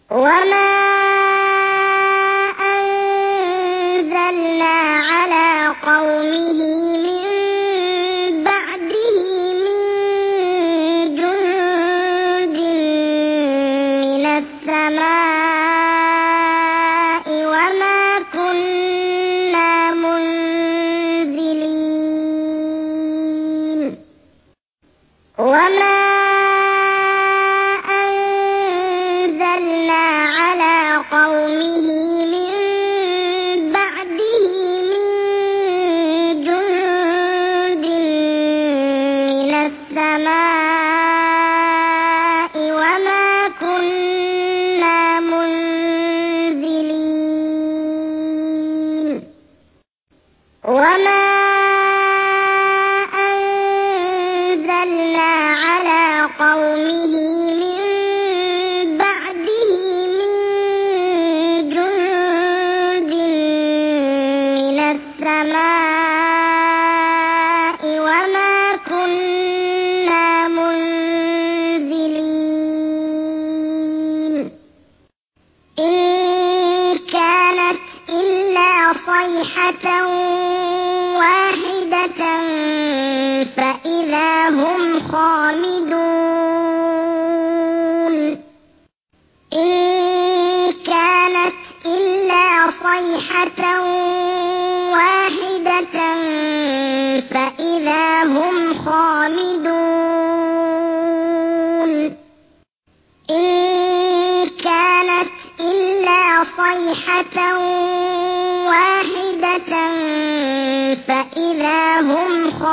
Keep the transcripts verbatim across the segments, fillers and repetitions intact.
وما أنزلنا على قومه من بعده من جند من السماء وما كنا منزلين وما قومه من بعده من جند من السماء وما كنا منزلين وما أنزلنا على قومه من بعده من السماء وما كنا منزلين إن كانت إلا صيحة واحدة فإذا هم خامدون إن كانت إلا صيحة واحدة فإذا هم خامدون إن كانت إلا صيحة واحدة فإذا هم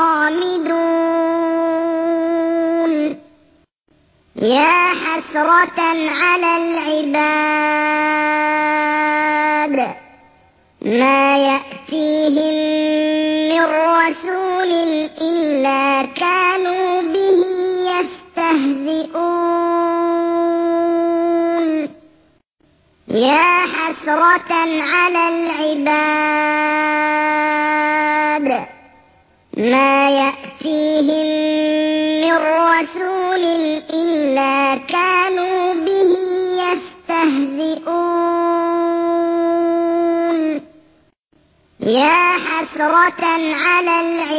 خامدون يا حسرة على العباد ما يأتيهم من رسول إلا كانوا به يستهزئون يا حسرة على العباد ما يأتيهم من رسول إلا كانوا به يستهزئون يا حسرة على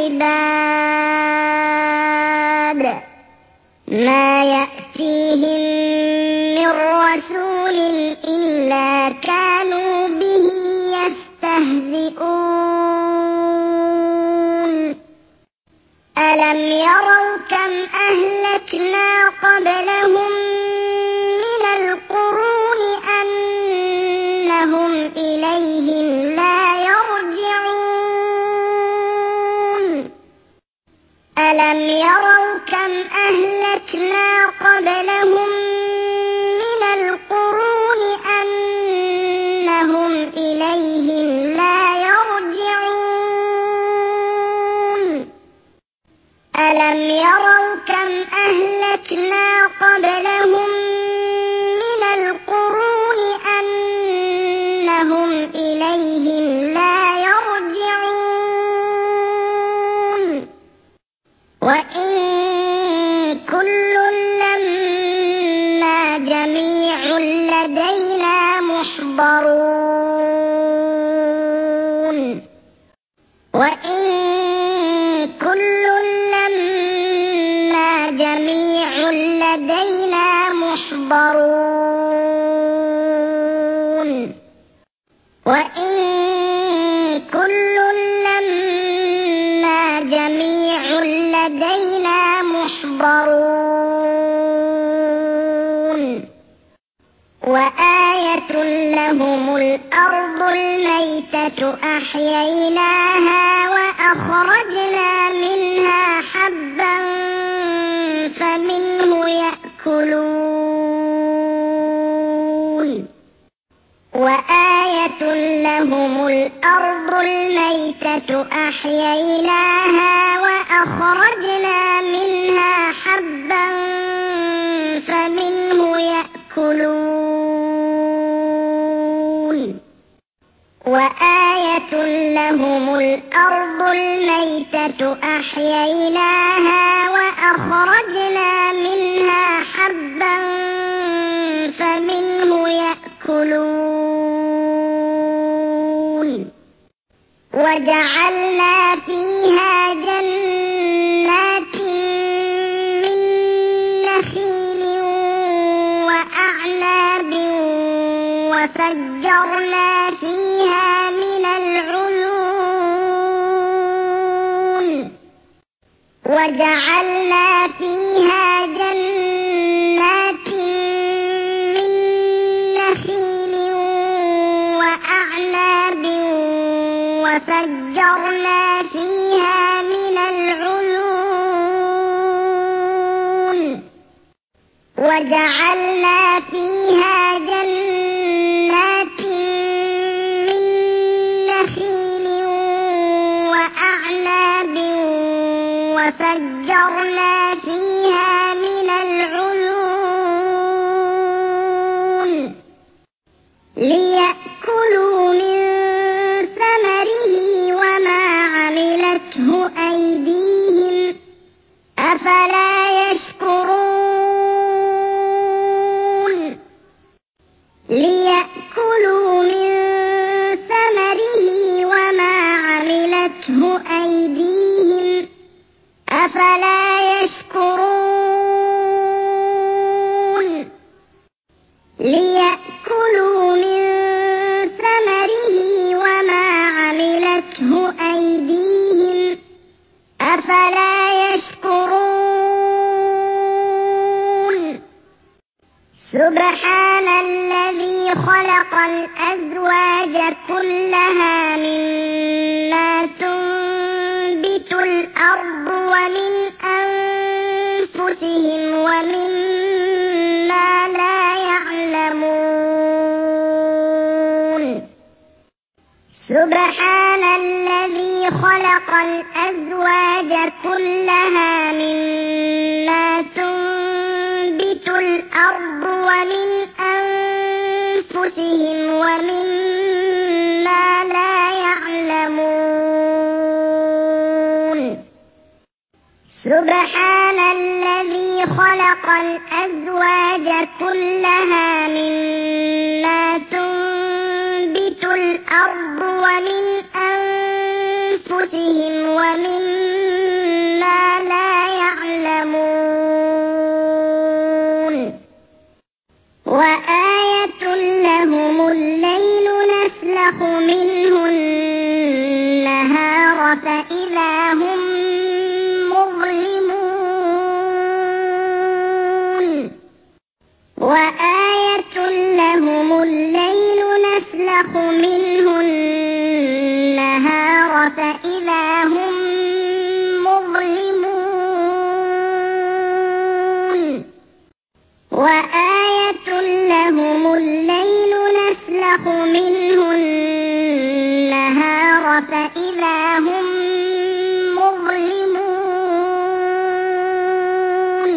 العباد ما يأتيهم من رسول إلا كانوا به يستهزئون ألم يروا كم أهلكنا قبلهم من القرون أنهم إليهم لا يرجعون ألم يروا كم أهلكنا قبلهم من القرون أنهم إليهم لا يرجعون ألم يروا كم أهلكنا قبلهم من القرون أنهم إليهم لا يرجعون وإن كل لما جميع لدينا محضرون وإن كل لما جميع لدينا محضرون وإن كل لما جميع لدينا محضرون وآية لهم الأرض الميتة أحييناها وأخرجنا منها حبا فمنه يأكلون وآية لهم الأرض الميتة أحييناها وأخرجنا منها حبا فمنه يأكلون وآية لهم الأرض الميتة أحييناها وأخرجنا منها حبا فمنه يأكلون وجعلنا فيها جنات من نخيل وأعناب وفجرنا فيها من العيون وجعلنا فيها جنات من نخيل وأعناب وفجرنا فيها من العيون وجعلنا فيها جنات من نخيل وأعناب وفجرنا فيها من العيون ليأكلوا من ثمره وما عملته أيديهم أفلا يشكرون ليأكلوا من ثمره وما عملته أيديهم أفلا يشكرون ليأكلوا من ثمره وما عملته أيديهم أفلا يشكرون سبحان الذي خلق الأزواج كلها مما تنبت الأرض ومن أنفسهم ومما لا يعلمون سبحان الذي خلق الأزواج كلها مما تنبت الأرض ومن أنفسهم ومما لا يعلمون سبحان الذي خلق الأزواج كلها مما تنبت الأرض ومن أنفسهم ومما لا يعلمون وآية لهم الليل نسلخ منه النهار فإذا هم مظلمون وآية لهم الليل نسلخ منه النهار فإذا هم مظلمون وآية لهم الليل نسلخ منه النهار فإذا هم مظلمون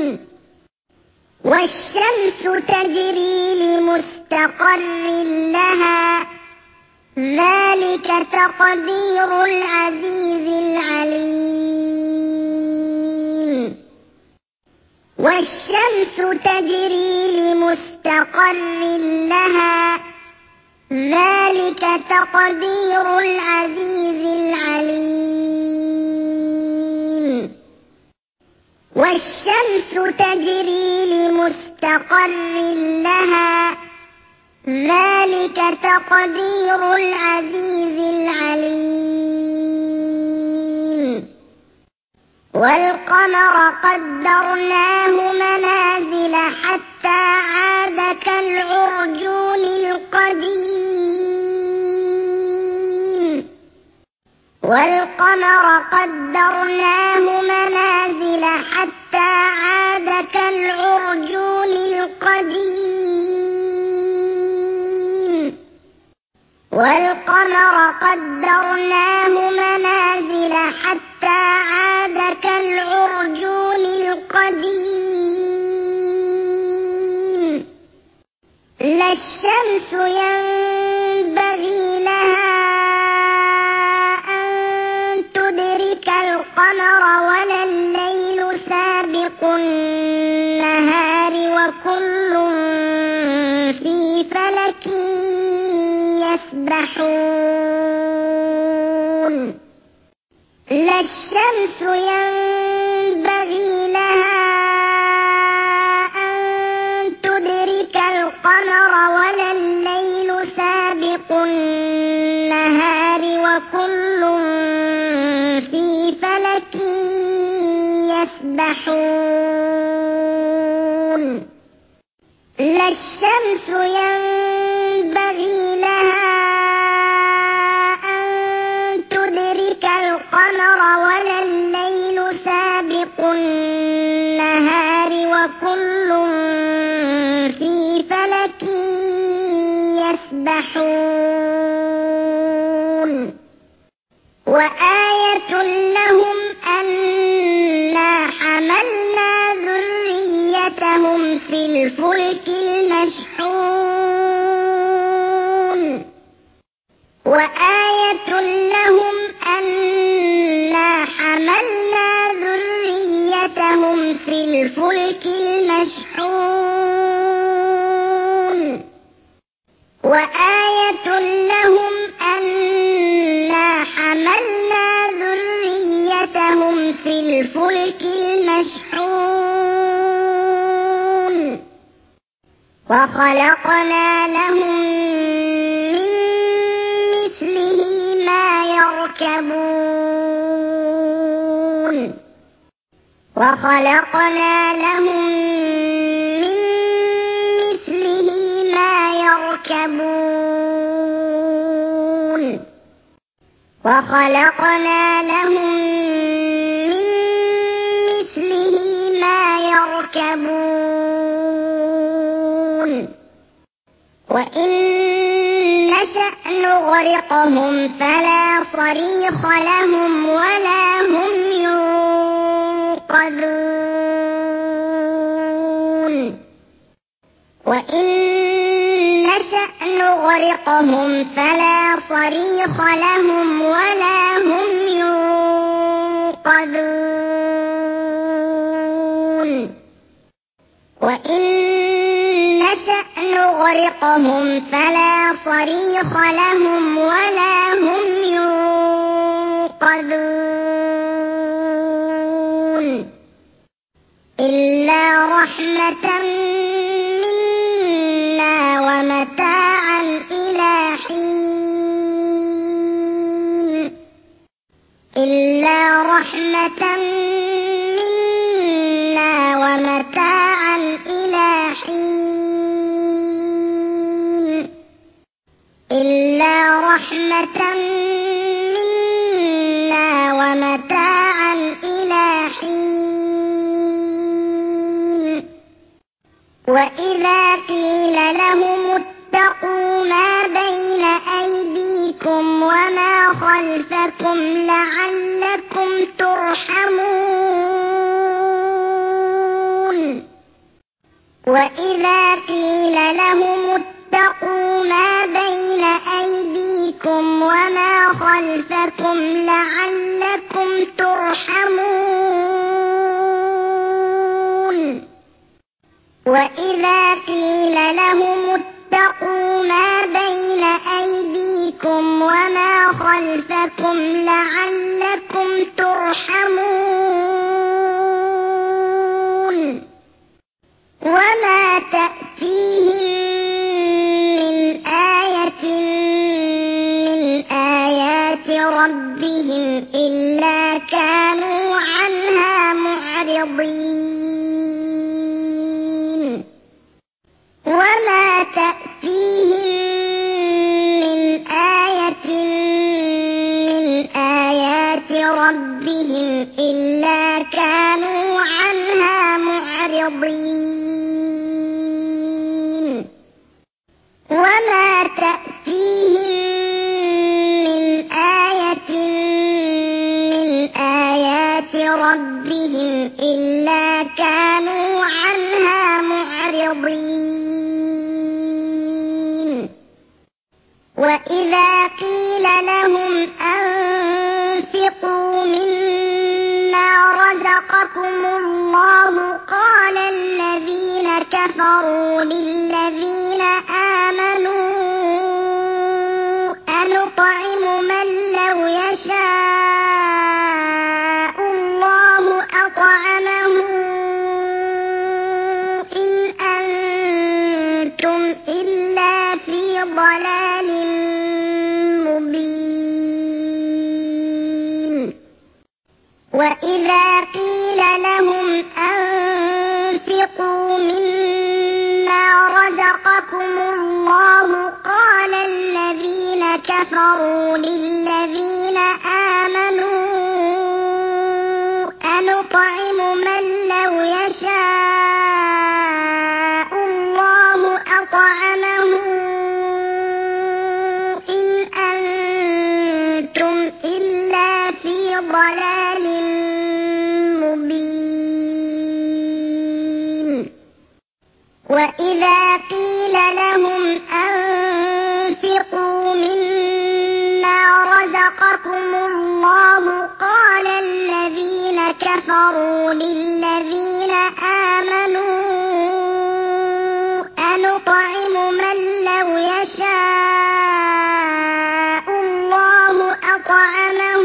والشمس تجري لمستقر لها ذلك تقدير العزيز العليم والشمس تجري لمستقر لها ذلك تقدير العزيز العليم والشمس تجري لمستقر لها ذلك تقدير العزيز العليم والقمر قدرناه منازل حتى عاد كالعرجون القديم والقمر قدرناه منازل حتى عاد كالعرجون القديم والقمر قدرناه منازل حتى عاد كالعرجون القديم لا الشمس ينبغي لها أن تدرك القمر ولا الليل سابق النهار وكل في فلك يسبحون لا الشمس ينبغي لها أن تدرك القمر ولا الليل سابق النهار وكل في فلك يسبحون لا الشمس ينبغي لها أن تدرك القمر ولا الليل سابق النهار وكل في فلك يسبحون وآية لهم أنا حملنا ذريتهم في الفلك المشحون وآية لهم أنا حملنا ذريتهم في الفلك المشحون وآية لهم أنا حملنا ذريتهم في الفلك المشحون وخلقنا لهم من مثله ما يركبون وخلقنا لهم من مثله ما يركبون وخلقنا لهم من مثله ما يركبون وإن نشأ نغرقهم فلا صريخ لهم ولا هم ينقذون وإن نشأ نغرقهم فلا صريخ لهم ولا هم ينقذون وإن نشأ نغرقهم فلا صريخ لهم ولا هم ينقذون إلا رحمة منا ومتاعا إلى حين إلا رحمة منا ومتاعا إلى حين إلا رحمة منا ومتاعا إلى حين وإذا قيل لهم اتقوا ما بين أيديكم وما خلفكم لعلكم ترحمون وإذا قيل لهم اتقوا ما بين أيديكم وما خلفكم لعلكم ترحمون وإذا قيل لهم اتقوا ما بين أيديكم وما خلفكم لعلكم ترحمون وما تأتيهم من آية من آيات ربهم إلا كانوا عنها معرضين وما تأتيهم من آية من آيات ربهم إلا كانوا عنها معرضين وما تأتيهم من آية من آيات ربهم إلا كانوا عنها معرضين وإذا قيل لهم أنفقوا مما رزقكم الله قال الذين كفروا للذين آمنوا ضلال مبين وإذا قيل لهم أنفقوا مما رزقكم الله قال الذين كفروا للذين آمنوا أنطعم من لو يشاء الله أطعمه إن أنتم إلا في ضلال مبين وإذا قيل لهم أنفقوا مما رزقكم الله قال الذين كفروا للذين آمنوا أنطعم من لو يشاء الله أطعمه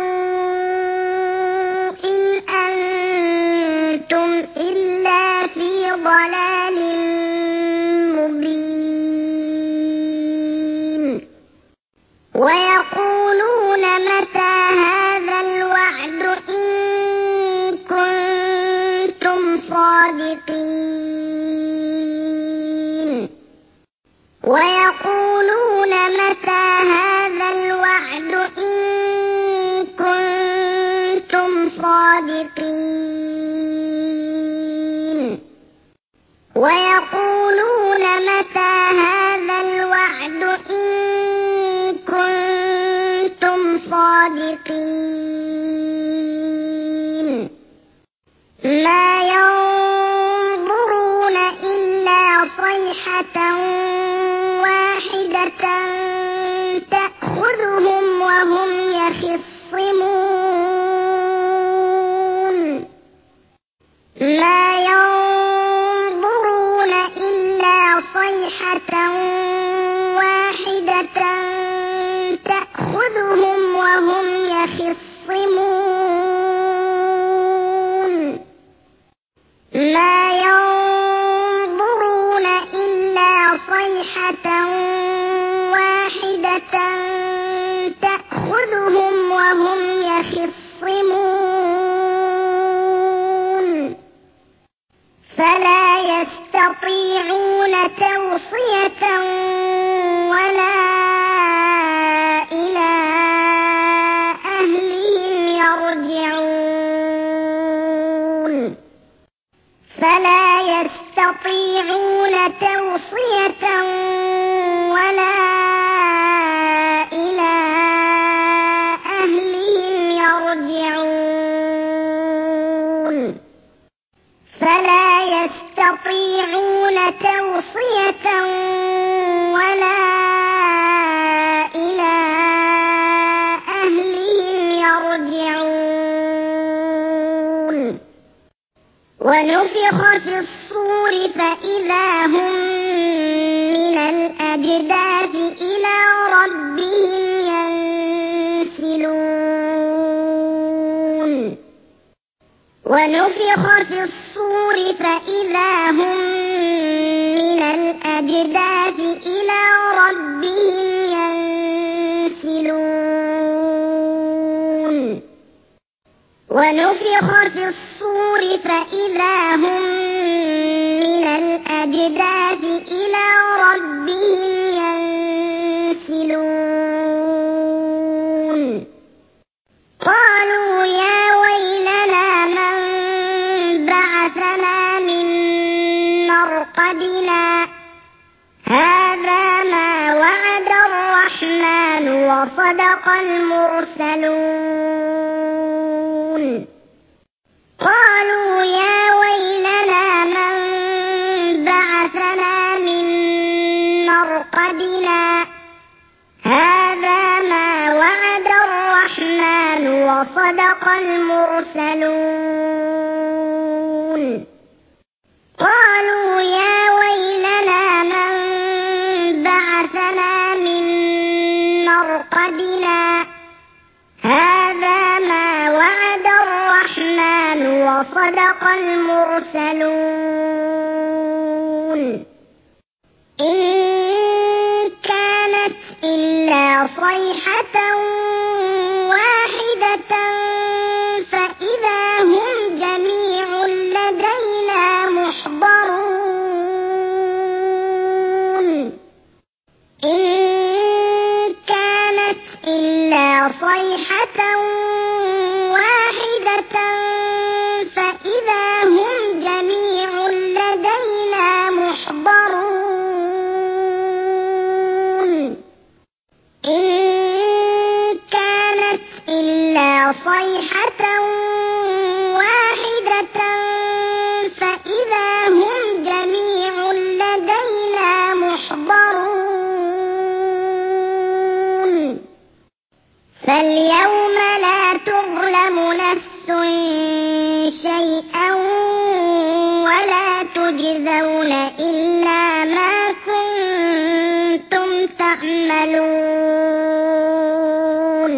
إن أنتم إلا في ضلال مبين ويقولون متى هذا الوعد إن كنتم صادقين ويقولون متى هذا الوعد إن كنتم صادقين ويقولون متى هذا الوعد إن كنتم صادقين ما ينظرون إلا صيحة واحدة تأخذهم وهم يخصمون ما ينظرون إلا صيحة واحدة تأخذهم وهم يخصمون ما ينظرون إلا صيحة واحدة تأخذهم وهم يخصمون فلا يستطيعون توصية ولا إلى أهلهم يرجعون فلا يستطيعون توصية ولا إلى أهلهم يرجعون فلا يستطيعون توصية ولا إلى أهلهم يرجعون ونفخ في الصور فإذا هم من الأجداث إلى ربهم ينسلون ونفخ في الصور فإذا هم من الأجداث إلى ربهم ينسلون ونفخ في الصور فإذا هم من الأجداث إلى ربهم ينسلون قالوا يا ويلنا من بعثنا من مرقدنا هذا ما وعد الرحمن وصدق المرسلون قالوا يا ويلنا من بعثنا من مرقدنا هذا ما وعد الرحمن وصدق المرسلون قالوا يا ويلنا من بعثنا من مرقدنا هذا ما وعد الرحمن وصدق المرسلون إن صيحة واحدة فإذا هم جميع لدينا محضرون إن كانت إلا صيحة واحدة فإذا هم جميع لدينا محضرون إن كانت إلا صيحة واحدة فإذا هم جميع لدينا محضرون فاليوم لا تظلم نفس شيئا ولا تجزون إلا ما كنتم تعملون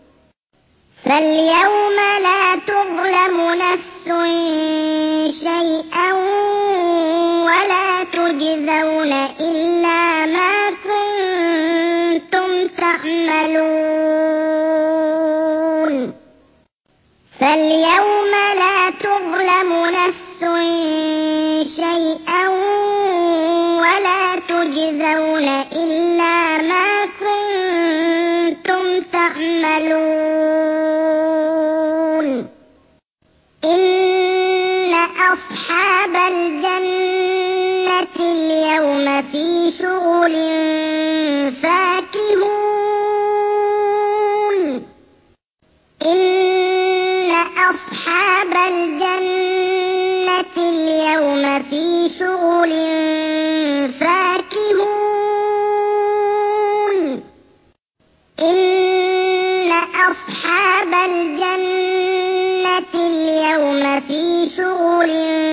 فاليوم لا تظلم نفس شيئا ولا تجزون إلا ما كنتم تعملون فاليوم لا تظلم نفس شيئا ولا تجزون إلا ما كنتم تعملون إن أصحاب الجنة اليوم في شغل فاكهون إن أصحاب الجنة اليوم في شغل فاكهون إن أصحاب الجنة اليوم في شغل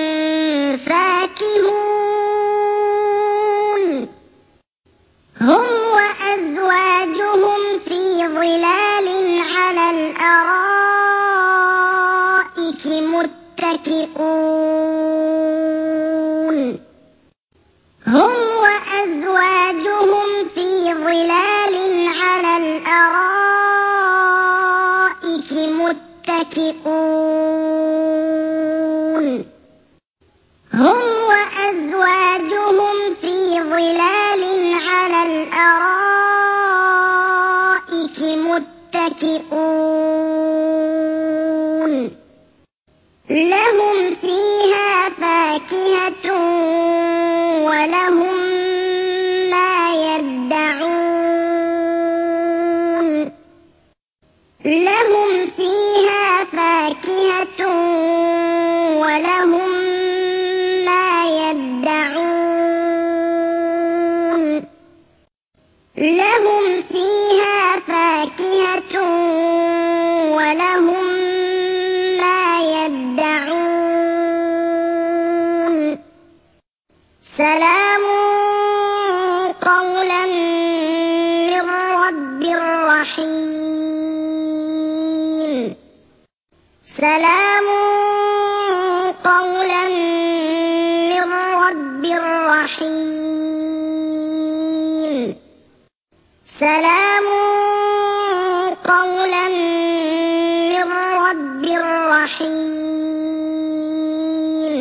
فاكهون هم وأزواجهم في ظلال على الأرائك متكئون هم وأزواجهم في ظلال على الأرائك متكئون هم وأزواجهم في ظلال على الأرائك متكئون لهم فيها فاكهة ولهم ما يدعون لهم فيها فاكهة ولهم ما يدعون لهم فيها فاكهة ولهم ما يدعون سلام قولا من رب رحيم سلام قولا من رب رحيم سلام قولا من رب رحيم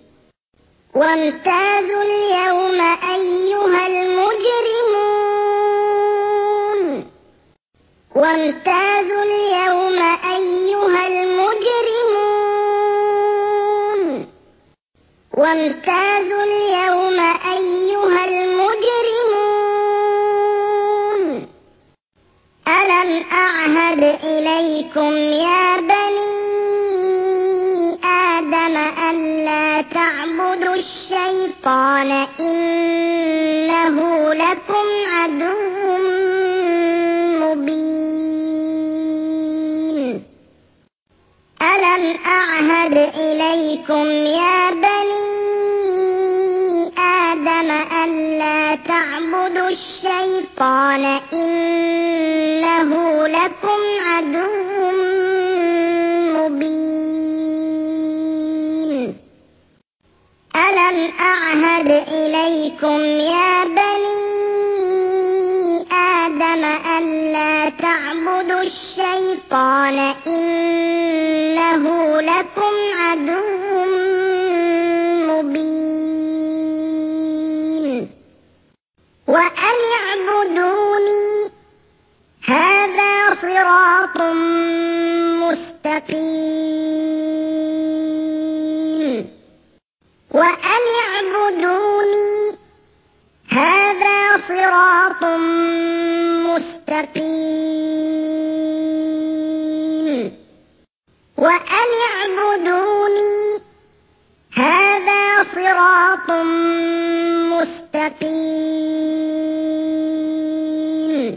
وامتازوا اليوم أيها المجرمون وامتازوا اليوم أيها المجرمون وامتازوا اليوم أيها المجرمون ألم أعهد إليكم يا بني آدم ألا تعبدوا الشيطان إنه لكم عدو مبين ألم أعهد إليكم يا بني آدم ألا تعبدوا الشيطان إنه لكم عدو مبين ألم أعهد إليكم يا بني آدم ألا تعبدوا الشيطان إنه لكم عدو مبين وأن اعبدوني هذا صراط مستقيم وأن اعبدوني هذا صراط مستقيم وأن اعبدوني هذا صراط مستقيم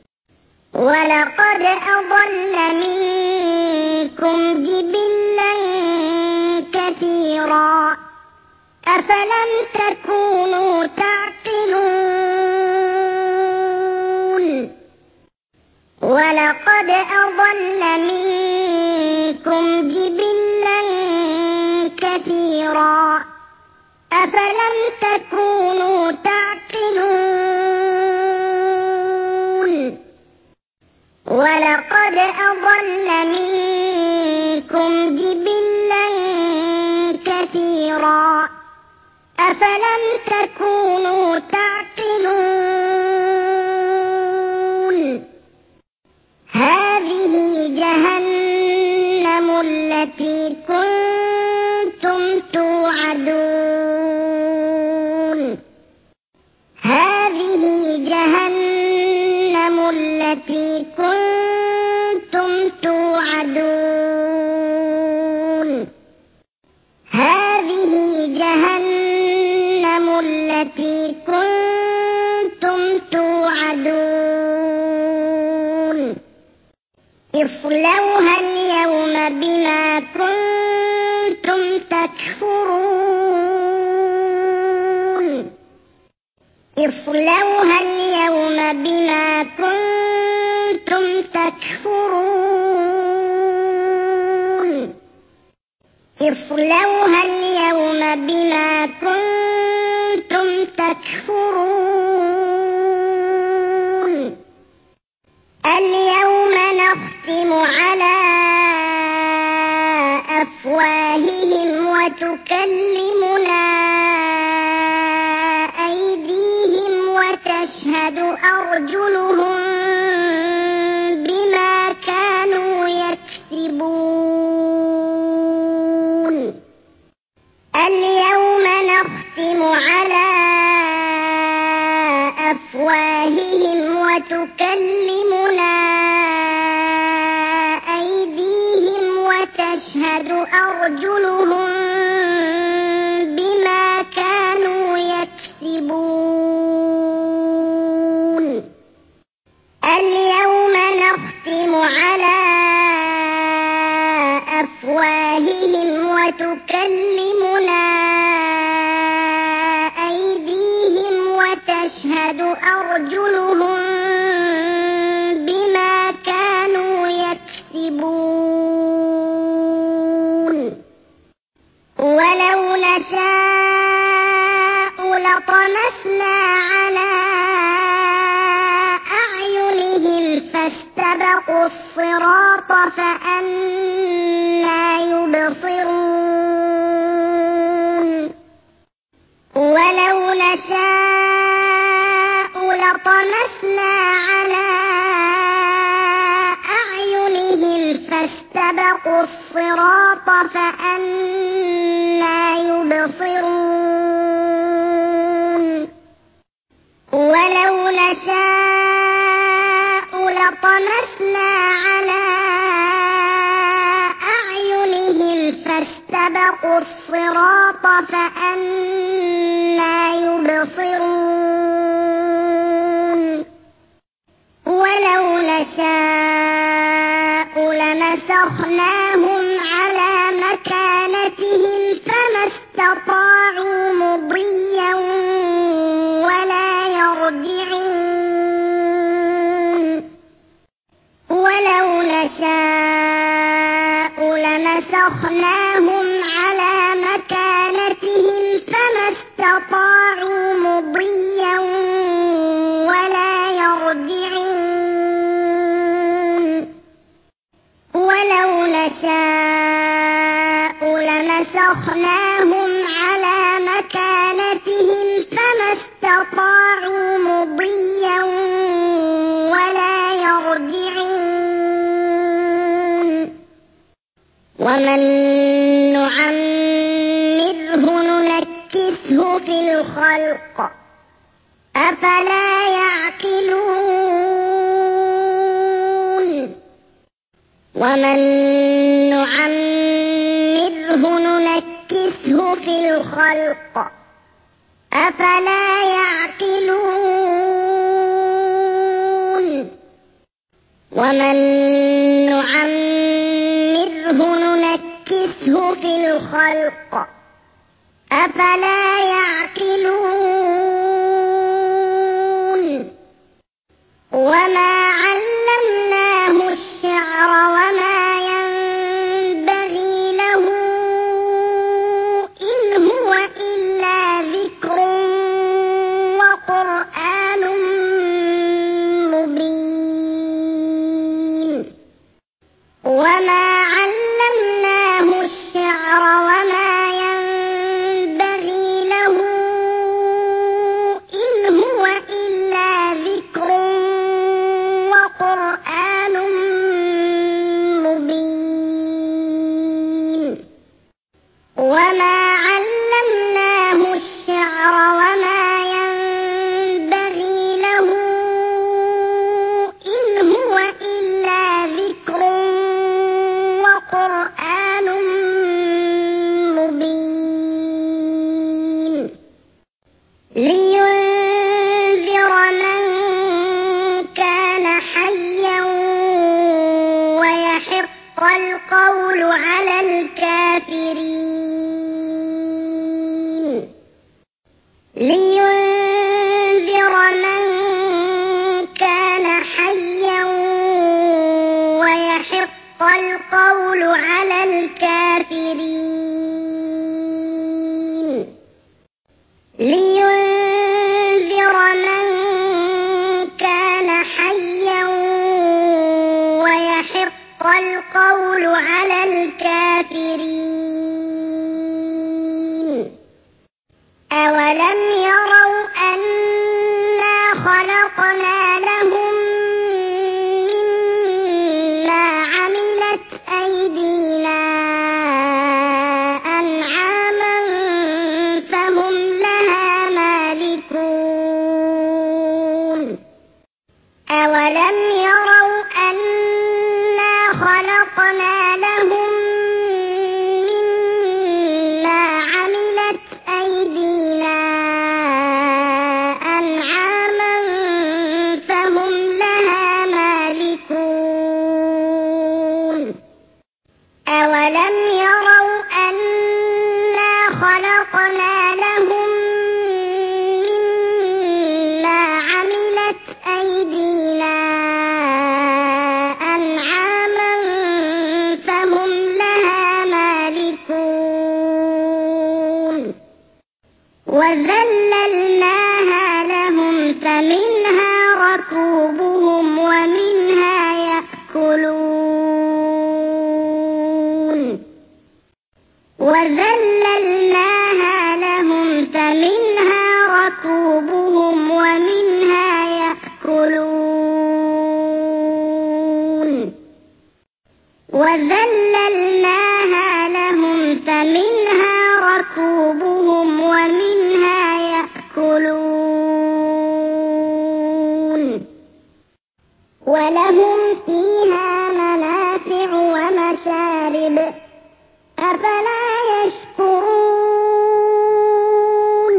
ولقد أضل منكم جبلا كثيرا أفلم تكونوا تعقلون ولقد أضل منكم جبلا كثيرا أفلم تكونوا تعقلون ولقد أضل منكم جبلا كثيرا أفلم تكونوا تعقلون هذه جهنم التي كنتم توعدون هذه جهنم التي كنتم توعدون هذه جهنم التي كنتم توعدون اصلوها اليوم بما كنتم تكفرون اصلوها اليوم بما كنتم تكفرون اصلوها اليوم بما كنتم تكفرون اليوم نختم على أفواههم وتكلمنا أيديهم وتشهد أرجلهم بما كانوا يكسبون اليوم نختم على أفواههم وتكلمنا أيديهم وتشهد أرجلهم بما كانوا يكسبون اليوم نختم على أفواههم وتكلمنا أيديهم وتشهد أرجلهم بما كانوا يكسبون ولو نشاء لطمسنا على أعينهم فاستبقوا الصراط فأنى يبصرون ولو نشاء لطمسنا على أعينهم فاستبقوا الصراط فأنى يبصرون ولو نشاء لطمسنا على أعينهم فاستبقوا الصراط فأنى يبصرون ولو نشاء لمسخناهم على مكانتهم فما استطاعوا مضيا ولا يرجعون ولو نشاء لمسخناهم على مكانتهم فما استطاعوا مضيا ولا يرجعون نشاء لمسخناهم على مكانتهم فما استطاعوا مضيا ولا يرجعون ومن نعمره ننكسه في الخلق أفلا يعقلون ومن نعمره ننكسه في الخلق أفلا يعقلون ومن نعمره ننكسه في الخلق أفلا يعقلون وما علمناه الشعر وما ينبغي له إن هو إلا ذكر وقرآن مبين وما علمناه الشعر وما ينبغي له إن هو إلا ذكر وقرآن مبين وما علمناه الشعر وما ينبغي له إن هو إلا ذكر وقرآن مبين لينذر من كان حيا ويحق القول على الكافرين لينذر من كان حيا ويحق القول على الكافرين لينذر من كان حيا ويحق القول على الكافرين أولم يروا أنا خلقنا لهم مما عملت أيدينا أنعاما فهم لها مالكون أولم يروا أنا خلقنا لهم مما عملت أيدينا أنعاما فهم لها مالكون أولم يروا أنا خلقنا لهم مما عملت أيدينا أنعاما فهم لها مالكون وذللناها لهم فمنها ركوبهم ومنها يأكلون وذللناها لهم فمنها ركوبهم ومنها يأكلون وذللناها لهم فمنها ركوبهم ومنها يأكلون ولهم فيها منافع ومشارب أفلا يشكرون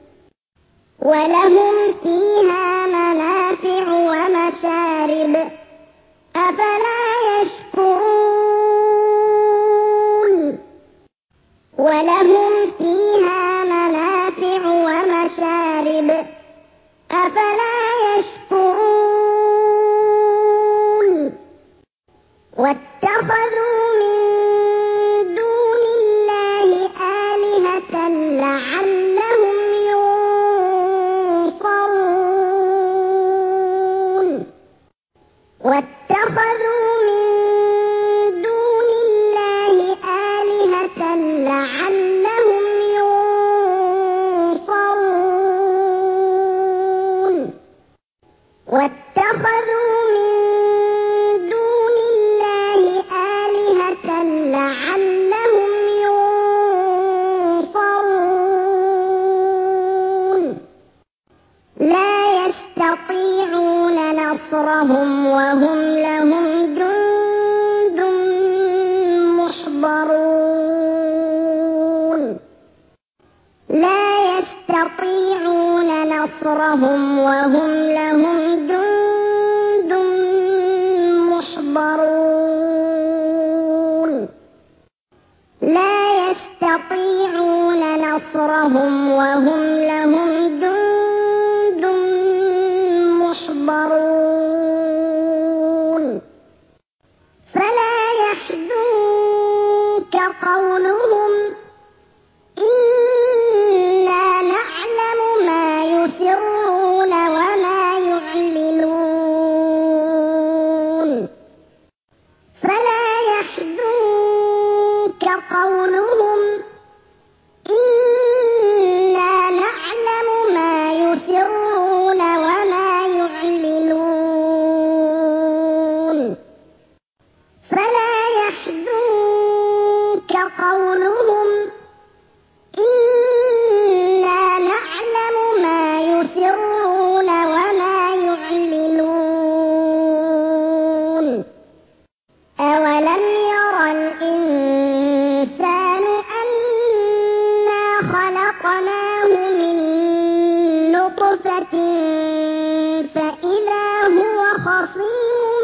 ولهم فيها منافع ومشارب أفلا يشكرون ولهم فيها منافع ومشارب أفلا يشكرون واتخذوا من دون الله آلهة لعلهم ينصرون واتخذوا من دون الله واتخذوا من دون الله آلهة لعلهم ينصرون لا يستطيعون نصرهم وهم لهم جند محضرون لا يستطيعون نصرهم وهم لهم جند محضرون لا يستطيعون نصرهم وهم لهم جند محضرون فلا يحزنك قولهم إنا نعلم ما يسرون وما يعلنون فلا يحزنك قولهم إنا نعلم ما يسرون وما يعلنون فلا يحزنك قولهم إنا نعلم ما يسرون وما يعلنون أولم ير الإنسان أنا خلقناه من نطفة فإذا هو خصيم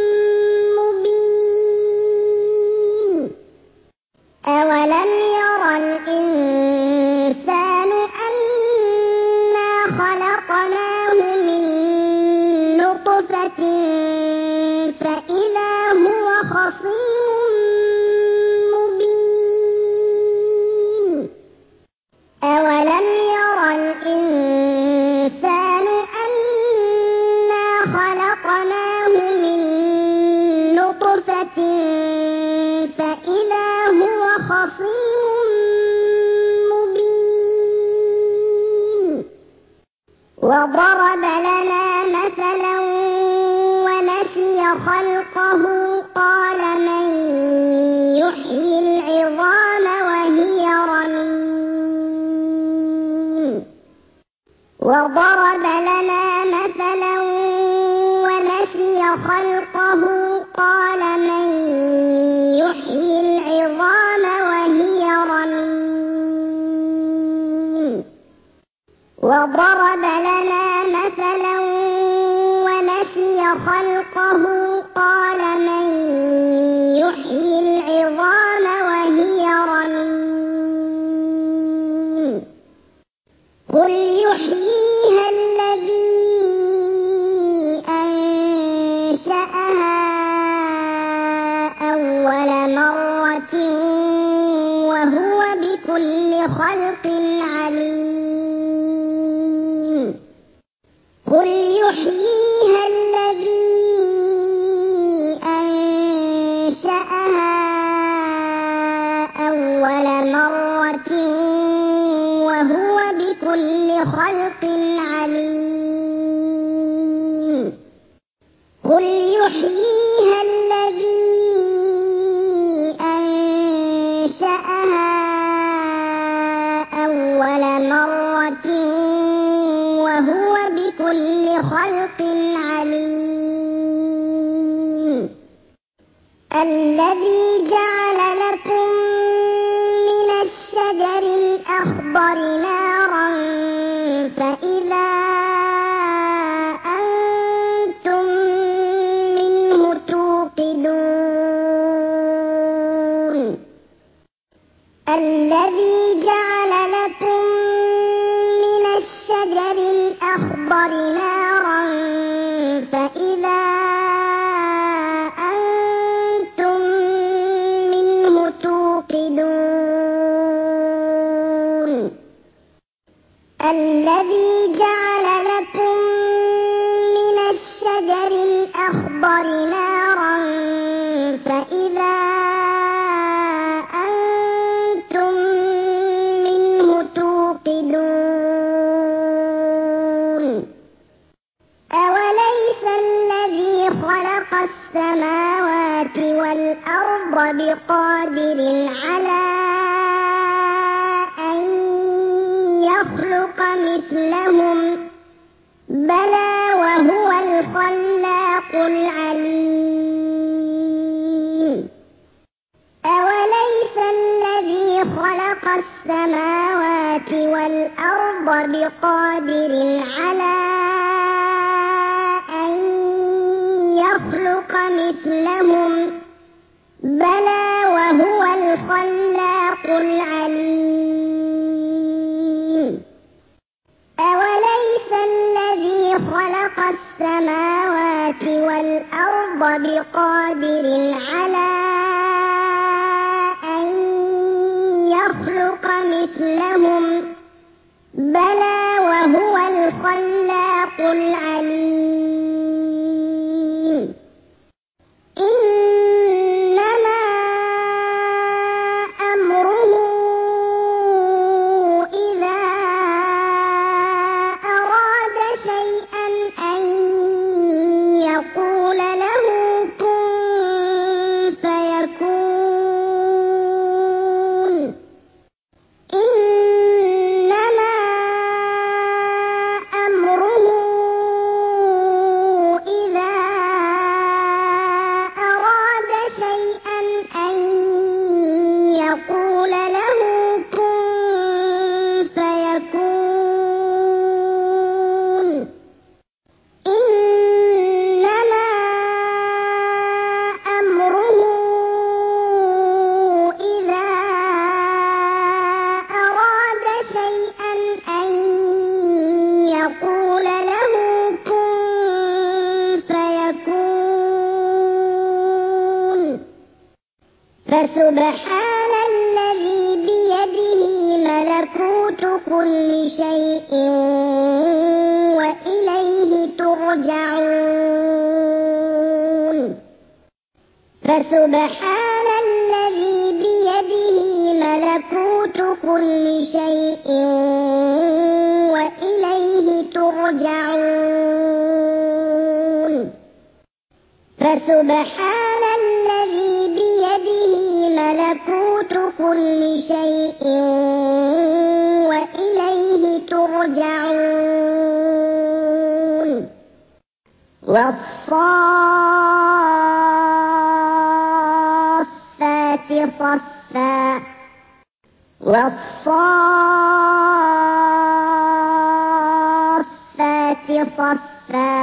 مبين أولم ير الإنسان أنا خلقناه من نطفة فإذا هو خصيم مبين أولم ير الإنسان أنا خلقناه من نطفة فإذا هو خصيم مبين وضرب لنا مثلا ونسي خلقه قال من يحيي العظام وهي رميم وضرب لنا مثلا ونسي خلقه قال من يحيي العظام وهي رميم وضرب لنا مثلا ونسي خلقه قال من يحيي العظام وهي رميم قل يحييها الذي أنشأها أول مرة وهو بكل خلق عليم قل يحييها الذي أنشأها أول مرة وهو بكل خلق عليم قل يحييها الذي أنشأها أول مرة وهو بكل خلق عليم الذي جعل لكم من الشجر الأخضر نارا فإذا أنتم منه توقدون الذي جعل لكم من الشجر الأخضر نارا فإذا أنتم منه توقدون السماوات والأرض بقادر على أن يخلق مثلهم بلى وهو الخلاق العليم أوليس الذي خلق السماوات والأرض بقادر على أن يخلق مثلهم بلى وهو الخلاق العليم أوليس الذي خلق السماوات والأرض بقادر على أن يخلق مثلهم بلى وهو الخلاق العليم إنما أمره إذا أراد شيئا أن يقول له كن فيكون إنما أمره إذا أراد شيئا أن يقول له كن فيكون إنما أمره إذا أراد شيئا أن يقول له كن فيكون فسبحان الذي بيده ملكوت كل شيء وإليه ترجعون فسبحان الذي بيده ملكوت كل شيء وإليه ترجعون فسبحان الذي بيده ملكوت كل شيء وإليه ترجعون والصافات صفا والصافات صفا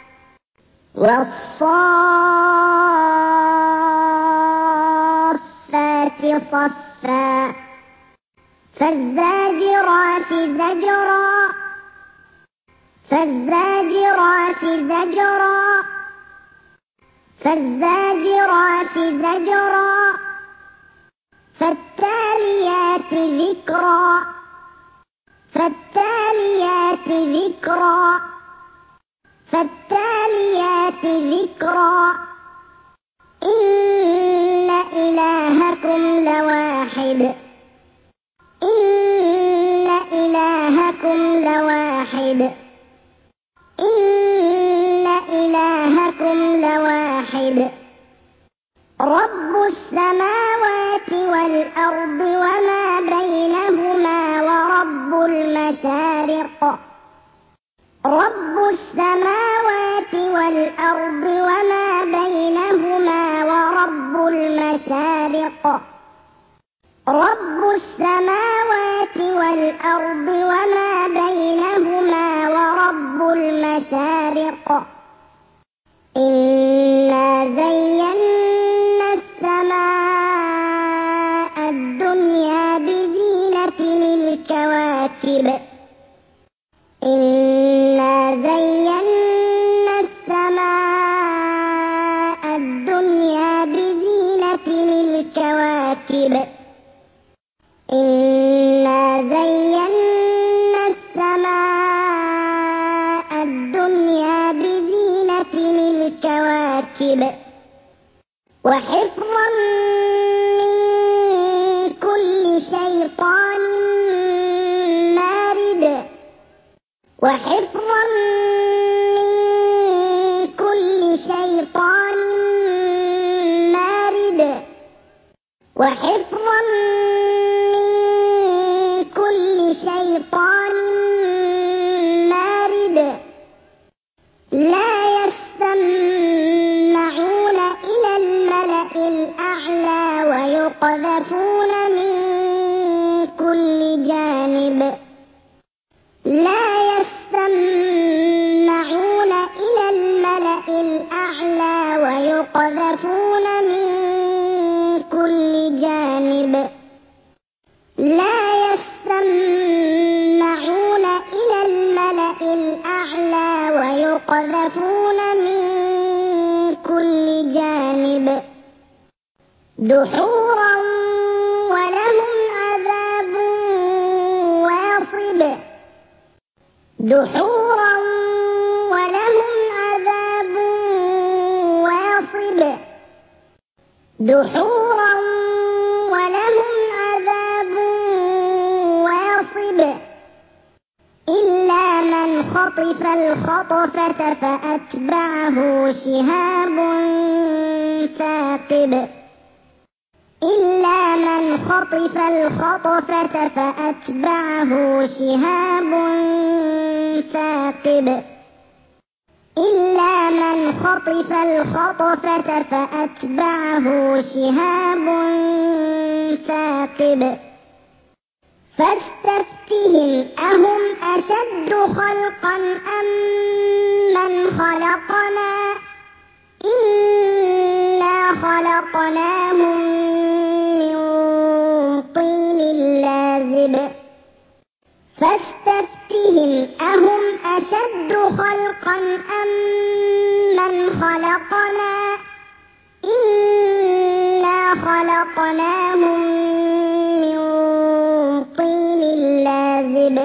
والصافات صفا فالزاجرات زجرا فالزاجرات زجرا فالزاجرات زجرا فالتاليات ذكرا فالتاليات ذكرا فالتاليات ذكرا إن إلهكم لواحد إن إلهكم لواحد إن إلهكم لواحد رب السماوات والأرض وما بينهما ورب المشارق رب السماوات والأرض وما بينهما ورب المشارق رب السماوات والأرض وما بينهما ورب المشارق إنا زينا السماء الدنيا بزينة الكواكب إنا زينا السماء الدنيا بزينة الكواكب إنا زينا السماء الدنيا بزينة الكواكب وحفظا من كل شيطان مارد وحفظا من كل شيطان الأعلى ويقذفون من كل جانب لا يسمعون إلى الملأ الأعلى ويقذفون من كل جانب دحورا ولهم عذاب واصب دحورا ولهم عذاب واصب دحورا ولهم عذاب واصب إلا من خطف الخطفة فأتبعه شهاب ثاقب إلا من خطف الخطفة فأتبعه شهاب ثاقب إلا من خطف الخطفة فأتبعه شهاب ثاقب فاستفتهم أهم أشد خلقا أم من خلقنا إنا خلقناهم من طين لازب فاستفتهم أهم أشد خلقا أم من خلقنا إنا خلقناهم من طين لازب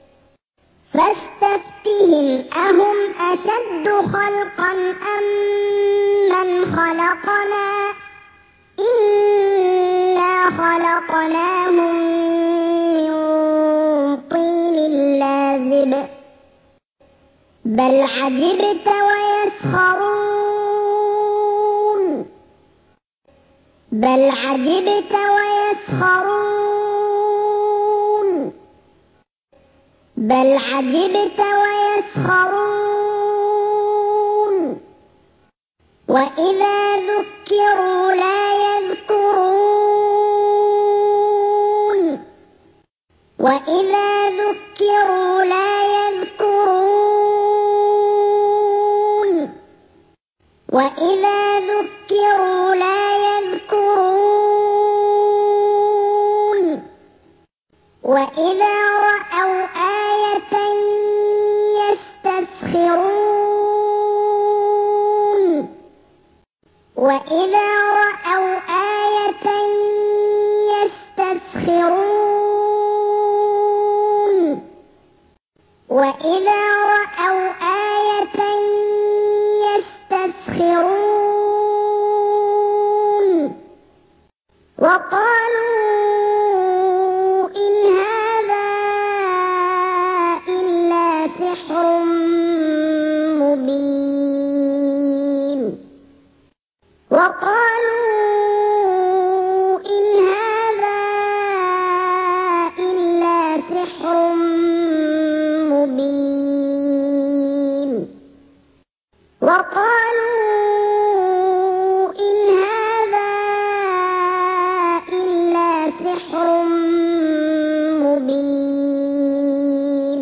فاستفتهم أهم أشد خلقا أم من خلقنا إنا خلقناهم من طين لازب بل عجبت ويسخرون بل عجبت ويسخرون بل عجبت ويسخرون وإذا ذكروا لا يذكرون وإذا ذكروا لا يذكرون وإذا ذكروا لا يذكرون وإذا رأوا آية يستسخرون وإذا رأوا آية يستسخرون وإذا رأوا آية يستسخرون وقالوا إن هذا إلا سحر مبين وقالوا إن هذا إلا سحر مبين وقالوا إن هذا إلا سحر مبين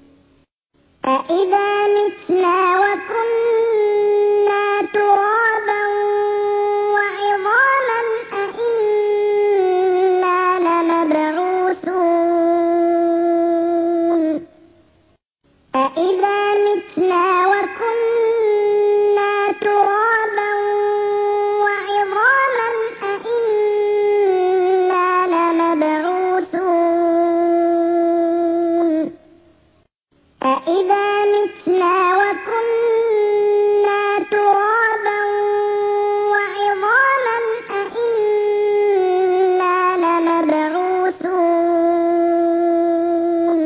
أإذا متنا وكنا ترابا وعظاما أإنا لمبعوثون أإذا متنا وكنا ترابا وعظاما أإنا لمبعوثون أإذا متنا وكنا ترابا وعظاما أإنا لمبعوثون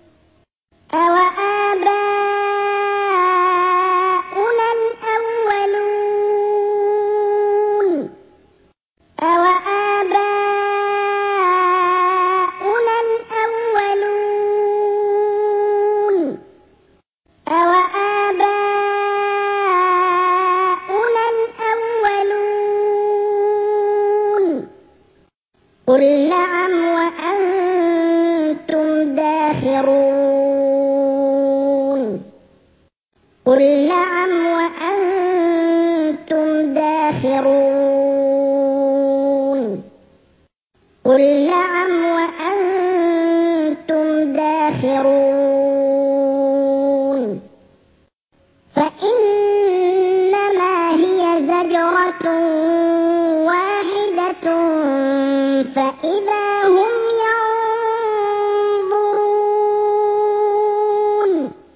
أوآباؤنا الأولون أوآباؤنا الأولون أوآباؤنا الأولون قل نعم وأنتم داخرون قل نعم وأنتم داخرون قل نعم وأنتم داخرون فإنما هي زجرة واحدة فإذا هم ينظرون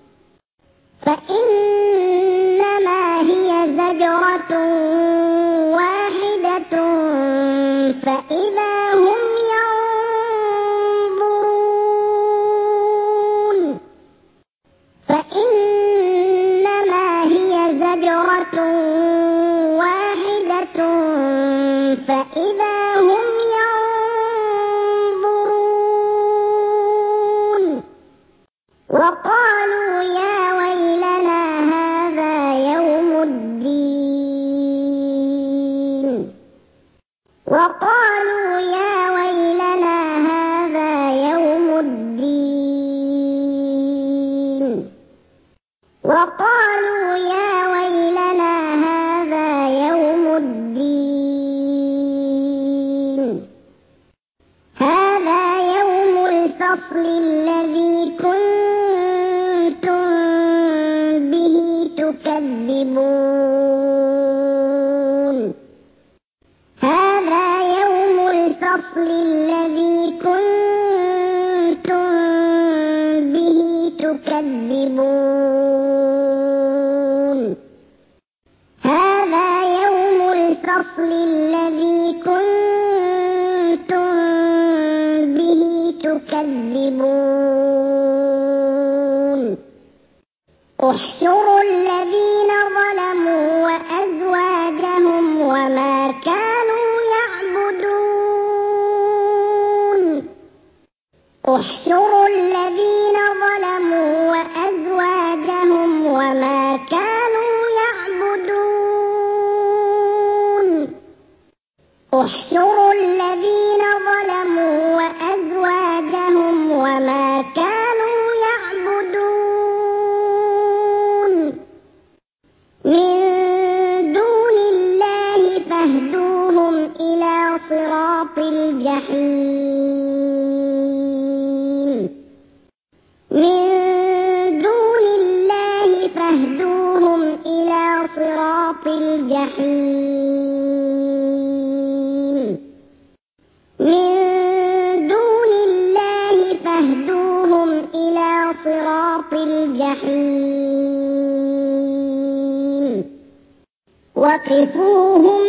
فإنما هي زجرة واحدة فإذا هم ينظرون فإنما هي زجرة واحدة فإذا هم ينظرون وقالوا يا ويلنا هذا يوم الدين وقالوا يا ويلنا هذا يوم الدين وقالوا يا ويلنا هذا يوم الدين هذا يوم الفصل الذي كنتم به تكذبون هذا يوم الفصل الذي كنتم به تكذبون هذا يوم الفصل الذي كنتم به تكذبون احشروا الذين ظلموا وأزواجهم وما كانوا يعبدون احشروا الذين ظلموا وأزواجهم وما كانوا يعبدون احشروا الذين ظلموا وأزواجهم وما كانوا يعبدون من دون الله فاهدوهم إلى صراط الجحيم من دون الله فاهدوهم إلى صراط الجحيم من دون الله فاهدوهم إلى صراط الجحيم وقفوهم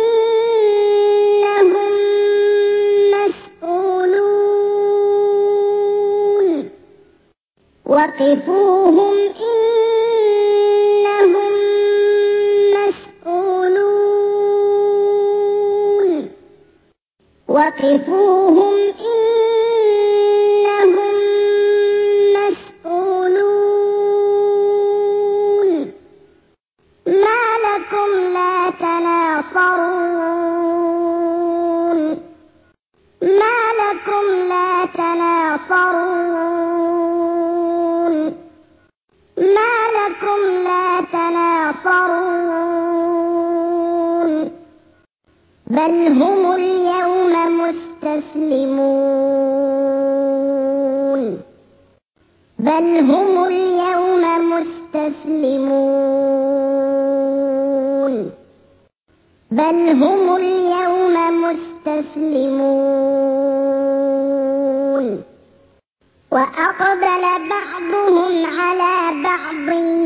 إنهم مسؤولون وقفوهم إنهم مسؤولون وقفوهم إنهم مسؤولون ما لكم لا تناصرون ما لكم لا تناصرون ما لكم لا تناصرون بل هم اليوم مستسلمون بل هم اليوم مستسلمون بل هم اليوم مستسلمون وأقبل بعضهم على بعض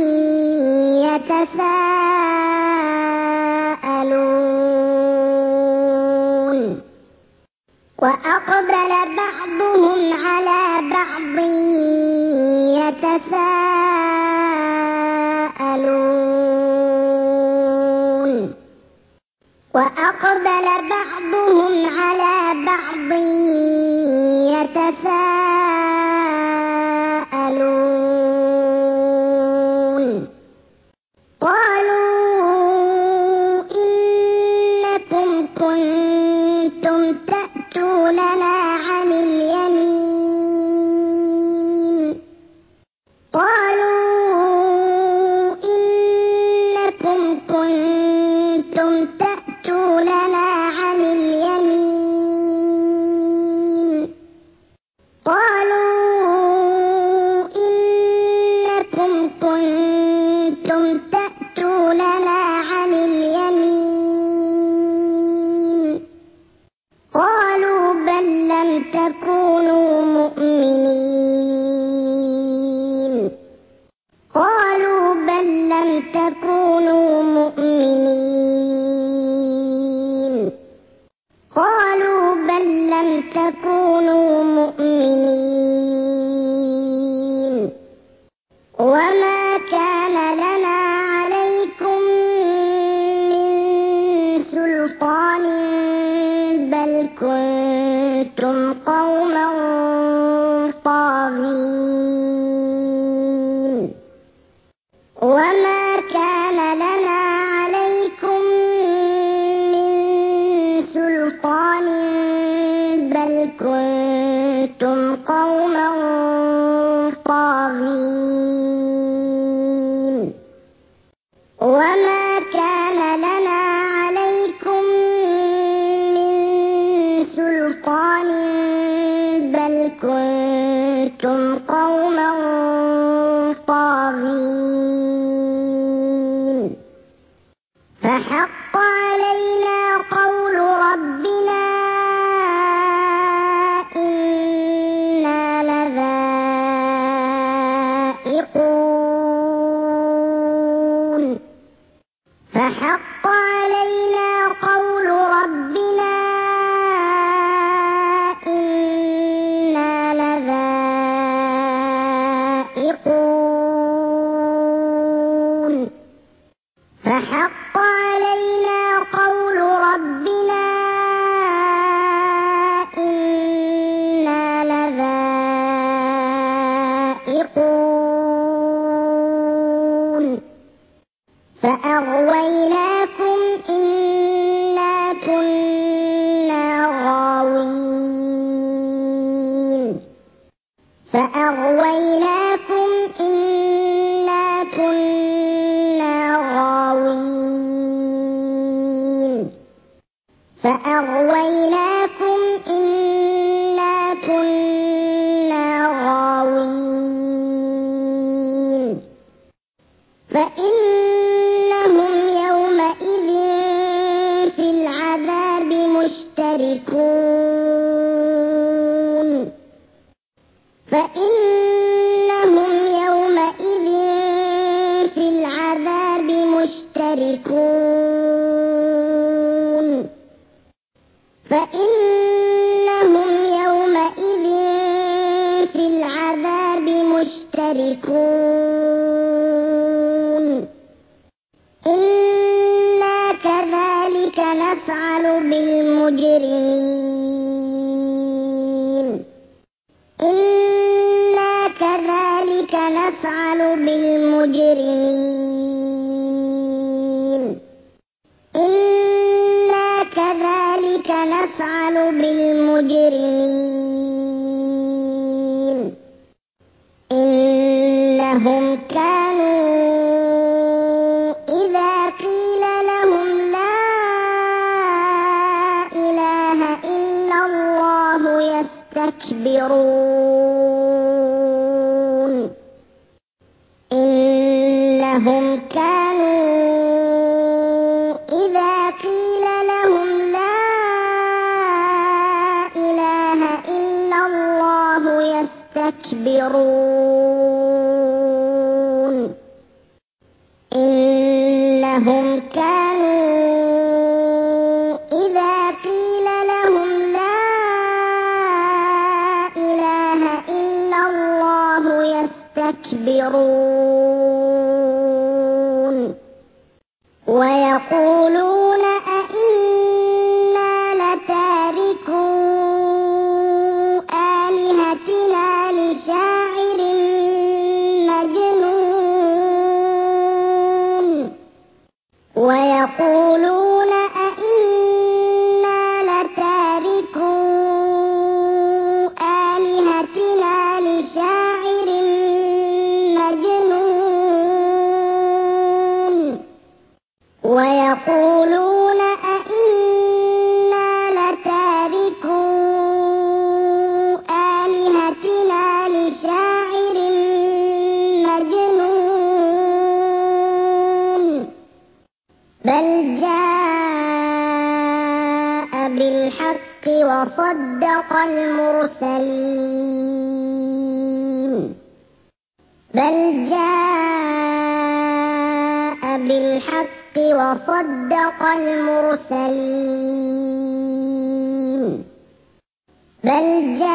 يتساءلون وأقبل بعضهم على بعض يتساءلون وأقبل بعضهم على بعض يتساءلون قالوا إنكم كنتم تأتوننا عن اليمين قالوا إنكم كنتم تأتوننا تكونوا مؤمنين قالوا بل لم تكونوا مؤمنين وما كان لنا عليكم من سلطان بل كنتم قوما طاغين وما كان لنا عليكم من سلطان بل كنتم قوما طاغين وما كان لنا عليكم من سلطان بل كنتم قوما طاغين فحق علينا قول ربنا إنا لذائقون فحق علينا قول ربنا إنا لذائقون فحق علينا قول ربنا إنا لذائقون فأغويناكم إنا كنا غاوين فأغويناكم إنا كنا غاوين فأغويناكم إنا كنا غاوين فإنهم يومئذ في العذاب مشتركون فإنهم يومئذ في العذاب مشتركون فإنهم يومئذ في العذاب مشتركون إنا كذلك نفعل بالمجرمين إنا كذلك نفعل بالمجرمين إنا كذلك نفعل بالمجرمين إنهم كانوا إذا قيل لهم لا إله إلا الله يستكبرون إنهم كانوا إذا قيل لهم لا إله إلا الله يستكبرون إنهم كانوا إذا قيل لهم لا إله إلا الله يستكبرون ويقولون أئنا لتاركو آلهتنا لشاعر مجنون ويقولون أئنا لتاركو آلهتنا لشاعر مجنون ويقولون أئنا لتاركو آلهتنا لشاعر مجنون بل جاء بالحق وصدق المرسلين بل جاء بالحق بِالْحَقِّ وَصَدَّقَ الْمُرْسَلِينَ بَلْ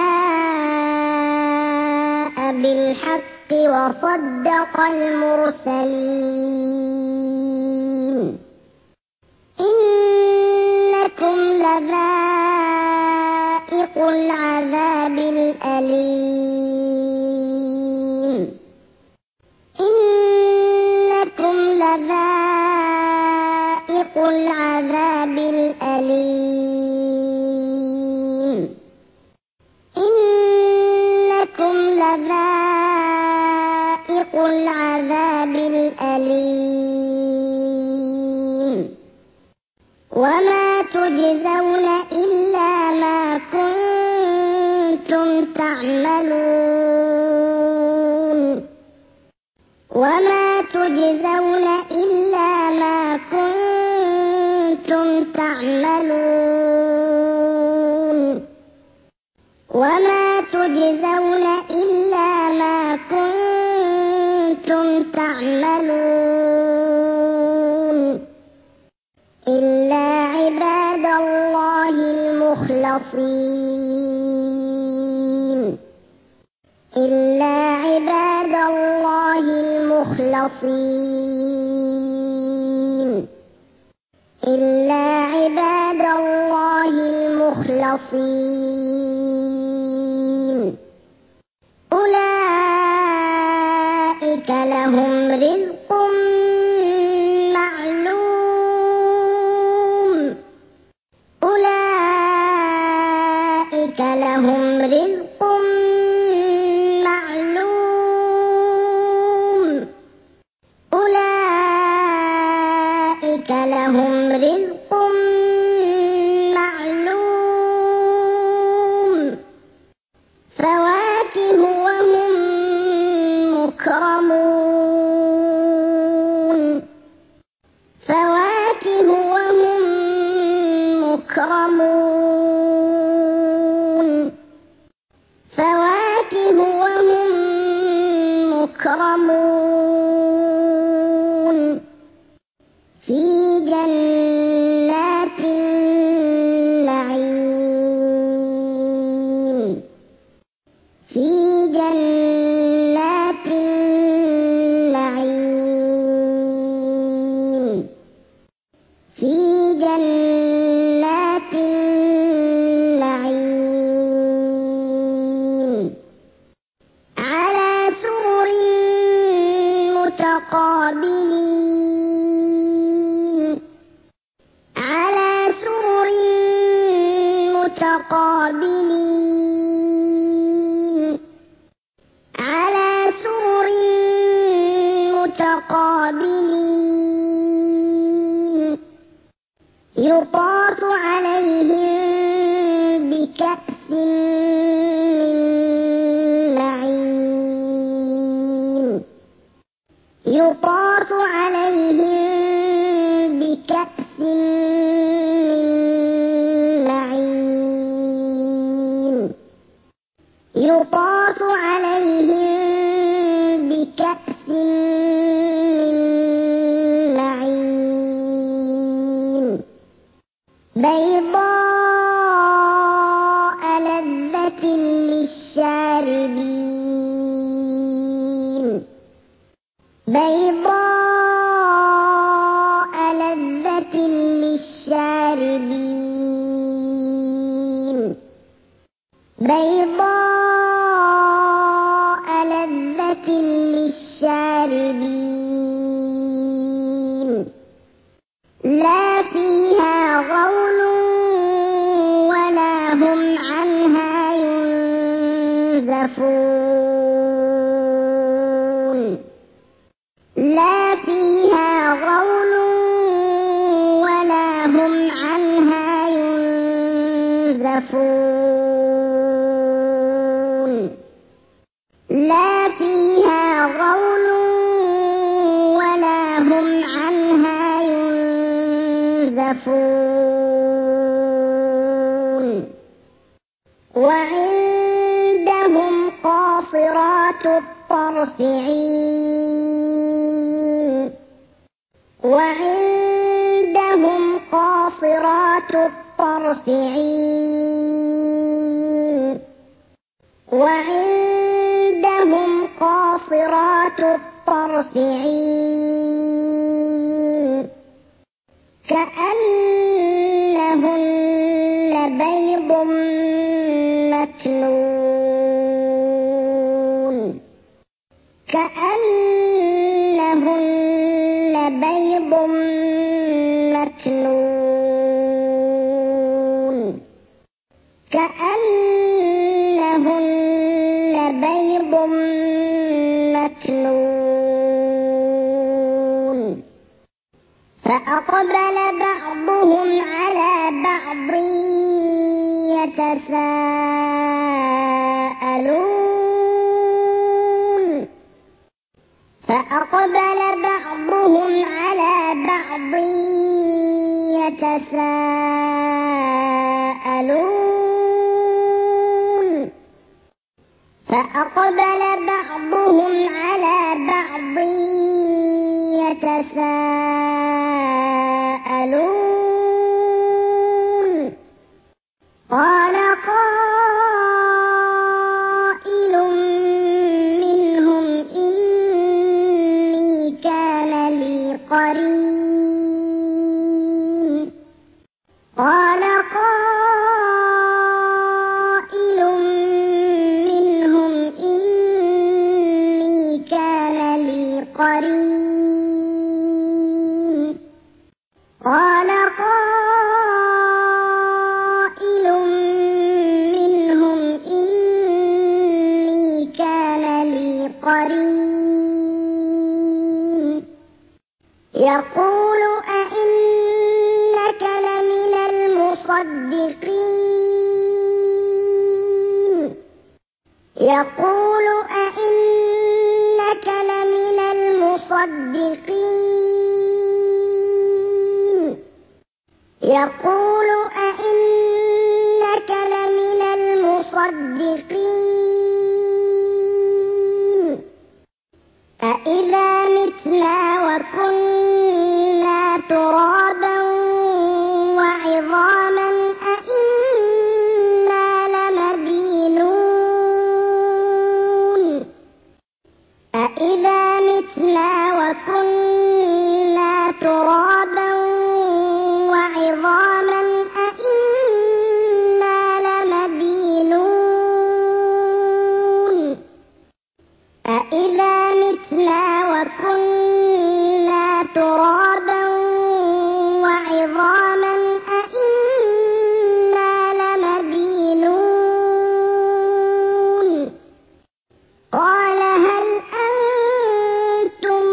جَاءَ بِالْحَقِّ وَصَدَّقَ الْمُرْسَلِينَ إِنَّكُمْ لَذَائِقُو الْعَذَابِ الْأَلِيمِ إِنَّكُمْ لَذَائِقُو الْعَذَابِ الْأَلِيمِ إِنَّكُمْ لَذَائِقُو الْعَذَابِ الْأَلِيمِ وَمَا تُجْزَوْنَ إِلَّا مَا كُنتُمْ تَعْمَلُونَ وَمَا تُجْزَوْنَ إِلَّا مَا كُنتُمْ تَعْمَلُونَ وَمَا تُجْزَوْنَ إِلَّا مَا كُنتُمْ تَعْمَلُونَ إِلَّا عِبَادَ اللَّهِ الْمُخْلَصِينَ إِلَّا عِبَادَ اللَّهِ الْمُخْلَصِينَ إِلَّا عِبَادَ اللَّهِ الْمُخْلَصِينَ أُولَئِكَ لَهُمْ رِزْقٌ مَّعْلُومٌ أُولَئِكَ لَهُمْ رِزْقٌ مَّعْلُومٌ أُولَئِكَ لَهُمْ رِزْقٌ مَّعْلُومٌ فَوَاكِهُ وَهُم مُّكْرَمُونَ فَوَاكِهُ وَهُم مُّكْرَمُونَ فَوَاكِهُ وَهُم مُّكْرَمُونَ فِي جَنَّاتِ النَّعِيمِ فِي جَنَّاتِ النَّعِيمِ فِي جَنَّاتِ النَّعِيمِ عَلَى سُرُرٍ مُّتَقَابِلِينَ عَلَى سُرُرٍ مُّتَقَابِلِينَ عَلَى سُرُرٍ مُّتَقَابِلِينَ يُطَافُ عَلَيْهِم بِكَأْسٍ مِّن مَّعِينٍ يُطَافُ عَلَيْهِم بِكَأْسٍ مِّن مَّعِينٍ يُطَافُ عَلَيْهِم بِكَأْسٍ مِّن مَّعِينٍ بَيْضَاءَ لَذَّةٍ لِّلشَّارِبِينَ بَيْضَاءَ لَذَّةٍ لِّلشَّارِبِينَ بَيْضَاءَ لَذَّةٍ لِّلشَّارِبِينَ لَا فِيهَا غَوْلٌ وَلَا هُمْ عَنْهَا يُنزَفُونَ لَا فِيهَا غَوْلٌ وَلَا هُمْ عَنْهَا يُنزَفُونَ لَا فِيهَا غَوْلٌ وَلَا هُمْ عَنْهَا يُنزَفُونَ وَعِندَهُمْ قَاصِرَاتُ الطَّرْفِ عِينٌ وعندهم قاصرات الطرف عين وعندهم قاصرات الطرف عين كأنهن بيض مكنون كأنهن بيض مكنون كأنهن بيض مكنون فأقبل بعضهم على بعض يتساءلون فأقبل بعضهم على بعض يتساءلون فأقبل بعضهم على بعض يتساءلون قال قائل منهم إني كان لي قرين قال قائل منهم إني كان لي قرين قال قائل منهم إني كان لي قرين يقول أئنك لمن المصدقين يقول أئنك لمن المصدقين يقول أئنك لمن المصدقين أإذا متنا وكنا ترابا وعظاما أإنا لمدينون أإذا متنا وكنا ترابا وعظاما أإنا لمدينون أإذا متنا وكنا ترابا وعظاما أإنا لمدينون قال هل أنتم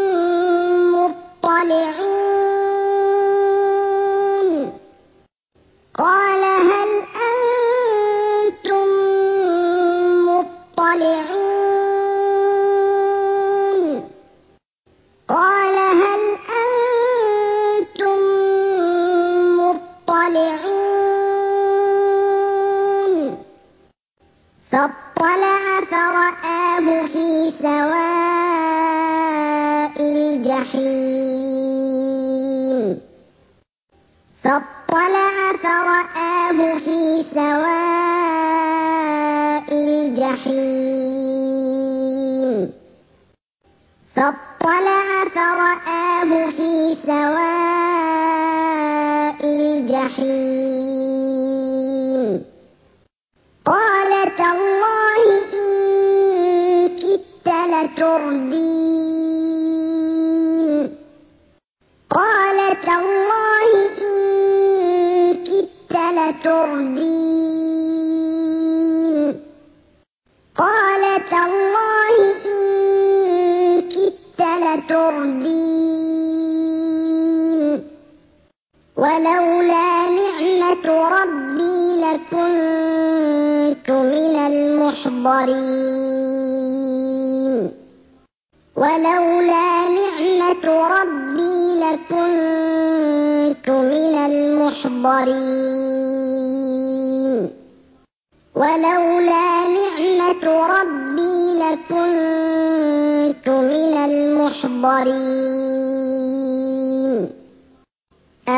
مطلعون قال هل أنتم مطلعون قال هل أنتم مطلعون فاطلع فرآه في سواء الجحيم فاطلع فرآه في سواء الجحيم فاطلع فرآه في سواء الجحيم قال تالله إن كدت لتردين قال تالله إن كدت لتردين قال تالله إن كدت لتردين ولولا نعمة ربي لكنت من المحضرين ولولا نعمة ربي لكنت من المحضرين ولولا نعمة ربي لكنت من المحضرين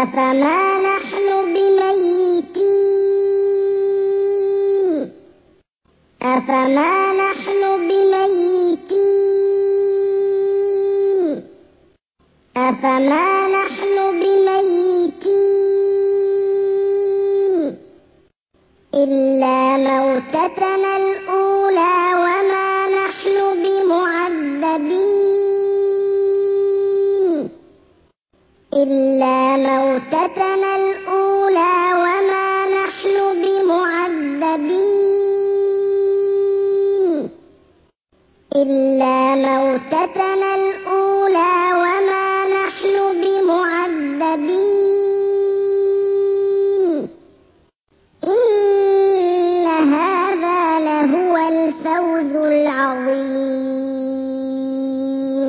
أفما نحن بميتين أفما نحن بميتين أفما نحن بميتين إلا موتتنا الأولى وما نحن بمعذبين إلا موتتنا الأولى وما نحن بمعذبين إلا موتتنا الأولى وما نحن بمعذبين إن هذا لهو الفوز العظيم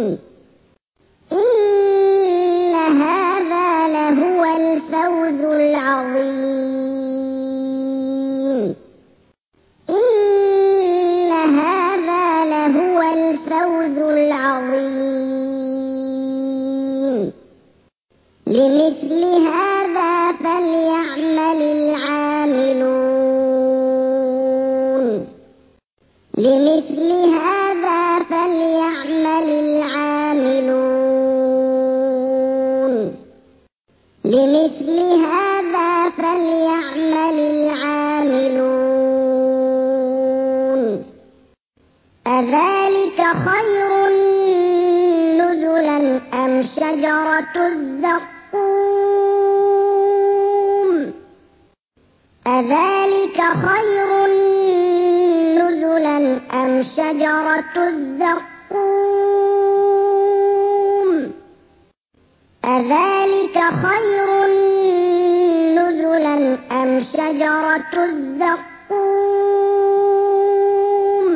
إن هذا لهو الفوز العظيم إن هذا لهو الفوز العظيم لمثل هذا فليعمل العاملون لمثل هذا فليعمل العاملون لمثل هذا فليعمل العاملون أذلك خير نزلا أم شجرة الزقوم أذلك خير نزلا أم شجرة الزقوم أذلك خير نزلا أم شجرة الزقوم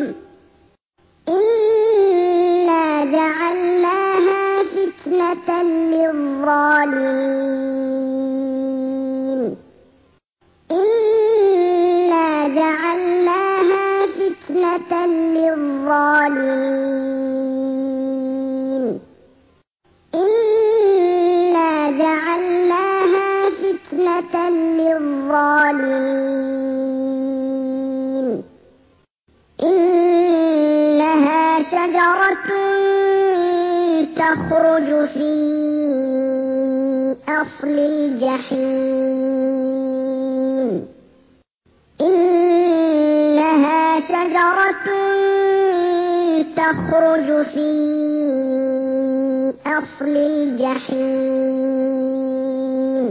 إنا جعلناها فتنة للظالمين إنا جعلناها فتنة للظالمين إنا جعلناها فتنة للظالمين إنها شجرة تخرج في أصل الجحيم إنها شجرة تخرج في أصل الجحيم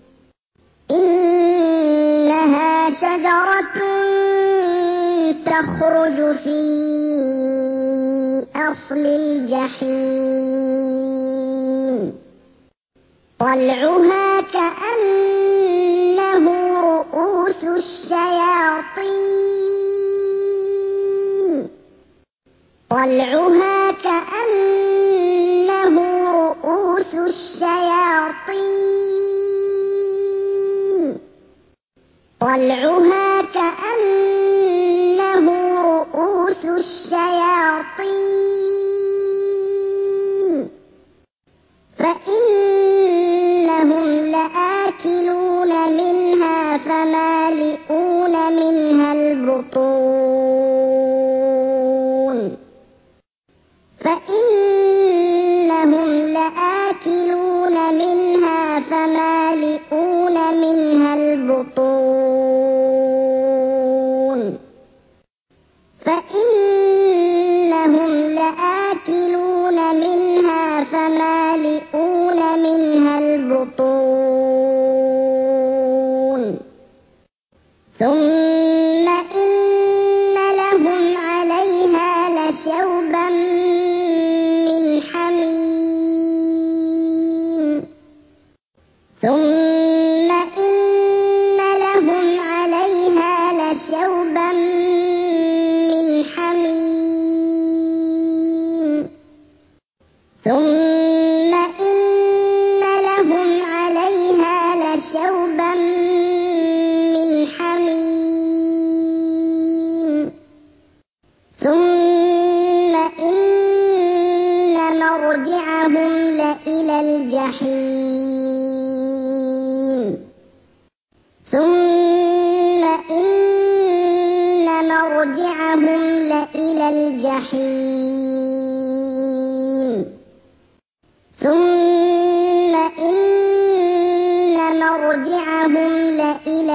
إنها شجرة تخرج في أصل الجحيم طلعها كأنه رؤوس الشياطين طلعها كأنه رؤوس الشياطين طلعها كأنه رؤوس الشياطين فإنهم لآكلون منها فمالئون منها البطون فإنهم لآكلون منها فمالئون منها البطون فإنهم لآكلون منها فمالئون منها البطون ثم إن لهم عليها لشوبا من حميم ثم إن لهم عليها لشوبا من حميم ثم إن لهم عليها لشوبا من حميم ثم إن مرجعهم لإلى الجحيم الجحيم ثم إن مرجعهم لإلى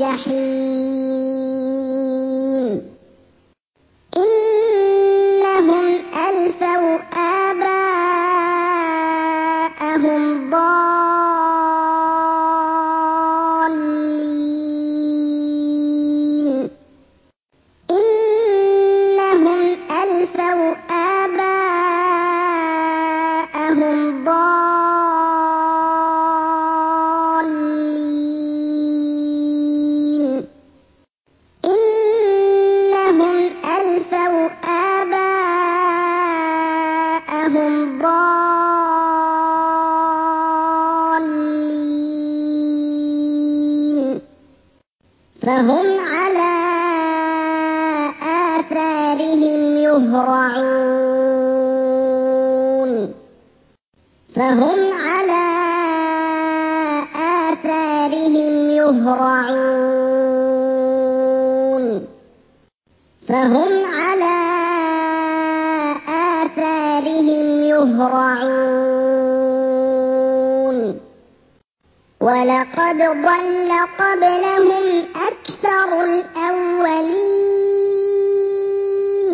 الجحيم إنهم ألفوا آباءهم ضالين إنهم ألفوا آباءهم ضالين إنهم ألفوا آباءهم ضالين فهم على آثارهم يهرعون فهم على آثارهم يهرعون فهم على آثارهم يهرعون ولقد ضل قبلهم أكثر الأولين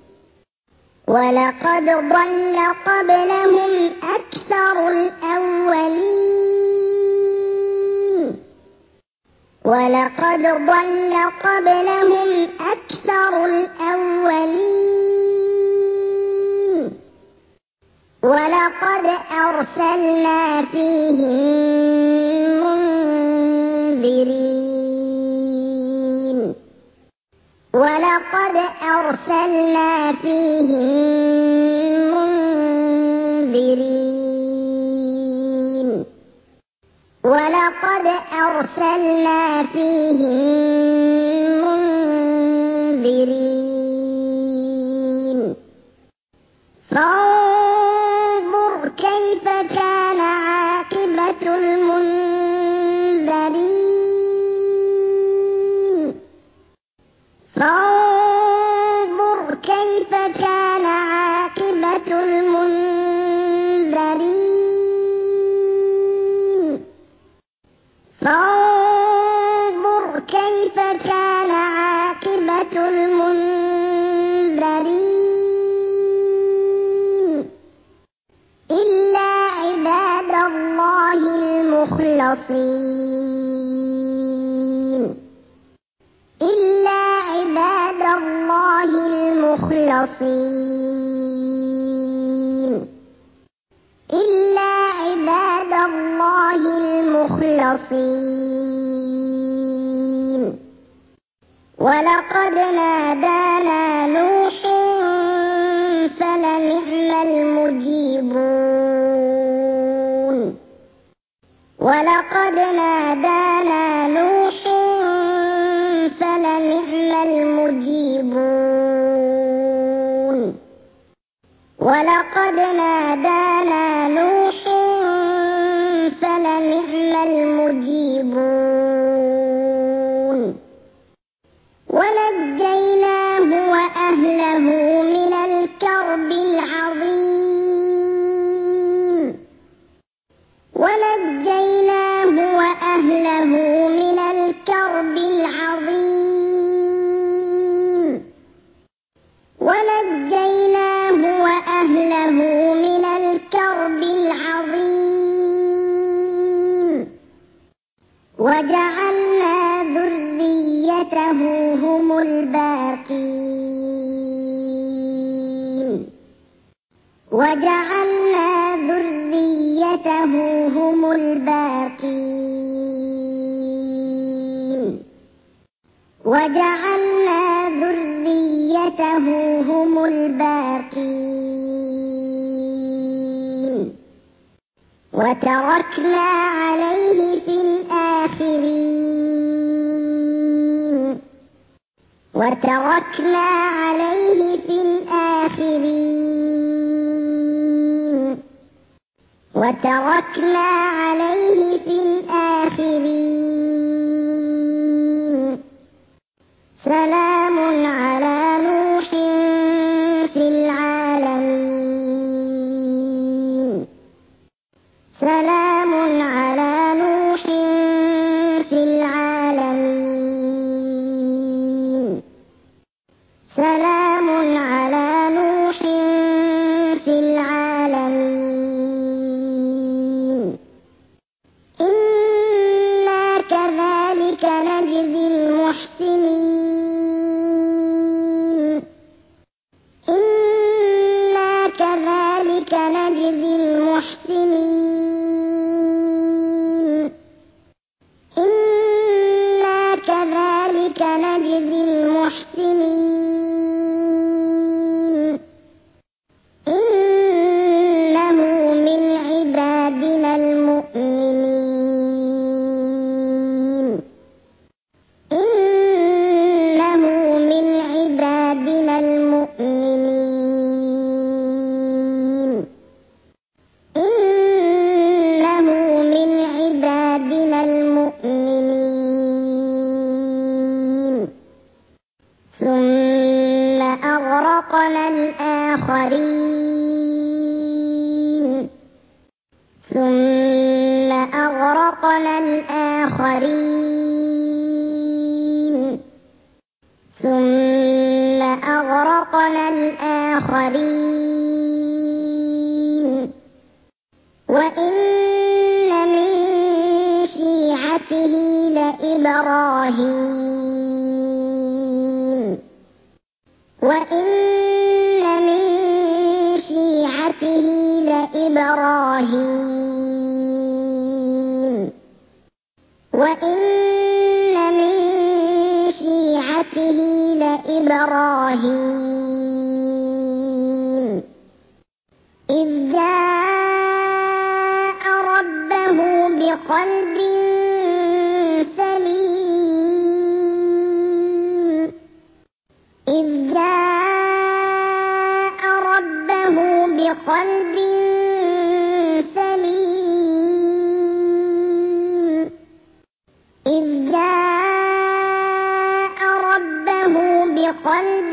ولقد ضل قبلهم أكثر الأولين ولقد ضل قبلهم أكثر الأولين ولقد أرسلنا فيهم منذرين ولقد أرسلنا فيهم منذرين ولقد أرسلنا فيهم منذرين فانظر كيف كان عاقبة المنذرين فانظر كيف كان عاقبة المنذرين فانظر كيف كان عاقبة المنذرين إلا عباد الله المخلصين إلا عباد الله المخلصين إلا عباد الله المخلصين ولقد نادانا نوح فلنعم المجيبون ولقد نادانا نوح فلنعم المجيبون ولقد نادانا نوح فلنعم المجيبون ونجيناه وأهله من الكرب العظيم ونجيناه وأهله من الكرب العظيم ونجيناه وأهله من الكرب العظيم وجعلنا ذريته هم الباقين وجعلنا ذريته هم الباقين وجعلنا ذريته هم الباقين وتركنا عليه في الآخرين وتركنا عليه في الآخرين وتركنا عليه في الآخرين سلام على نوح الآخرين ثم أغرقنا الآخرين ثم أغرقنا الآخرين وإن من شيعته لإبراهيم وإن من شيعته لإبراهيم وإن من شيعته لإبراهيم إذ جاء ربه بقلب سليم إذ جاء ربه بقلب سليم إذ جاء ربه بقلب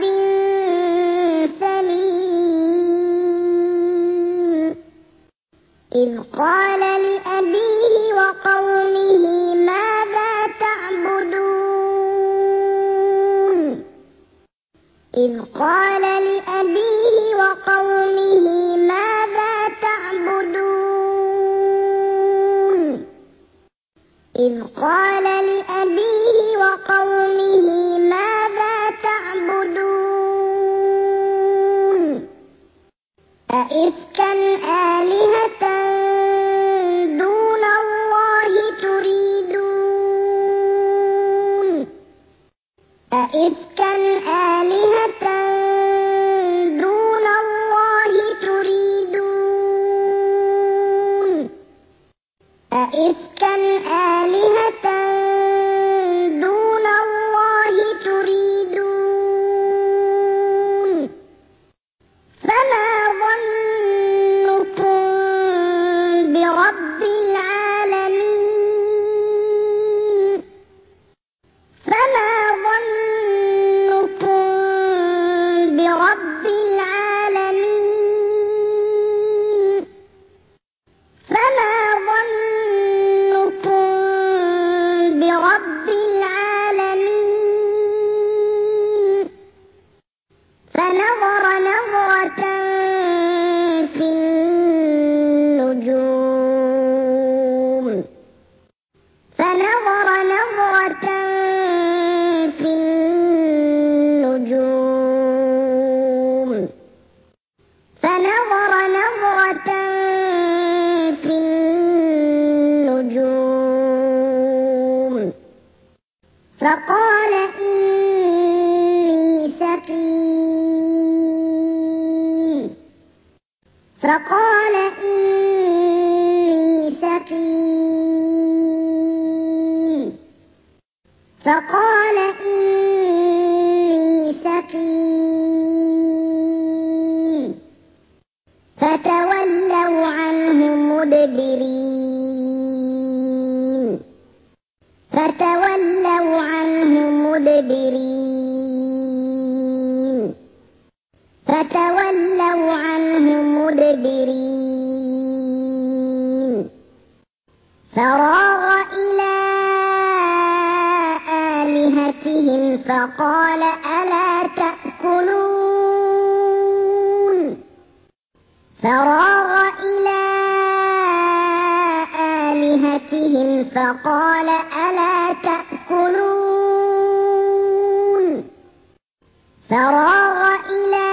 سليم إذ قال لأبيه وقومه ماذا تعبدون إذ قال لأبيه وقومه ماذا تعبدون إذ قال لأبيه وقومه ماذا تعبدون أئفكا آلهة دون الله تريدون أئفكا آلهة دون الله تريدون أئفكا آلهة دون الله تريدون فما ظنكم برب العالمين فما ظنكم برب العالمين فما ظنكم برب العالمين فنظر نظرة في النجوم فنظر نظرة في النجوم فنظر نظرة في النجوم فقال إني سقيم فقال إني سقيم فقال إني سقيم فتولوا عنه مدبرين فتولوا عنه مدبرين فتولوا عنه مدبرين فراغ إلى آلهتهم فقال ألا تأكلون فراغ إلى آلهتهم فقال ألا تأكلون فراغ إلى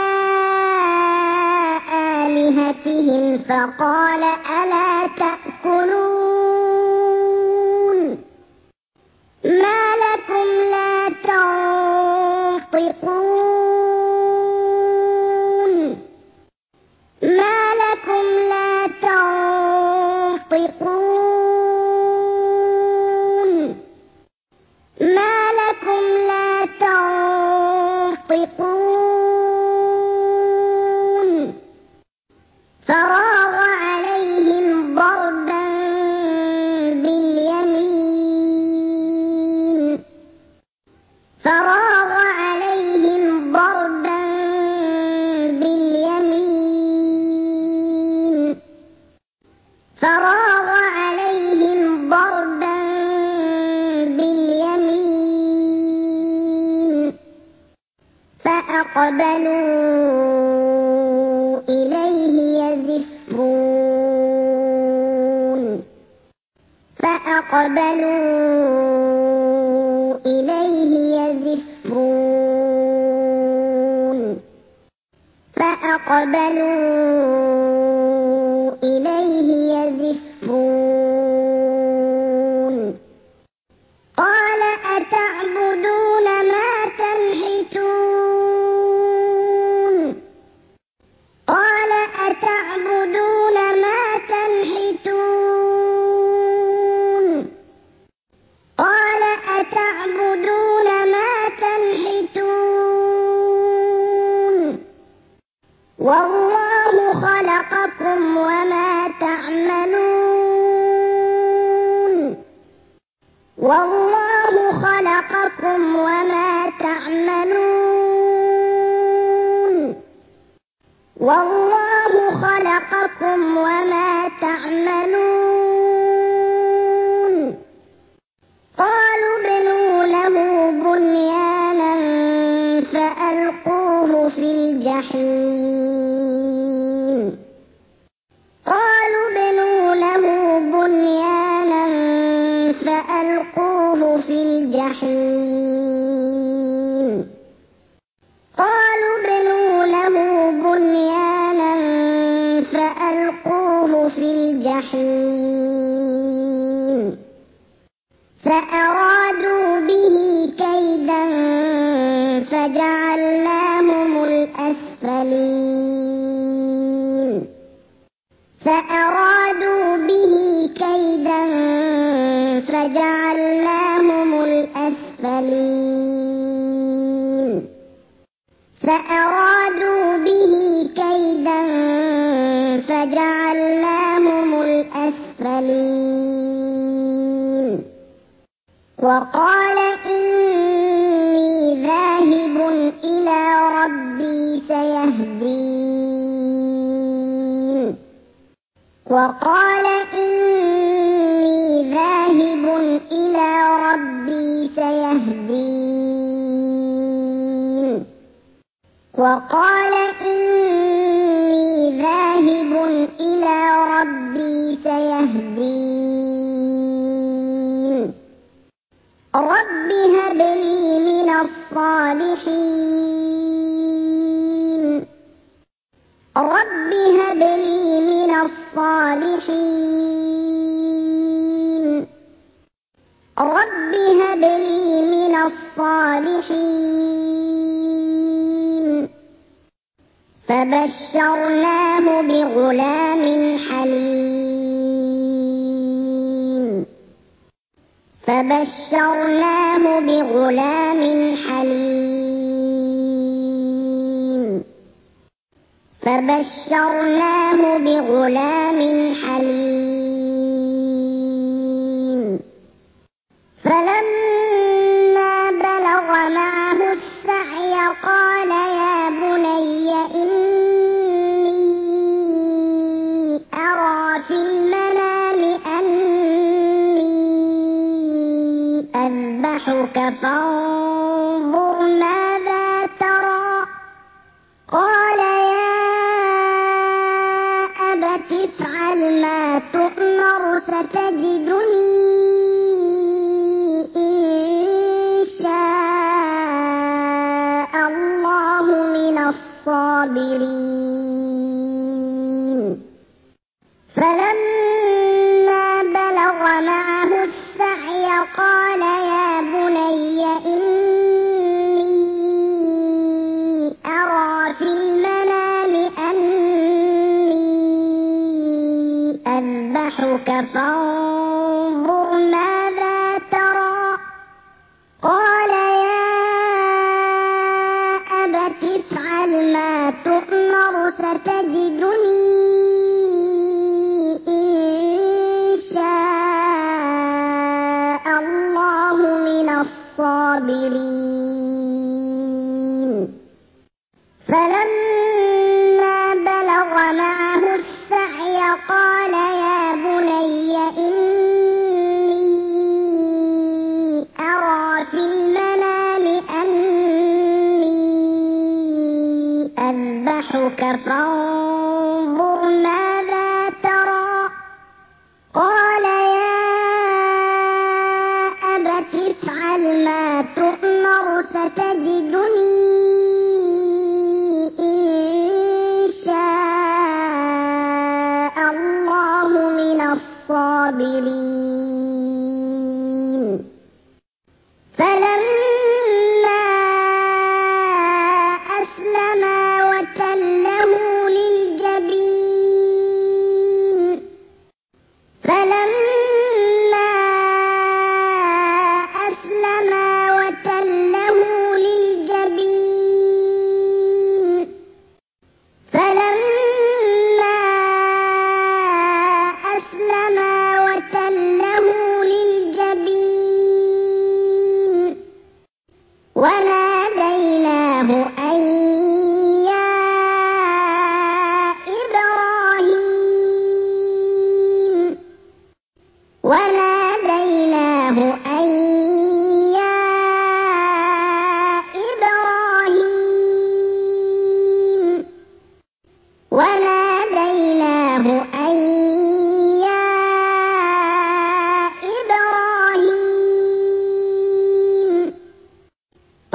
آلهتهم فقال ألا تأكلون ما لكم لا تنطقون ما لكم لا تنطقون ما لكم لا تنطقون فراغ عليهم ضربا باليمين فراغ عليهم ضربا باليمين فأقبلوا إليه يزفون فأقبلوا إليه يزفون فأقبلوا إليه يزفون قال أتعبدون ما تنحتون قال أتعبدون ما تنحتون قال أتعبدون ما تنحتون والله خلقكم وما تعملون والله خلقكم وما تعملون والله خلقكم وما تعملون قالوا ابنوا له بنيانا فألقوه في الجحيم قالوا ابنوا له بنيانا فألقوه في الجحيم قالوا ابنوا له بنيانا فألقوه في الجحيم فأرادوا به كيدا فجعلناهم الأسفلين فأرادوا به كيدا فجعلناهم الأسفلين فأرادوا به كيدا فجعلناهم الأسفلين وقال إني ذاهب إلى ربي سيهدين وقال إني ذاهب إلى ربي سيهدين وقال إني ذاهب إلى ربي سيهدين رب هب لي من الصالحين رب هب لي من الصالحين رب هب لي من الصالحين فبشرناه بغلام حليم فبشرناه بغلام حليم فبشرناه بغلام حليم فلما بلغ معه السعي قال يا بني إني أرى في المنام أني أذبحك فانظر ماذا ترى قال يا أبت افعل ما تؤمر ستجدني إن شاء الله من الصابرين فلما بلغ معه السعي قال يا بني إني أرى في المنام أني أذبحك فانظر ماذا ترى قال يا أبت افعل ما تؤمر ستجدني إن شاء الله من الصابرين فلما بلغ معه السعي قال يا بني إني أرى في المنام أني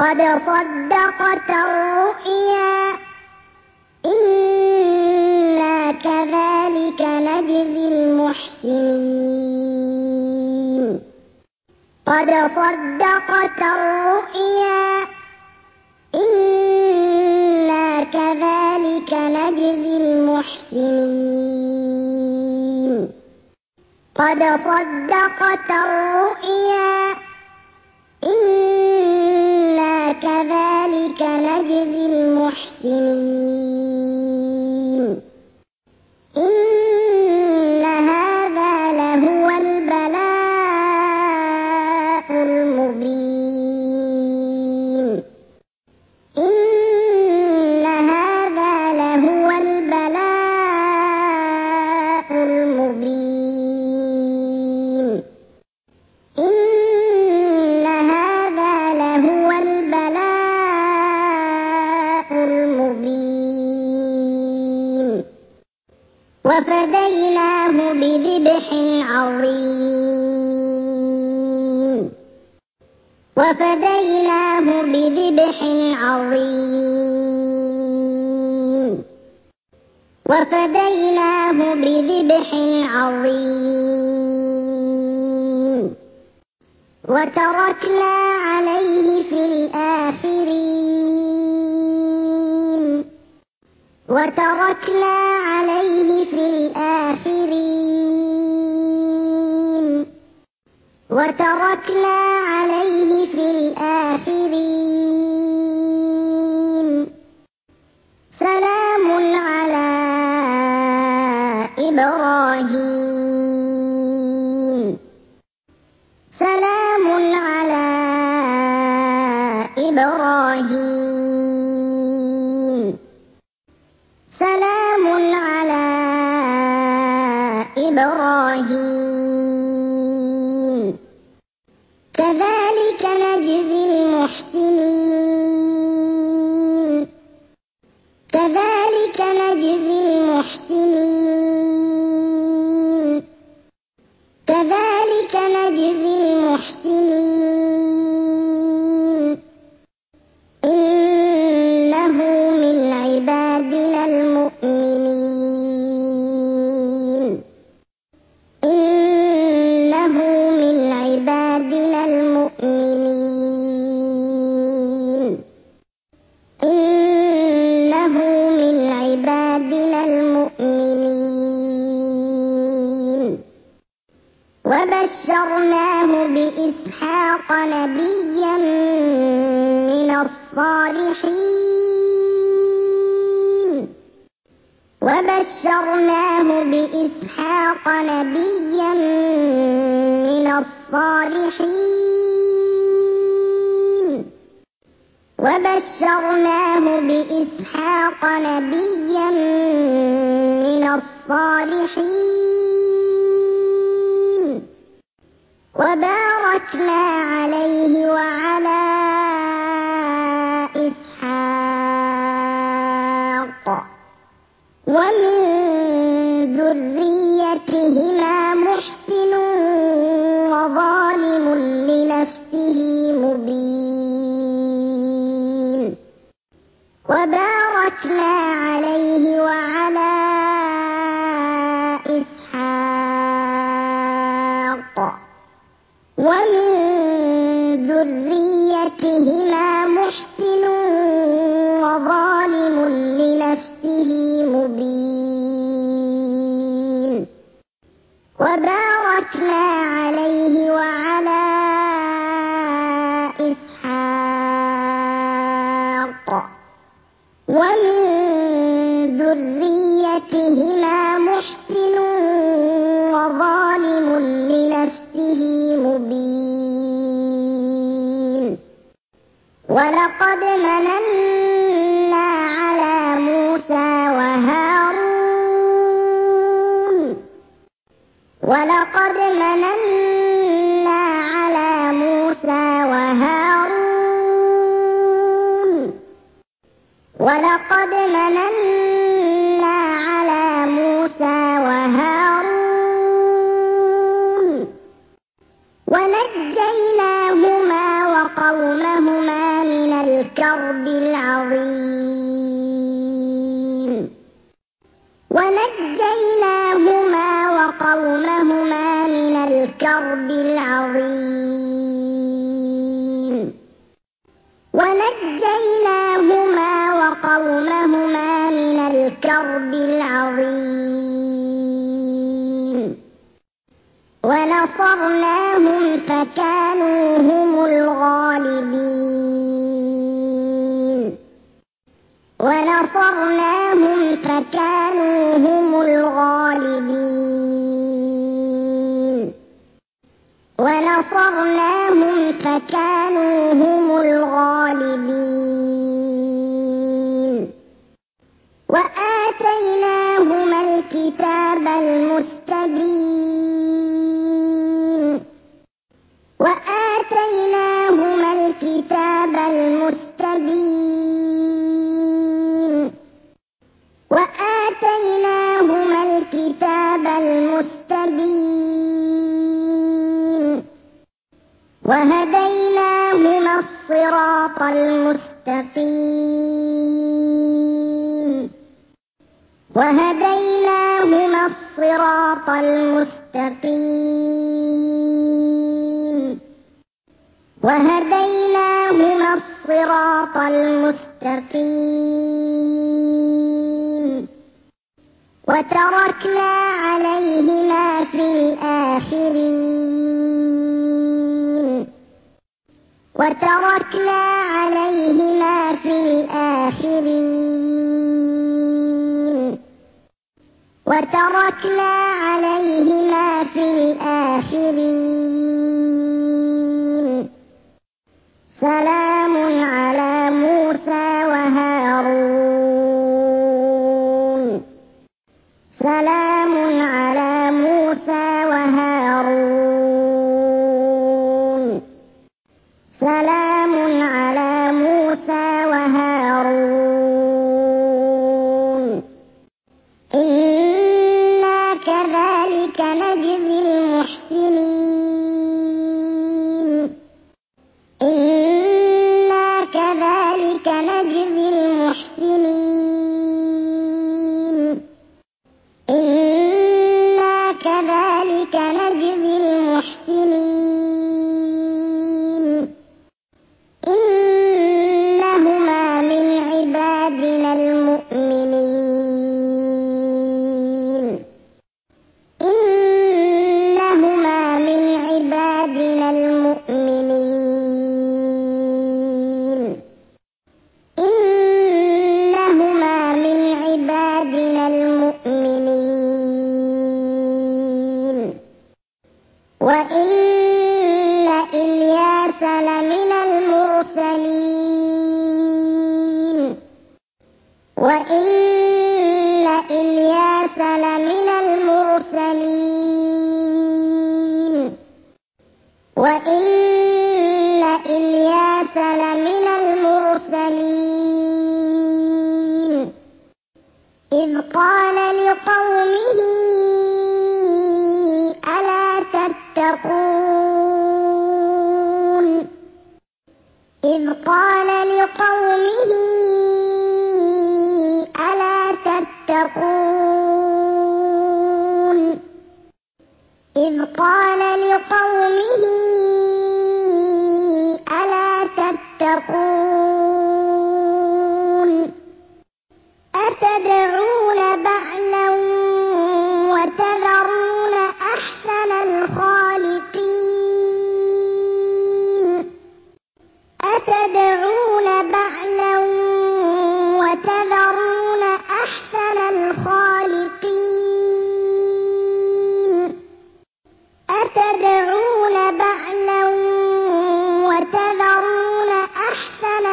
قد صدقت الرؤيا إنا كذلك نجزي المحسنين قد صدقت الرؤيا إنا كذلك نجزي المحسنين قد صدقت الرؤيا إنا كذلك نجزي المحسنين إن هذا لهو البلاء المبين إن هذا لهو البلاء المبين إن هذا لهو البلاء المبين وفديناه بذبح عظيم وفديناه بذبح عظيم وفديناه بذبح عظيم وتركنا عليه في الآخرين وتركنا عليه في الآخرين وتركنا عليه في الآخرين سلام على إبراهيم سلام على إبراهيم سلام على إبراهيم كذلك نجزي المحسنين كذلك نجزي المحسنين كذلك نجزي المحسنين إنه من عبادنا المؤمنين إنه من عبادنا المؤمنين إنه من عبادنا المؤمنين وبشرناه بإسحاق نبيا من الصالحين وبشرناه بإسحاق نبيا من الصالحين وبشرناه بإسحاق نبيا من الصالحين وباركنا عليه وعلى إسحاق ومن ذريتهما محسن وظالم لنفسه مبين وباركنا عليه وعلى إسحاق ومن ذريتهما محسن وظالم لنفسه مبين وباركنا عليه وعلى إسحاق ومن ذريتهما محسن وظالم لنفسه مبين ولقد مننا على موسى وهارون ولقد مننا على موسى وهارون ولقد مننا على موسى وهارون ونجيناهما وقومهما من الكرب العظيم ونجيناهما وقومهما من الكرب العظيم ونجيناهما وقومهما من الكرب العظيم ونصرناهم فكانوا هم الغالبين ونصرناهم فكانوا هم الغالبين ونصرناهم فكانوا هم الغالبين وآتيناهما الكتاب المستبين وآتيناهما الكتاب المستبين وآتيناهما الكتاب المستبين وهديناهما الصراط المستقيم وهديناهما الصراط المستقيم وهديناهما الصراط المستقيم وتركنا عليهما في الآخرين وتركنا عليهما في الآخرين وتركنا عليهما في الآخرين سلام على موسى وهارون سلام على موسى وهارون سلام على موسى وهارون إنا كذلك نجزي المحسنين إنا كذلك نجزي المحسنين إنا كذلك نجزي المحسنين إنهما من عبادنا المؤمنين إنهما من عبادنا المؤمنين إنهما من عبادنا المؤمنين وإن إلياس لمن المرسلين وإن إلياس لمن المرسلين وإن إلياس لمن المرسلين إذ قال لقومه ألا تتقون إذ قال لقومه ألا تتقون إذ قال لقومه ألا تتقون أتدعون بعلا وتذرون أحسن الخالقين أتدعون بعلا وتذرون أحسن الخالقين أتدعون بعلا وتذرون أحسن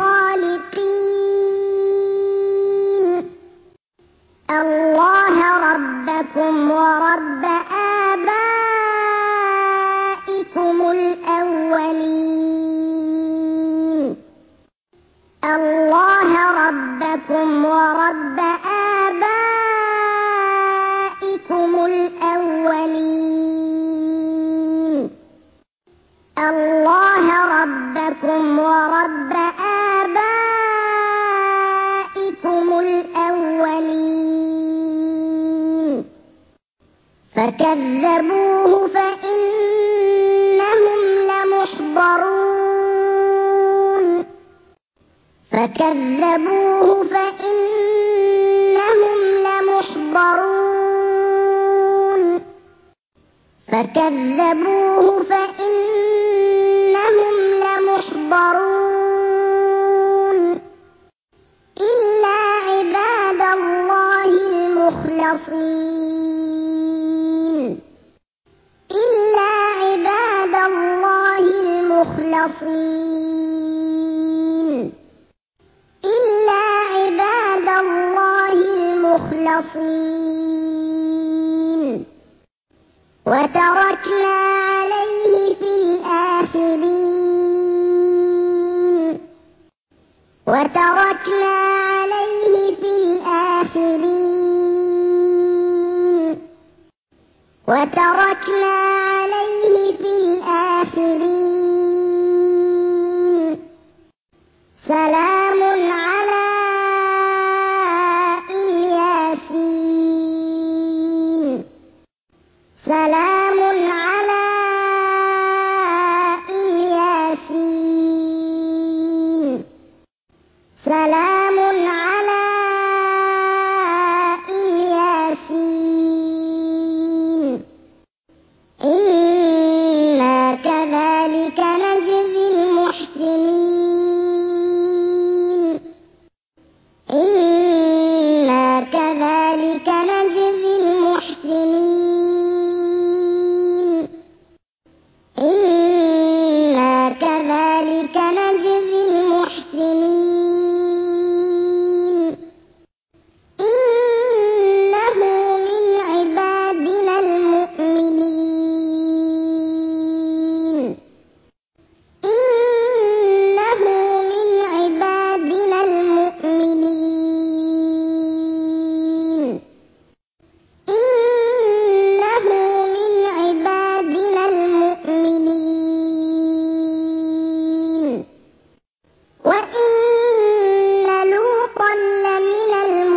الخالقين الله ربكم ورب آبائكم الأولين الله ربكم ورب آبائكم الأولين الله ربكم ورب آبائكم فكذبوه فإنهم لمحضرون فكذبوه فإنهم لمحضرون فكذبوه فإنهم لمحضرون إلا عباد الله المخلصين إلا عباد الله المخلصين إلا عباد الله المخلصين وتركنا عليه في الآخرين وتركنا عليه في الآخرين وتركنا عليه في الآخرين سلام على الياسين سلام على الياسين سلام على الياسين إنا كذلك نجزي المحسنين إنا كذلك نجزي المحسنين إنا كذلك نجزي المحسنين إنه من عبادنا المؤمنين إنه من عبادنا المؤمنين إنه من عبادنا المؤمنين وإن لوطا لمن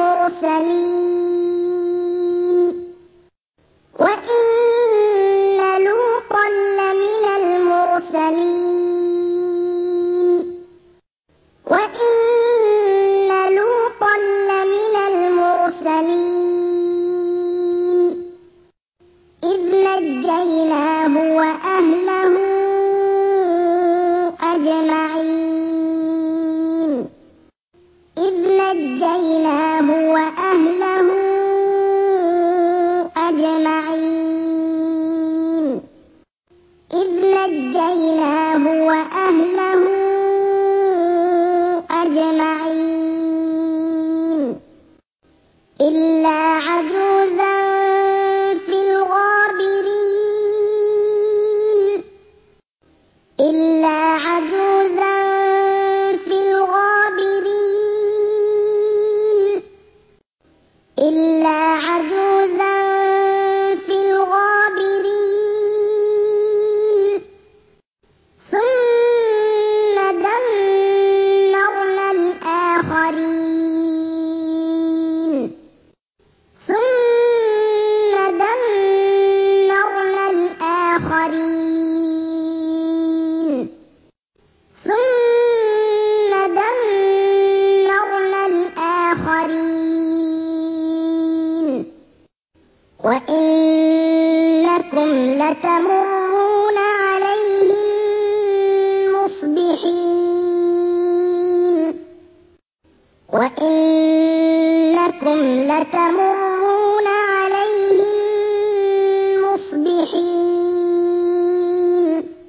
المرسلين وإن لوطا لمن المرسلين وإن لوطا لمن المرسلين إذ نجيناه وأهله أجمعين إذ نجيناه وأهله أجمعين إذ نجيناه وأهله أجمعين إلا عجوزا في الغابرين إلا عجوزا في الغابرين إلا عجوزا في الغابرين ثم دمرنا الآخرين ثم دمرنا الآخرين ثم دمرنا الآخرين وإنكم لتمرون عليهم مصبحين وإنكم لتمرون عليهم مصبحين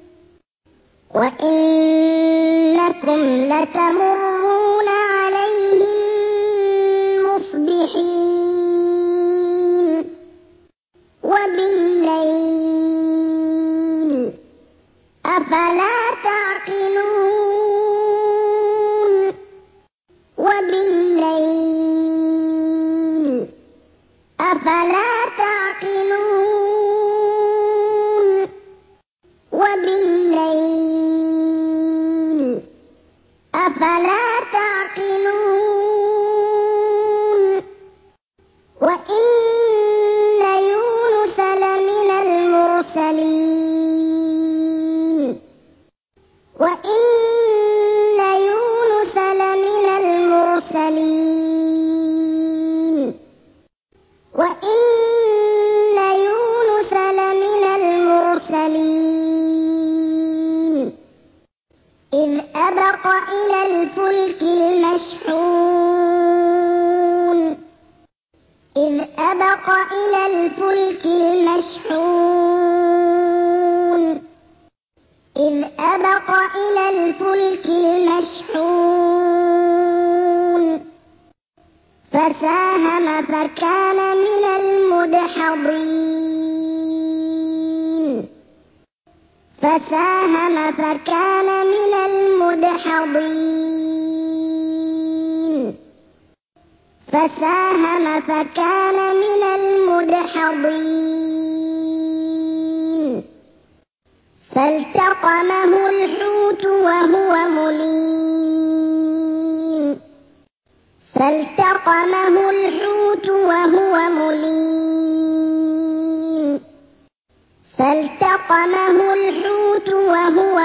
وإنكم لتمرون عليهم مصبحين وبالليل أفلا تعقلون وبالليل أفلا تعقلون وبالليل أفلا تعقلون وإن يونس لمن إذ أبق إلى الفلك المشحون إذ أبق إلى الفلك المشحون إذ أبق إلى الفلك المشحون فساهم فكان من المدحضين فساهم فكان من المدحضين فساهم فكان من المدحضين فالتقمه الحوت وهو مليم فالتقمه الحوت وهو مليم فالتقمه الحوت وهو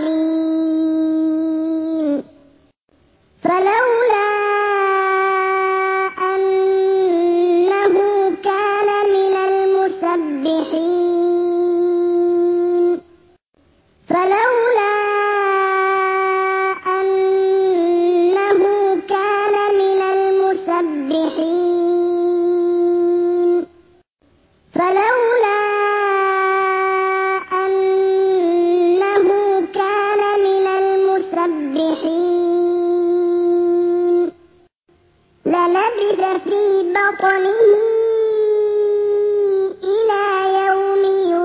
مليم فلولا أنه كان من المسبحين فلولا أنه كان من المسبحين فلولا أنه كان من المسبحين للبث في بطنه إلى يوم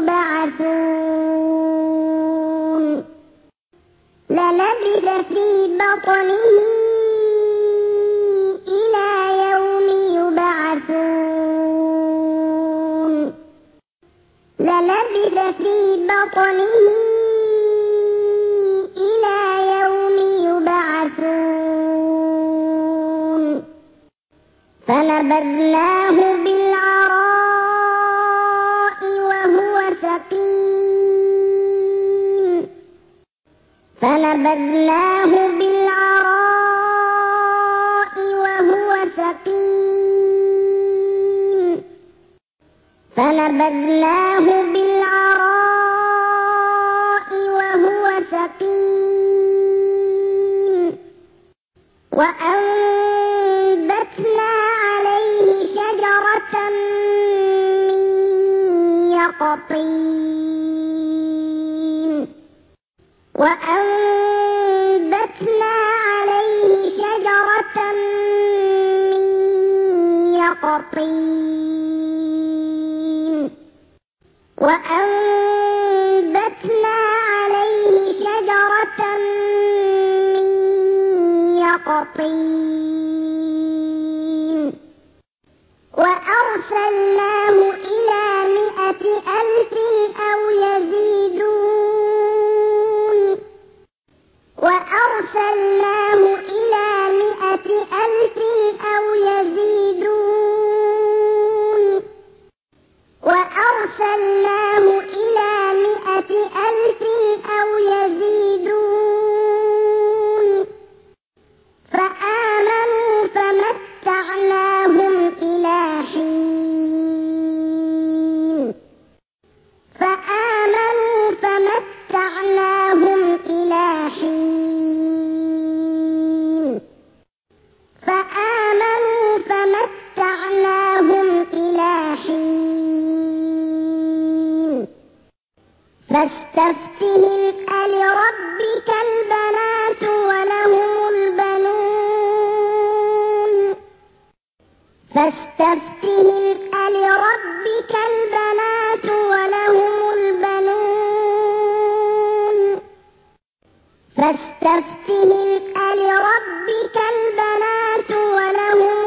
يبعثون للبث في بطنه إلى يوم يبعثون للبث في بطنه إلى يوم يبعثون فنبذناه بالعراء وهو سقيم فنبذناه بالعراء وهو سقيم فنبذناه بالعراء وهو سقيم وأنبتنا عليه شجرة من يقطين وأنبتنا عليه شجرة من يقطين وأنبتنا عليه شجرة من يقطين وأرسلناه إلى مائة ألف أو يزيدون وأرسلناه إلى مائة ألف أو يزيدون وأرسلناه إلى مائة ألف أو يزيدون فآمنوا فمتعناهم إلى حين فآمنوا فمتعناهم إلى حين فآمنوا فمتعناهم إلى حين فاستفتهم ألربك البنات ولهم البنون فاستفتهم ألربك البنات ولهم البنون فاستفتهم ألربك البنات ولهم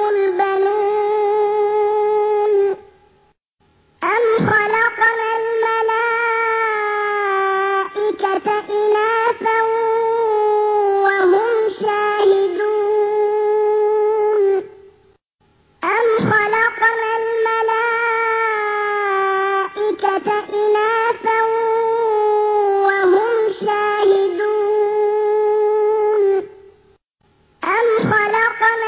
البنون أم خلقنا الملائكة إناثا وهم شاهدون أم خلقنا الملائكة إناثا وهم شاهدون أم خلقنا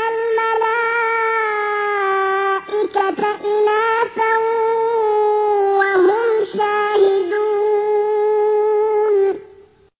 الملائكة إناثا وهم شاهدون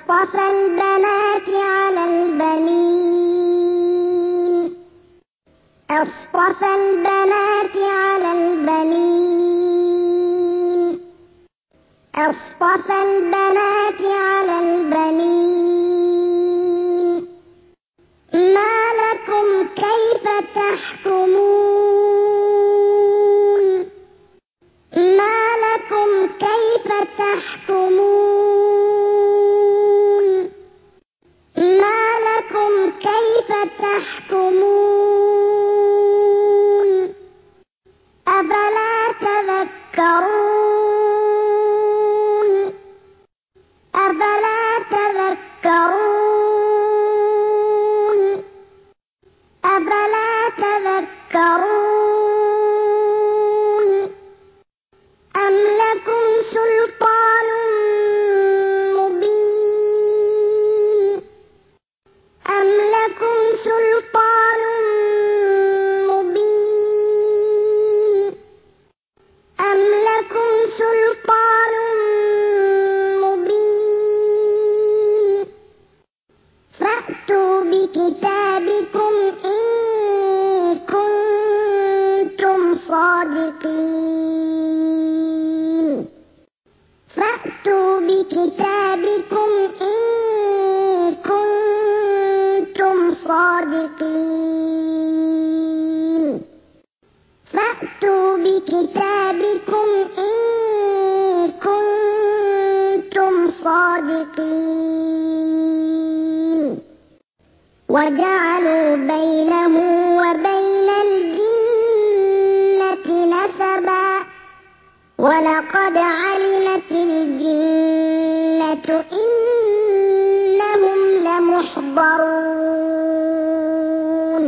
أصطفى البنات على البنين أصطفى البنات على البنين أصطفى البنات على البنين ما لكم كيف تحكمون ما لكم كيف تحكمون ما لكم كيف تحكمون أفلا تذكرون أفلا تذكرون أفلا تذكرون أم لكم سلطان مبين أم لكم سلطان مبين أم لكم سلطان مبين فأتوا بكتابكم إن كنتم صادقين فأتوا بكتابكم إن كنتم صادقين فأتوا بكتابكم إن كنتم صادقين وجعلوا بينه وبين الجنة نسبا ولقد علمت الجنة إنهم لمحضرون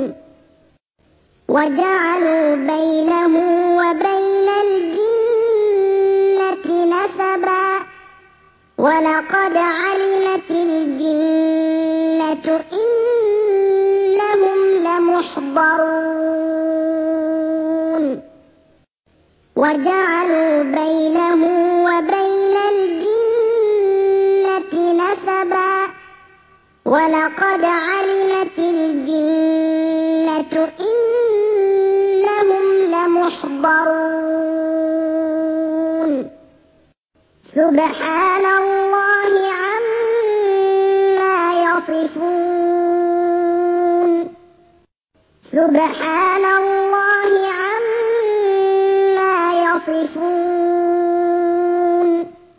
وجعلوا بينه وبين الجنة نسبا ولقد علمت الجنة إنهم لمحضرون وجعلوا بينه وبين الجنة نسبا ولقد علمت الجنة إنهم لمحضرون سبحان الله عما يصفون سبحان الله عما يصفون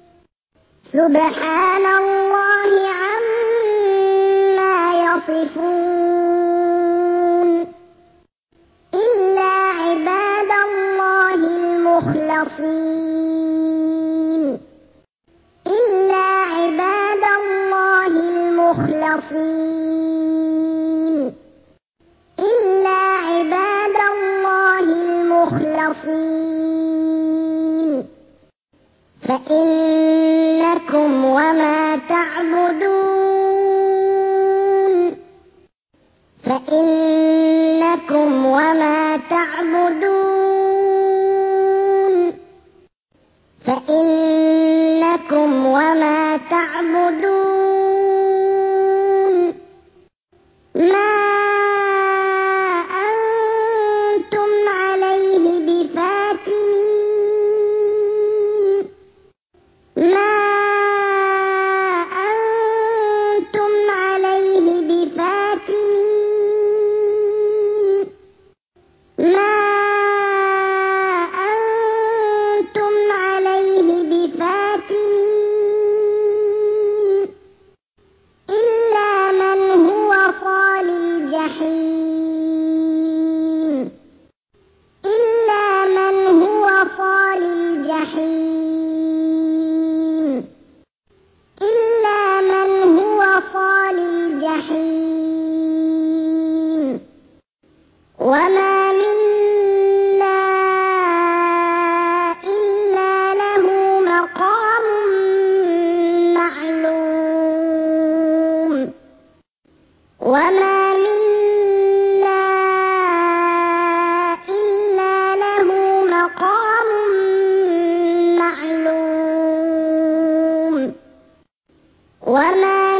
سبحان الله عما يصفون إلا عباد الله المخلصين إلا عباد الله المخلصين إلا عباد الله المخلصين فإنكم وما تعبدون فإنكم وما تعبدون فإنكم وما تعبدون ما أنتم عليه بفاتنين ما أنتم عليه بفاتنين ما أنتم عليه بفاتنين إلا من هو صال الجحيم إلا من هو صال الجحيم إلا من هو صال الجحيم وما منا إلا له مقام معلوم وما منا إلا له مقام معلوم وما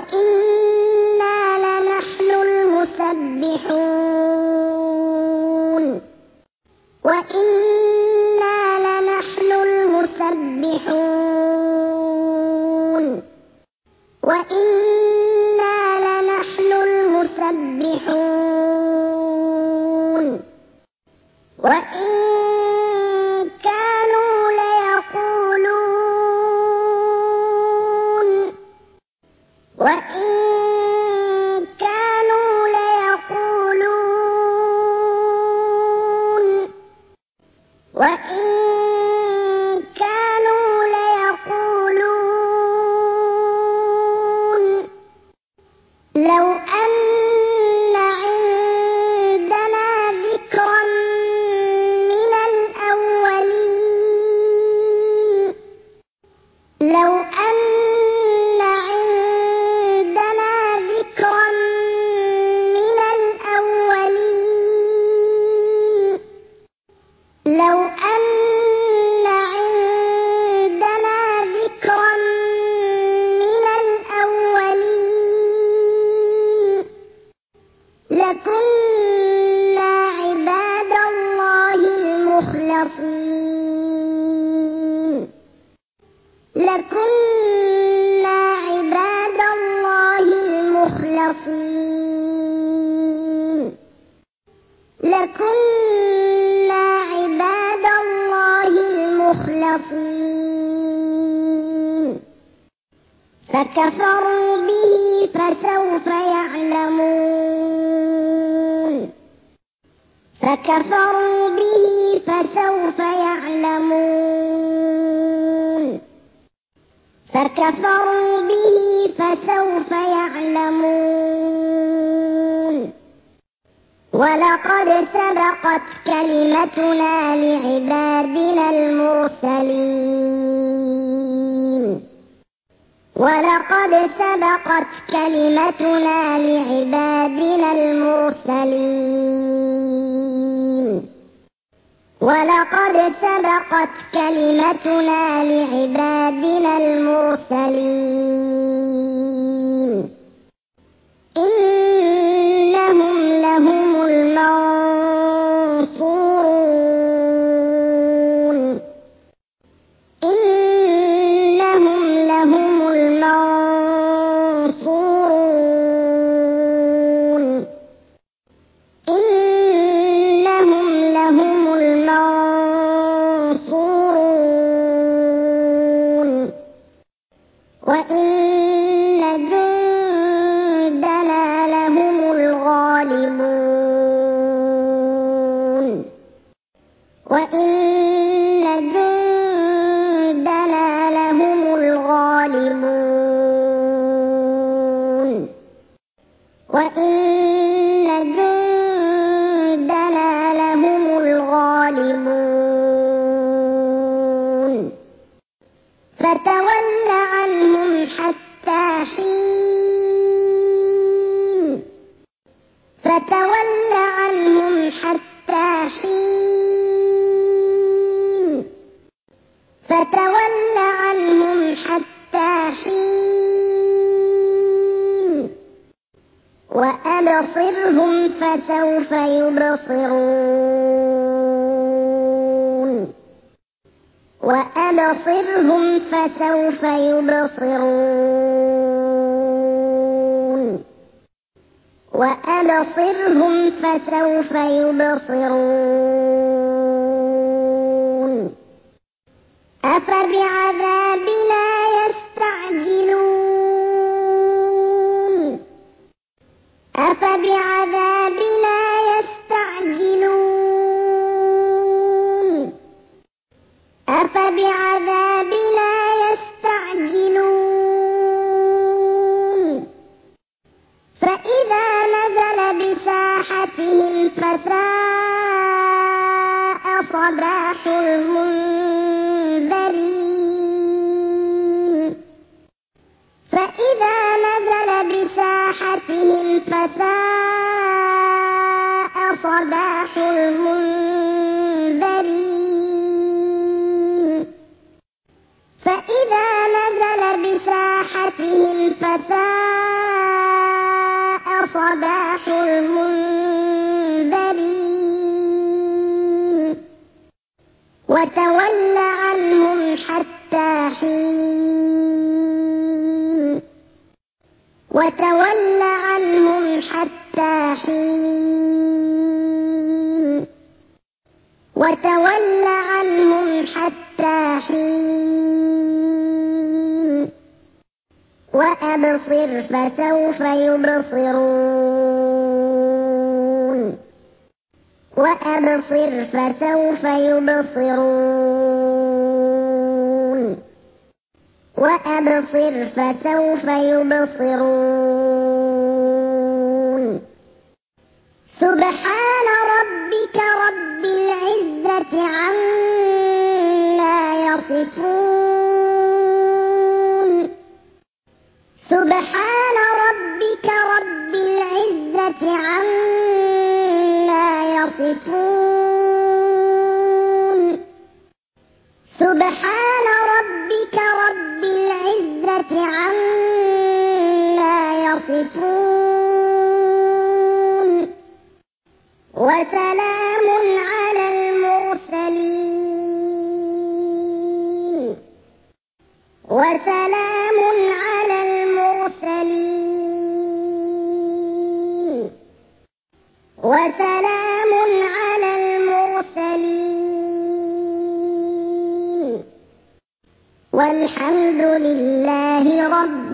وَإِنَّا لَنَحْنُ الْمُسَبِّحُونَ وَإِنَّا لَنَحْنُ الْمُسَبِّحُونَ وَإِنَّا لَنَحْنُ الْمُسَبِّحُونَ وَإِن كَانُوا لَيَقُولُونَ وَإِن كَانُوا لَيَقُولُونَ وَإِن كَانُوا لَيَقُولُونَ لَوْ أَنَّ عِندَنَا ذِكْرًا مِّنَ الْأَوَّلِينَ لَوْ أَنَّ عِندَنَا ذِكْرًا مِّنَ الْأَوَّلِينَ لَوْ أَنَّ عِندَنَا ذِكْرًا مِّنَ الْأَوَّلِينَ لَكُنَّا عِبَادَ اللَّهِ الْمُخْلَصِينَ لَكُنَّا عِبَادَ اللَّهِ الْمُخْلَصِينَ لَكُنَّا عِبَادَ اللَّهِ الْمُخْلَصِينَ فَكَفَرُوا بِهِ فَسَوْفَ يَعْلَمُونَ فَكَفَرُوا بِهِ فَسَوْفَ يَعْلَمُونَ فَكَفَرُوا بِهِ فَسَوْفَ يَعْلَمُونَ وَلَقَدْ سَبَقَتْ كَلِمَتُنَا لِعِبَادِنَا الْمُرْسَلِينَ وَلَقَدْ سَبَقَتْ كَلِمَتُنَا لِعِبَادِنَا الْمُرْسَلِينَ وَلَقَدْ سَبَقَتْ كَلِمَتُنَا لِعِبَادِنَا الْمُرْسَلِينَ إِنَّهُمْ لَهُمُ الْمَنصُورُونَ إِنَّهُمْ لَهُمُ الْمَنصُورُونَ إِنَّهُمْ لَهُمُ الْمَنصُورُونَ وَإِنَّ جُندَنَا لَهُمُ الْغَالِبُونَ وَإِنَّ جُندَنَا لَهُمُ الْغَالِبُونَ وَإِنَّ جُندَنَا لَهُمُ الْغَالِبُونَ فَتَوَلَّ عَنْهُمْ حَتَّىٰ حِينٍ فَتَوَلَّ عَنْهُمْ حَتَّىٰ حِينٍ فَتَوَلَّ عَنْهُمْ حَتَّىٰ حِينٍ وَأَبْصِرْهُمْ فَسَوْفَ يُبْصِرُونَ وَأَبْصِرْهُمْ فَسَوْفَ يُبْصِرُونَ وَأَبْصِرْهُمْ فَسَوْفَ يُبْصِرُونَ أَفَبِعَذَابِنَا يَسْتَعْجِلُونَ أَفَبِعَذَابِنَا يَسْتَعْجِلُونَ أَفَبِعَذَابِنَا يَسْتَعْجِلُونَ فَإِذَا نَزَلَ بِسَاحَتِهِمْ فَسَاءَ صَبَاحُ الْمُنذَرِينَ فَإِذَا نَزَلَ بِسَاحَتِهِمْ فَسَاءَ صَبَاحُ الْمُنذَرِينَ فَإِذَا نَزَلَ بِسَاحَتِهِمْ فَسَاءَ صباح المنذرين وتول عنهم حتى حين وتول عنهم حتى حين وتول عنهم حتى حين وأبصر فسوف يبصرون وأبصر فسوف يبصرون وأبصر فسوف يبصرون سبحان ربك رب العزة عما يصفون سبحان ربك رب العزة عما يصفون سبحان ربك رب العزة عما يصفون وسلام على المرسلين وسلام على المرسلين وسلام على المرسلين والحمد لله رب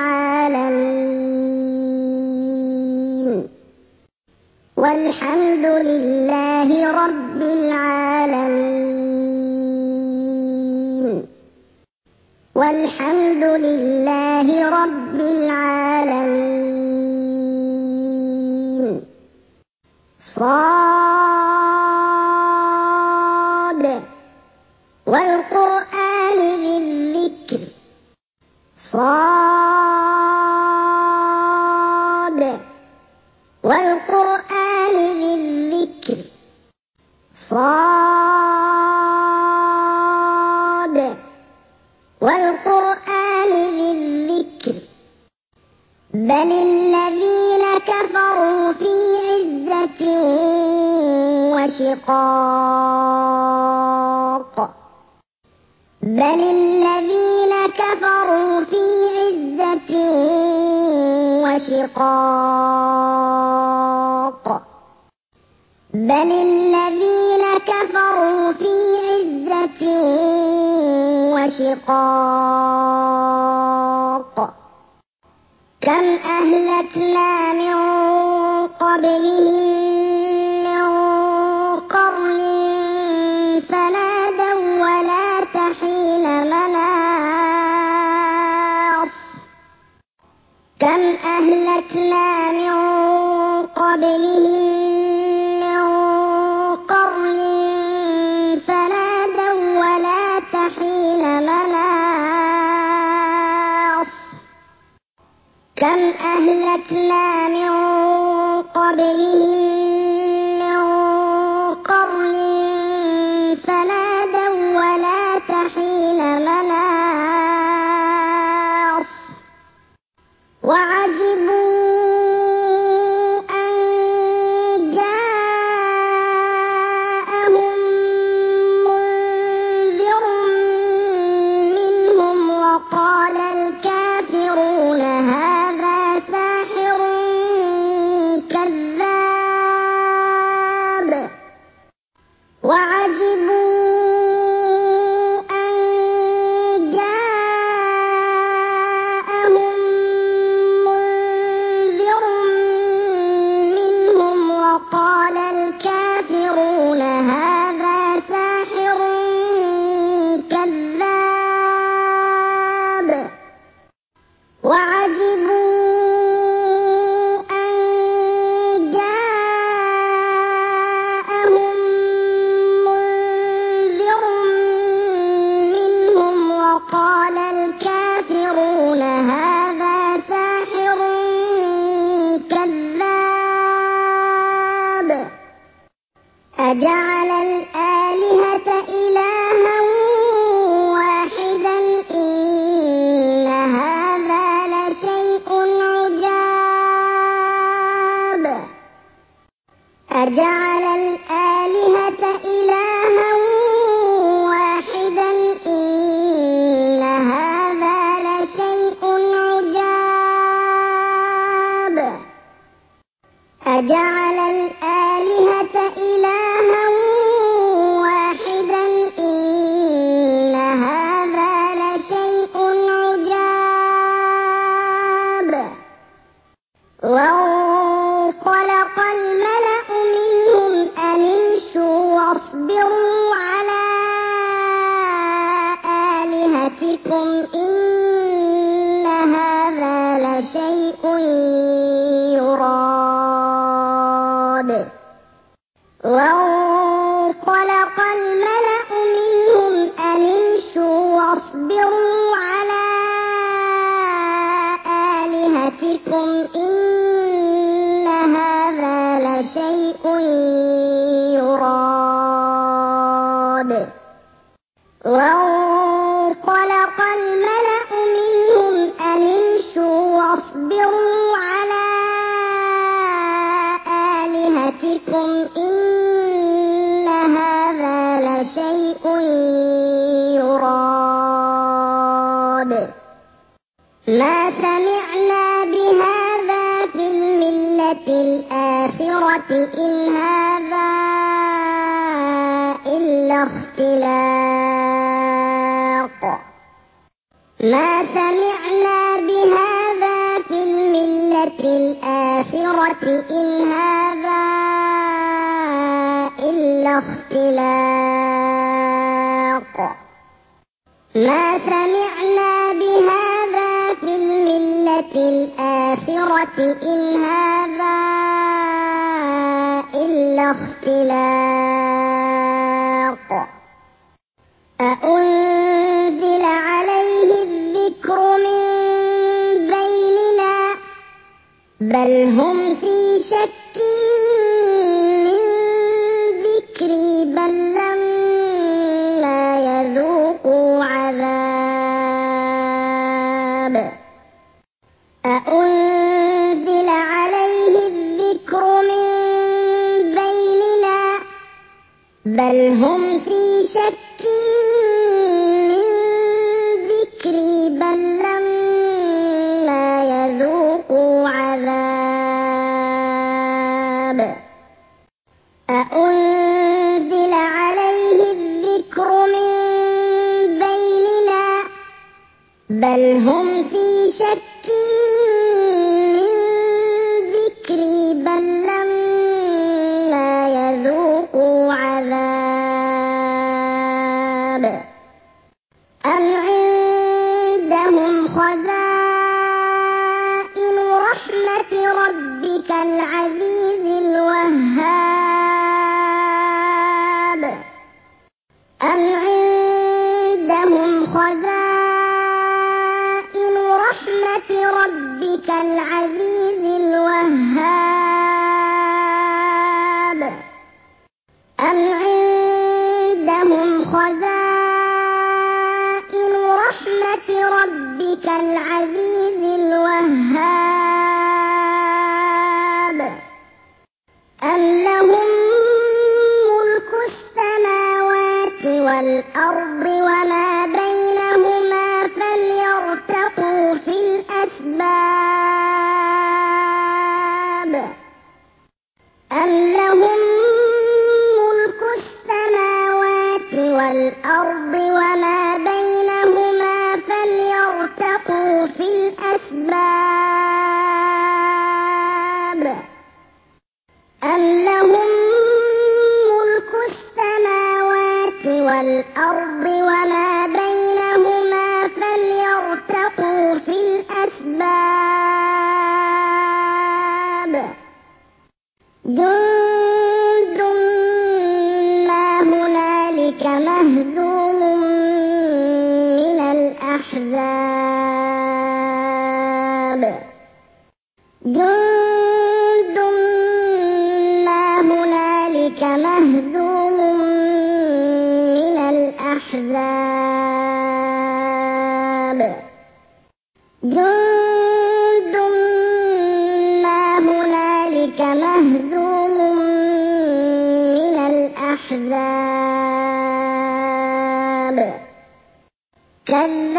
العالمين والحمد لله رب العالمين والحمد لله رب العالمين صاد والقرآن ذي الذكر صاد والقرآن ذي الذكر صاد والقرآن ذي الذكر بل الذين كفروا في عزة وشقاق بل الذين كفروا في عزة وشقاق بل الذين كفروا في عزة وشقاق كم أهلكنا من قبلهم من قرن فنادوا ولا تحين مناص كم أهلكنا من قبلهم من قرن فنادوا ولا تحين مناص كم أهلكنا من قبلهم من قرن فنادوا ولا تحين مناص وعجبوا أن جاءهم منذر منهم وقال الكافرون هذا ساحر كذاب أجعل الآلهة إلها واحدا إن هذا لشيء عجاب أجعل الآلهة إلها واحدا إن هذا لشيء عجاب وانطلق الملأ منهم أن امشوا واصبروا على آلهتكم إن هذا لشيء يراد وانطلق الملأ منهم أن امشوا واصبروا على آلهتكم إن هذا لشيء يراد وانطلق الملأ منهم أن امشوا واصبروا على آلهتكم إن هذا لشيء يراد ما سمعنا بهذا في الملة الآخرة إن هذا إلا اختلاق ما سمعنا بهذا في الملة الآخرة إن هذا إلا اختلاق ما سمعنا بهذا في الملة الآخرة إن هذا إلا اختلاق أأنزل عليه الذكر من بيننا بل هم في شك من ذكري بل لما يذوقوا عذاب أأنزل عليه الذكر من بيننا بل هم في شك من ذكري بل لما يذوقوا عذاب أأنزل عليه الذكر من بيننا بل هم في شك من ذكري بل لما يذوقوا عذاب أم عندهم خزائن رحمة ربك العزيز الوهاب أم عندهم خزائن رحمة ربك العزيز الوهاب أم عندهم خزائن رحمة ربك العزيز الوهاب أم لهم ملك السماوات والأرض وما بينهما فليرتقوا في الأسباب أم لهم ملك السماوات والأرض وما بينهما فليرتقوا في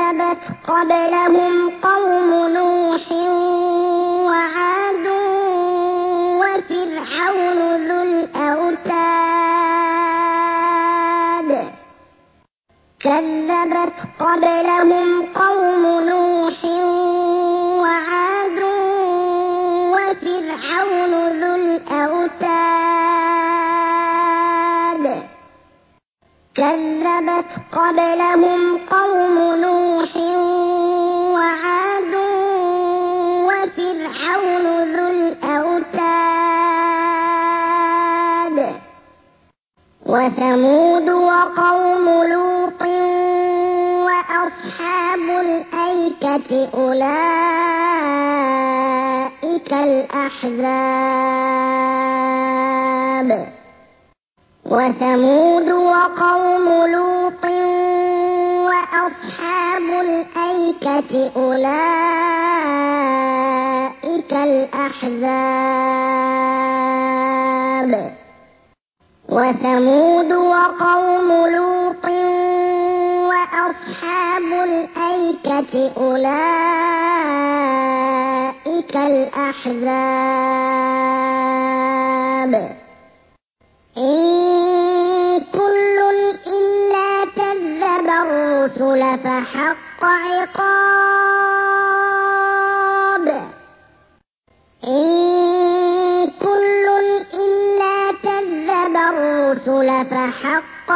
كذبت قبلهم قوم نوح وعاد وفرعون ذو الأوتاد كذبت قبلهم قوم نوح وعاد وفرعون ذو الأوتاد كذبت قبلهم قوم نوح وعاد وفرعون ذو الأوتاد وثمود وقوم لوط وأصحاب الأيكة أولئك الأحزاب وثمود وقوم لوط وأصحاب الأيكة أولئك الأحزاب وثمود وقوم لوط وأصحاب الأيكة أولئك الأحزاب إن كل إلا كذب الرسل فحق عقاب إن كل إلا كذب الرسل فحق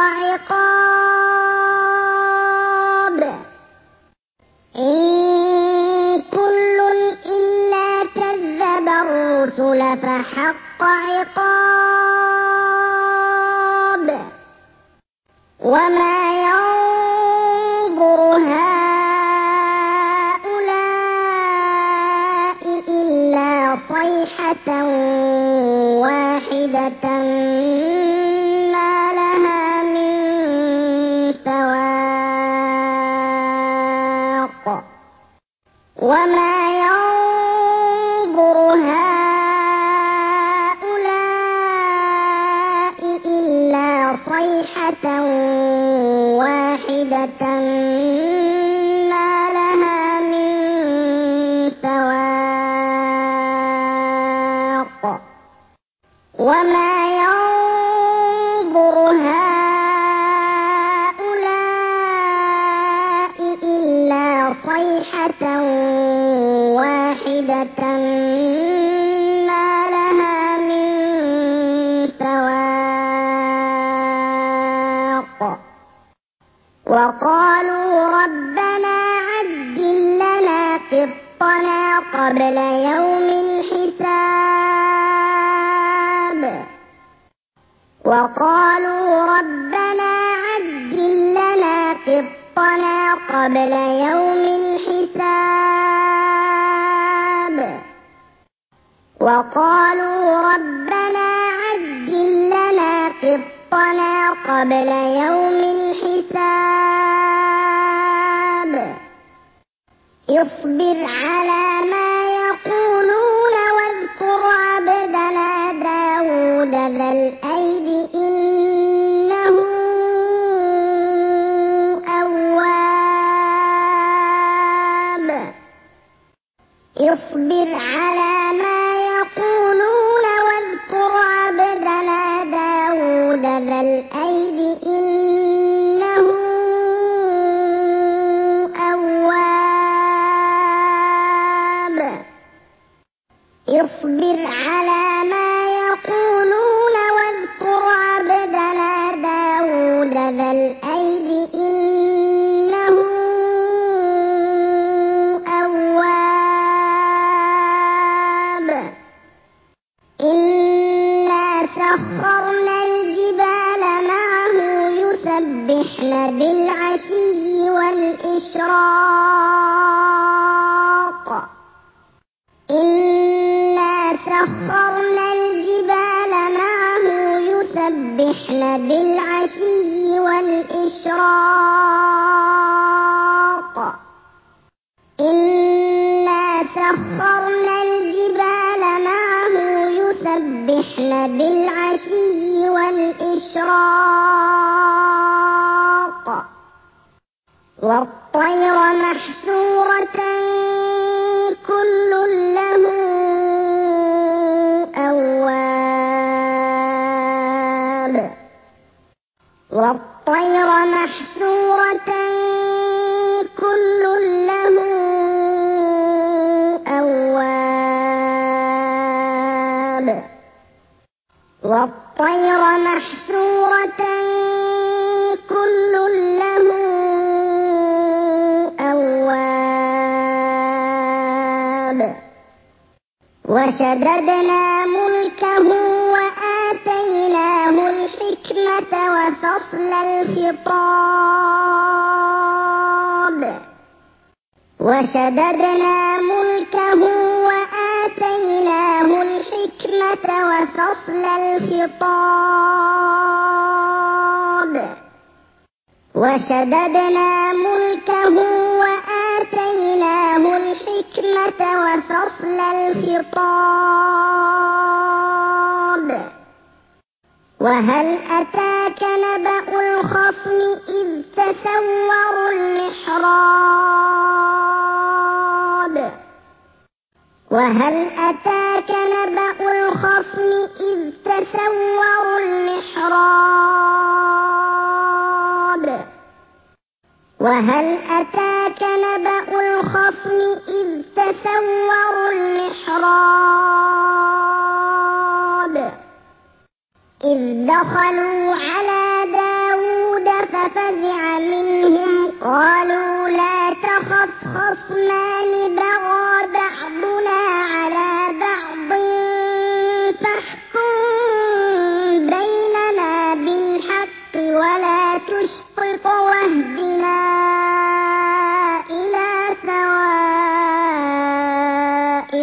عقاب إن كل إلا كذب الرسل فحق عقاب وما ينظر هؤلاء إلا صيحة واحدة ما لها من فواق وما ينظر هؤلاء إلا صيحة واحدة ما لها من فواق وما ينظر هؤلاء إلا صيحة واحدة ما لها من فواق وقالوا ربنا عجل لنا قطنا قبل يوم الحساب وقالوا ربنا عجل لنا قطنا قبل يوم الحساب وقالوا ربنا عجل لنا قطنا قبل يوم الحساب اصبر على ما يقولون واذكر عبدنا داود ذا الأيد إنه أواب اصبر على ما يقولون واذكر عبدنا داود ذا الأيد إنه أواب اصبر على ما يقولون واذكر عبدنا داود ذا الأيد إنه أواب إنا سخرنا الجبال معه يسبحن بالعشي والإشراق إنا سخرنا الجبال معه يسبحن بالعشي والإشراق إنا سخرنا الجبال معه يسبحن بالعشي والإشراق والطير والطير محشورة كل له أواب والطير محشورة كل له أواب والطير محشورة كل له أواب وشددنا ملكه وآتيناه الحكمة وفصل الخطاب وشددنا ملكه وآتيناه الحكمة وفصل الخطاب وشددنا ملكه وآتيناه الحكمة وفصل الخطاب وهل أتاك نبأ الخصم إذ تسوروا المحراب وهل أتاك نبأ الخصم إذ تسوروا المحراب وهل أتاك نبأ الخصم إذ تسوروا المحراب إذ دخلوا على داود ففزع منهم قالوا لا تخف خصمان بغى بعضنا على بعض فاحكم بيننا بالحق ولا تشطط واهدنا إلى سواء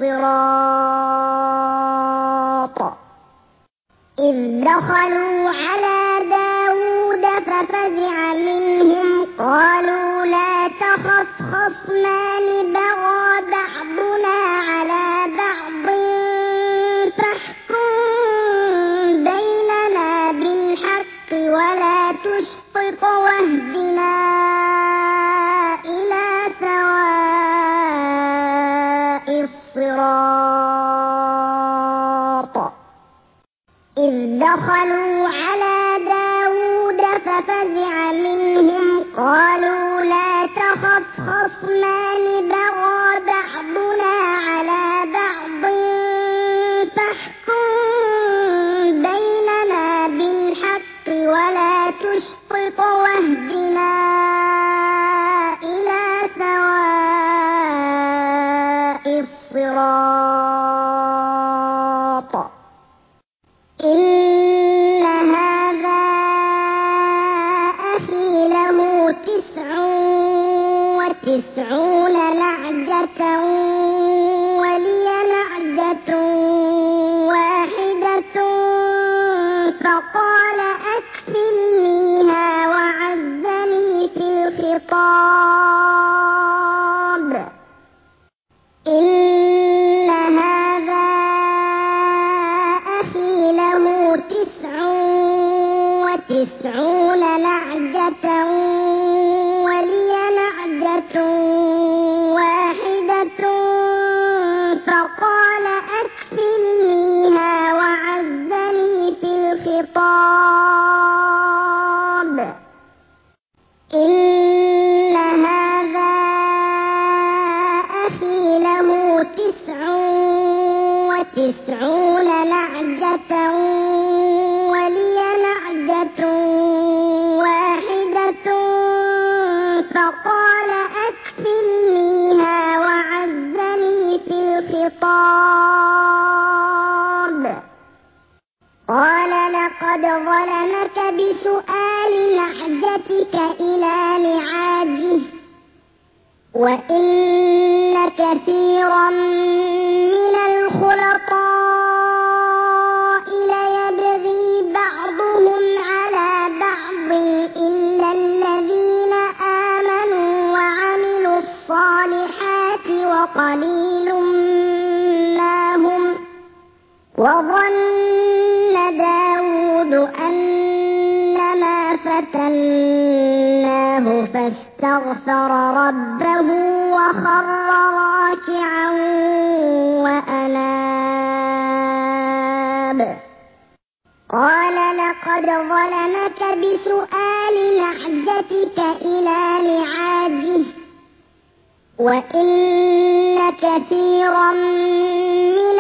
الصراط إذ دخلوا على داود ففزع منهم قالوا لا تخف خصمان بغى بعضنا على بعض فاحكم بيننا بالحق ولا تشطط واهدنا إلى سواء الصراط إذ دخلوا على داود ففزع منهم قالوا لا تخف خصمان بغى بعضنا على بعض فاحكم بيننا بالحق ولا تشطط واهدنا إلى سواء الصراط إن هذا أخي له تسع وتسعون نعجة ولي نعجة واحدة فقال أكفلنيها وعزني في الخطاب إن هذا أخي له تسع وتسعون نعجة ولي نعجة واحدة فقال أكفلنيها وعزني في الخطاب إن هذا أخي له تسع وتسعون نعجة ولي نعجة واحدة فقال أكفلنيها وعزني في الخطاب قال لقد ظلمك بسؤال نعجتك إلى نعاجه وإن كثيرا من الخلطاء ليبغي بعضهم على بعض إلا الذين آمنوا وعملوا الصالحات وقليل ما هم وظن داود أنما فتناه فاستغفر فاستغفر ربه وخر راكعا وأناب قال لقد ظلمك بسؤال نعجتك إلى نعاجه وإن كثيرا من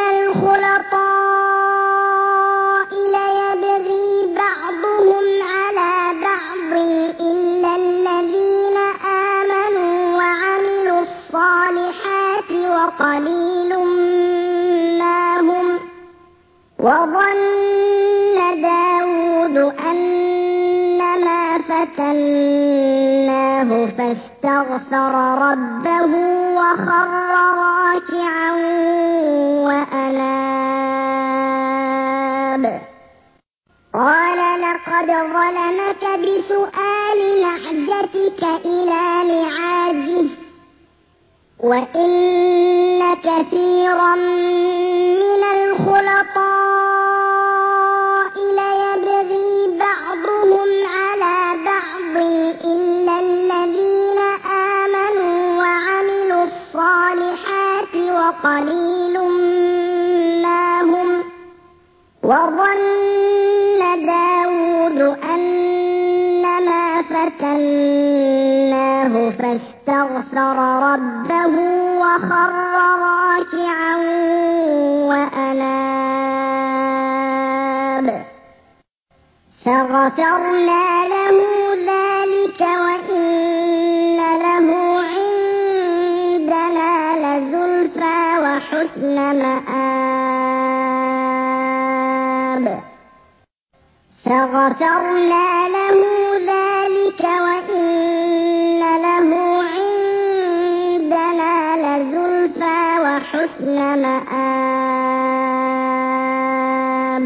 الخلطاء ليبغي بعضهم على بعض إلا الذين آمنوا وعملوا الصالحات وقليل ما هم وظن داود أنما فتناه فاستغفر ربه وخر راكعا وأناب قال لقد ظلمك بسؤال نعجتك إلى نعاجه وإن كثيرا من الخلطاء ليبغي بعضهم على بعض إلا الذين آمنوا وعملوا الصالحات وقليل ما هم وظن داود أنما فتناه فاستغفر ربه وخر راكعا وأناب فغفرنا له ذلك وإن له عندنا لزلفى وحسن مآب فغفرنا له ذلك وإن له عندنا لزلفى وحسن مآب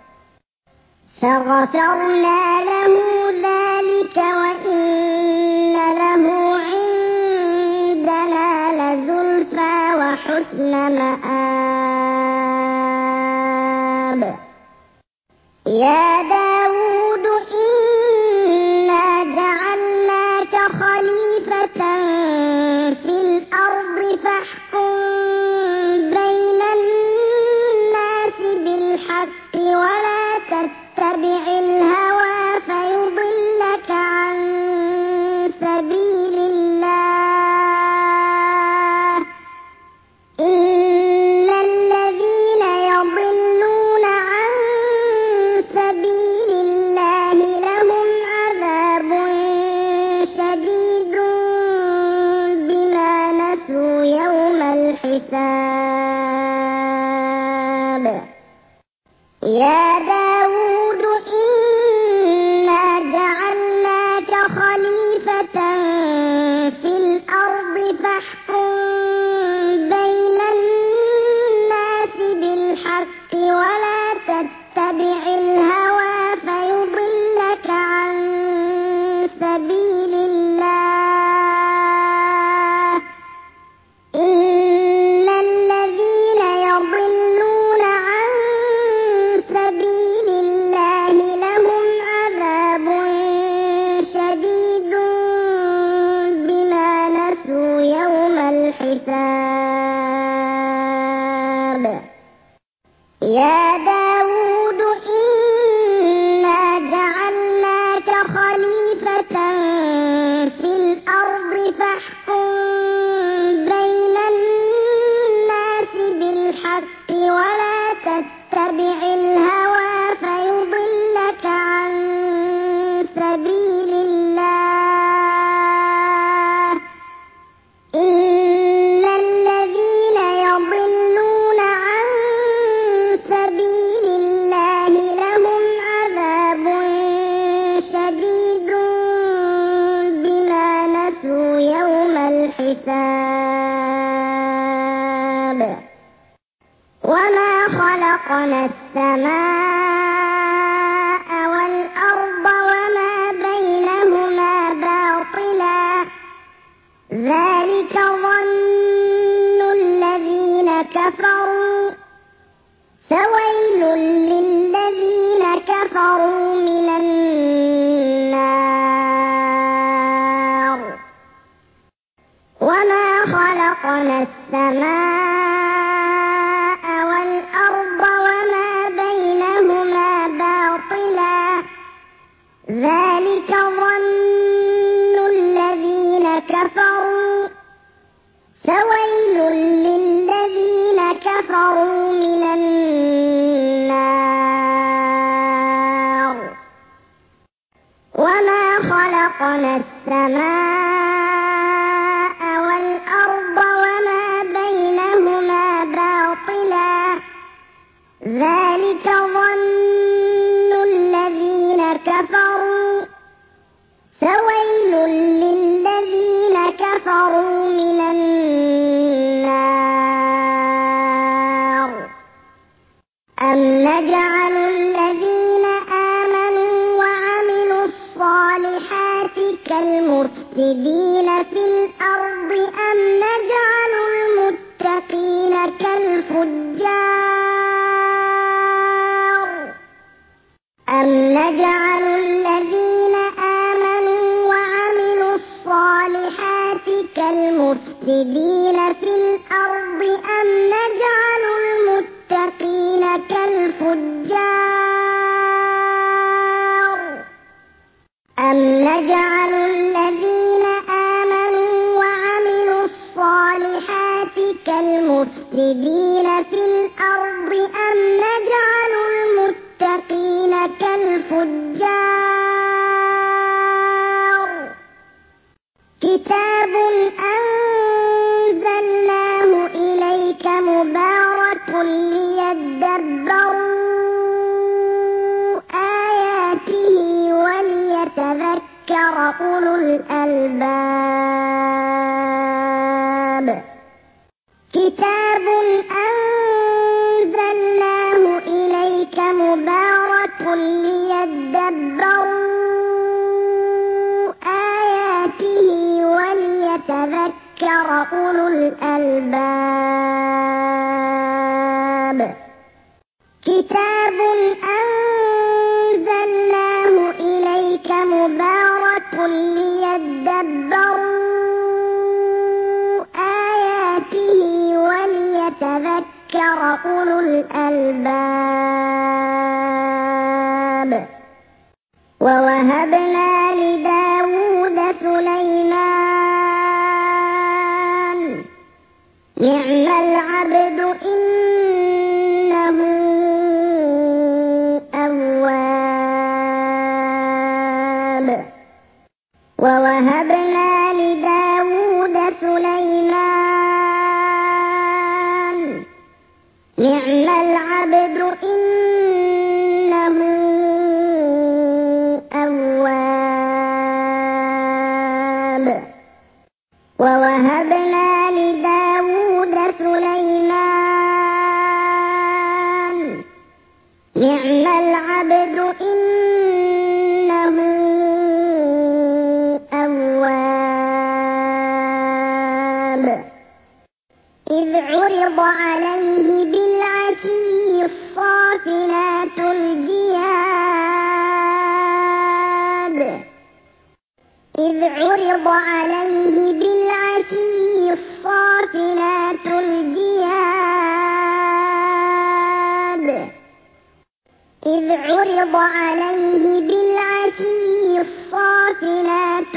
فغفرنا له ذلك وإن له عندنا لزلفى وحسن مآب يا داود إنا جعلناك خليفة في الأرض فاحكم بين الناس بالحق ولا تتبع الهوى فيضلك عن سبيل الله إن الذين يضلون عن سبيل الله لهم عذاب شديد بما نسوا يوم الحساب يا داود إنا جعلناك خليفة في الأرض فاحكم بين الناس بالحق ولا تتبع الهوى فيضلك عن سبيل الله إن الذين يضلون عن سبيل الله لهم عذاب شديد بما نسوا يوم الحساب يا داود إنا جعلناك خليفة في الأرض فاحكم بين الناس بالحق ولا تتبع الهوى فيضلك عن سبيل الله إن الذين يضلون عن سبيل الله لهم عذاب شديد بما نسوا يوم الحساب وما خلقنا السماء والأرض وما بينهما باطلا ذلك ظن الذين كفروا فويل للذين كفروا من النار السماء والأرض وما بينهما باطلا ذلك ظن الذين كفروا فويل للذين كفروا من النار وما خلقنا السماء والأرض وما بينهما باطلا ذلك ظن الذين كفروا فويل للذين كفروا من النار أم نجعل الذين آمنوا وعملوا الصالحات كالمفسدين في الأرض أم نجعل المتقين كالفجار أم نجعل الذين آمنوا وعملوا الصالحات كالمفسدين في الأرض أم نجعل المتقين كالفجار أم نجعل الذين آمنوا وعملوا الصالحات كالمفسدين في الأرض أم نجعل المتقين كالفجار كتاب أنزلناه إليك مبارك ليدبروا آياته وليتذكر أولو الألباب كتاب أنزلناه إليك مبارك ليدبروا آياته وليتذكر أولو الألباب كتاب أنزلناه إليك مبارك ليدبروا آياته وليتذكر أولو الألباب ووهبنا لداود سليمان نعم العبد إنه أواب ووهبنا لداود سليمان نعم العبد إنه أواب ووهبنا لداود سليمان نعم العبد إنه أواب إذ عرض عليه بالعشي الصافنات الجياد إذ عرض عليه بالعشي الصافنات الجياد إذ عرض عليه بالعشي الصافنات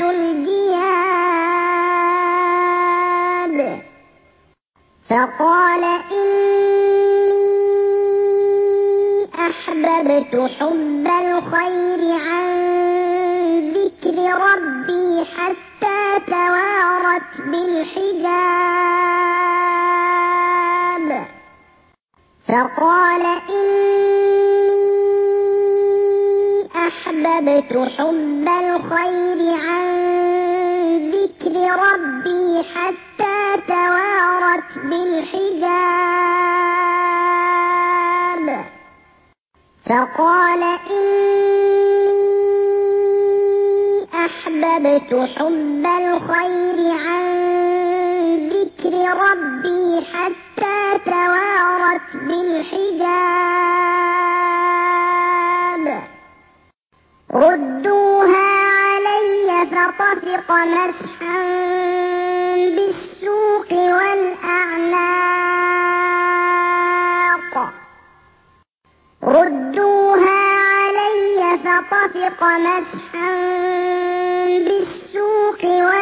الجياد فقال إني أحببت حب الخير عن ذكر ربي حتى توارت بالحجاب فقال إني أحببت حب الخير عن ذكر ربي حتى توارت بالحجاب فقال إني أحببت حب الخير عن ذكر ربي حتى توارت بالحجاب ردوها علي فطفق مسحا بالسوق والأعناب فطفق مسحا بالسوق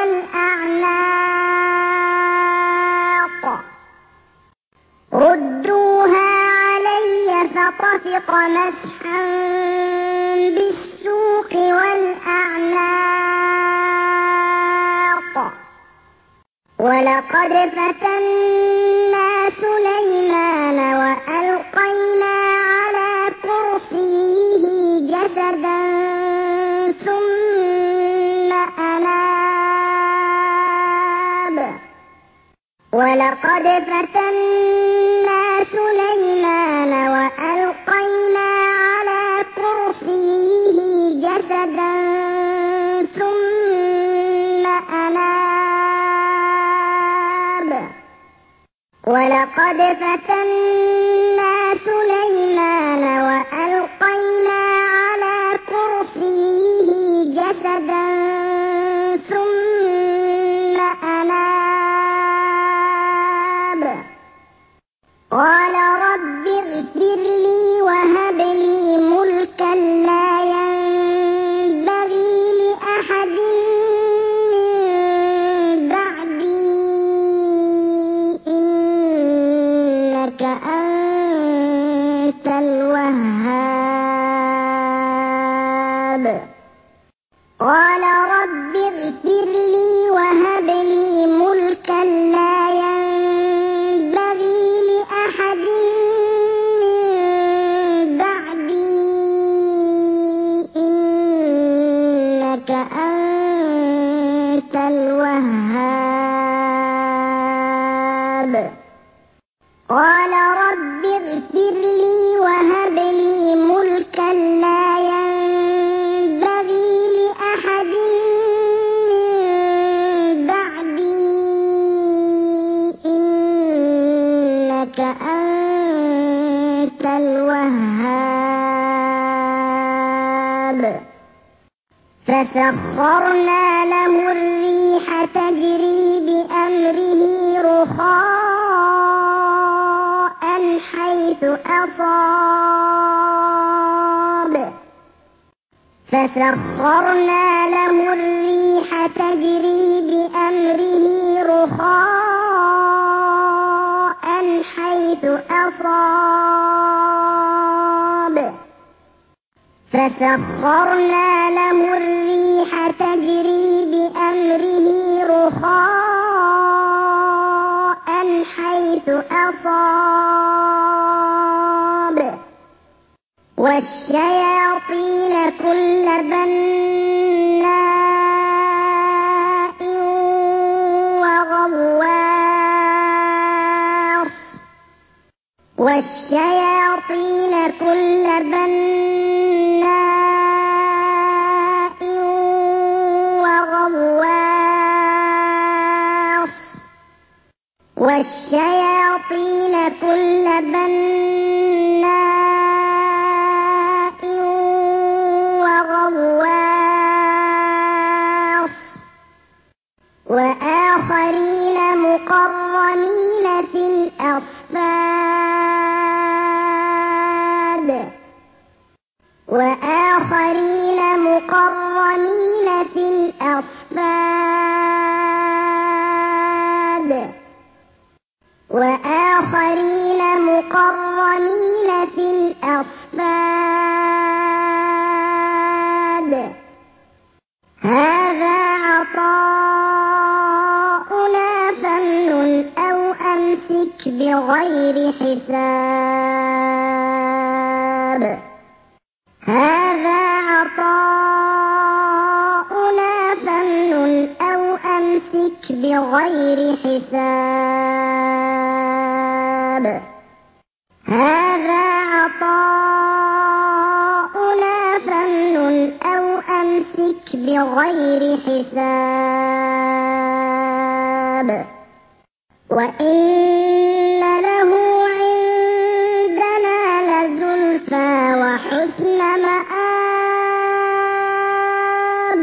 والأعناق ردوها علي فطفق مسحا بالسوق والأعناق ولقد فتنا سليمان وألقينا على كرسيه جسدا ثم أناب ولقد فتنا سليمان وألقينا على كرسيه جسدا ثم أناب ولقد فتنا سليمان وألقينا على كرسيه جسدا ثم أناب قال رب اغفر لي وهب لي ملكا لا ينبغي لأحد من بعدي إنك أنت الوهاب قال رب اغفر لي وهب لي ملكا لا ينبغي لأحد من بعدي إنك أنت الوهاب قال رب اغفر لي وهب لي ملكا لا ينبغي لأحد من بعدي إنك أنت الوهاب فسخرنا له الريح تجري بأمره رخاء حيث أصاب فسخرنا له الريح تجري بأمره رخاء حيث أصاب فسخرنا له الريح تجري بأمره رخاء حيث أصاب والشياطين كل بناء وغواص والشياطين كل بناء وغواص والشياطين كل بناء وغواص وآخرين مقرنين في الأصفاد وآخرين مقرنين في الأصفاد وآخرين مقرنين في الأصفاد هذا عطاؤنا فامنن أو أمسك بغير حساب هذا عطاؤنا فامنن أو أمسك بغير حساب هذا عطاؤنا فامنن أو أمسك بغير حساب وإن له عندنا لزلفى وحسن مآب